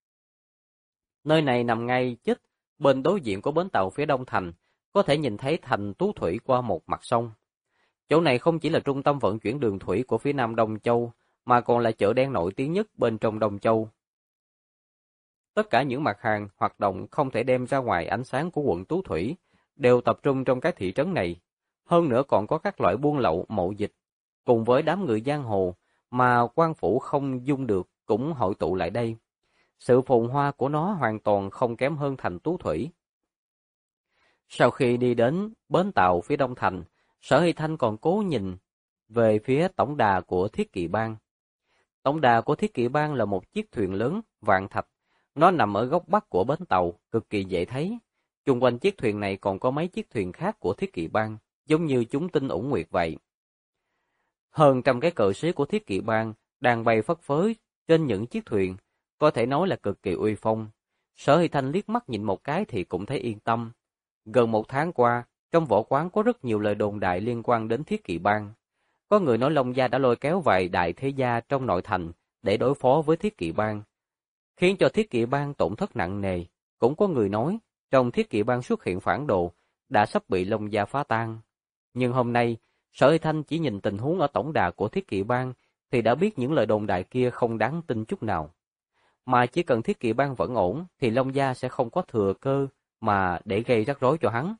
Nơi này nằm ngay chích bên đối diện của bến tàu phía đông thành, có thể nhìn thấy thành Tú Thủy qua một mặt sông. Chỗ này không chỉ là trung tâm vận chuyển đường thủy của phía nam Đông Châu, mà còn là chợ đen nổi tiếng nhất bên trong Đông Châu. Tất cả những mặt hàng hoạt động không thể đem ra ngoài ánh sáng của quận Tú Thủy đều tập trung trong cái thị trấn này. Hơn nữa còn có các loại buôn lậu, mậu dịch, cùng với đám người giang hồ mà quan phủ không dung được cũng hội tụ lại đây. Sự phồn hoa của nó hoàn toàn không kém hơn thành Tú Thủy. Sau khi đi đến bến tàu phía đông thành, Sở Hy Thanh còn cố nhìn về phía tổng đà của Thiết Kỵ Bang. Tổng đà của Thiết Kỵ Bang là một chiếc thuyền lớn vạn thạch. Nó nằm ở góc bắc của bến tàu, cực kỳ dễ thấy. Chung quanh chiếc thuyền này còn có mấy chiếc thuyền khác của Thiết Kỵ Bang, giống như chúng tinh ủng nguyệt vậy. Hơn trăm cái cờ xí của Thiết Kỵ Bang đang bay phất phới trên những chiếc thuyền, có thể nói là cực kỳ uy phong. Sở Hy Thanh liếc mắt nhìn một cái thì cũng thấy yên tâm. Gần một tháng qua, trong võ quán có rất nhiều lời đồn đại liên quan đến Thiết Kỵ Bang. Có người nói Long Gia đã lôi kéo vài đại thế gia trong nội thành để đối phó với Thiết Kỵ Bang, khiến cho Thiết Kỵ Bang tổn thất nặng nề. Cũng có người nói, trong Thiết Kỵ Bang xuất hiện phản đồ, đã sắp bị Long Gia phá tan. Nhưng hôm nay, Sở Hy Thanh chỉ nhìn tình huống ở tổng đà của Thiết Kỵ Bang thì đã biết những lời đồn đại kia không đáng tin chút nào. Mà chỉ cần Thiết Kỵ Bang vẫn ổn thì Long Gia sẽ không có thừa cơ mà để gây rắc rối cho hắn.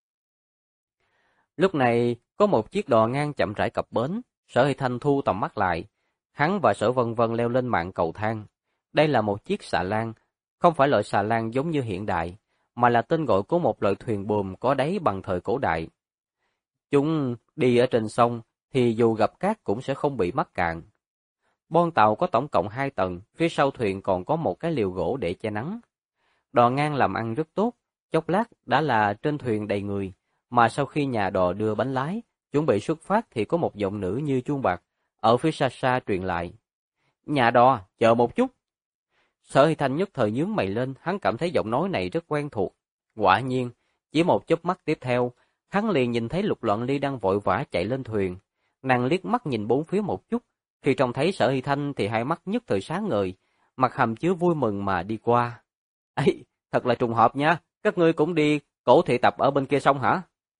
Lúc này, có một chiếc đò ngang chậm rãi cập bến, Sở Hy Thanh thu tầm mắt lại. Hắn và Sở Vân Vân leo lên mạn cầu thang. Đây là một chiếc xà lan, không phải loại xà lan giống như hiện đại, mà là tên gọi của một loại thuyền buồm có đáy bằng thời cổ đại. Chúng đi ở trên sông thì dù gặp cát cũng sẽ không bị mắc cạn. Bon tàu có tổng cộng 2 tầng, phía sau thuyền còn có một cái liều gỗ để che nắng. Đò ngang làm ăn rất tốt, chốc lát đã là trên thuyền đầy người, mà sau khi nhà đò đưa bánh lái, chuẩn bị xuất phát thì có một giọng nữ như chuông bạc, ở phía xa xa truyền lại. Nhà đò, chờ một chút. Sở Hy Thanh nhất thời nhướng mày lên, hắn cảm thấy giọng nói này rất quen thuộc. Quả nhiên, chỉ một chớp mắt tiếp theo, hắn liền nhìn thấy Lục Loạn Ly đang vội vã chạy lên thuyền. Nàng liếc mắt nhìn bốn phía một chút, khi trông thấy Sở Hy Thanh thì hai mắt nhất thời sáng ngời, mặt hàm chứa vui mừng mà đi qua. Ấy, thật là trùng hợp nha, các ngươi cũng đi cổ thị tập ở bên kia sông hả?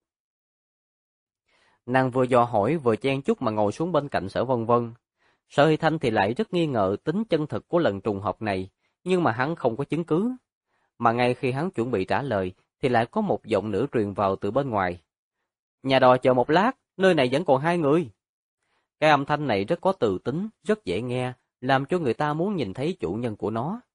Nàng vừa dò hỏi vừa chen chúc mà ngồi xuống bên cạnh Sở Vân Vân. Sở Hy Thanh thì lại rất nghi ngờ tính chân thực của lần trùng hợp này, nhưng mà hắn không có chứng cứ. Mà ngay khi hắn chuẩn bị trả lời, thì lại có một giọng nữ truyền vào từ bên ngoài. Nhà đò chờ một lát, nơi này vẫn còn 2 người. Cái âm thanh này rất có từ tính, rất dễ nghe, làm cho người ta muốn nhìn thấy chủ nhân của nó.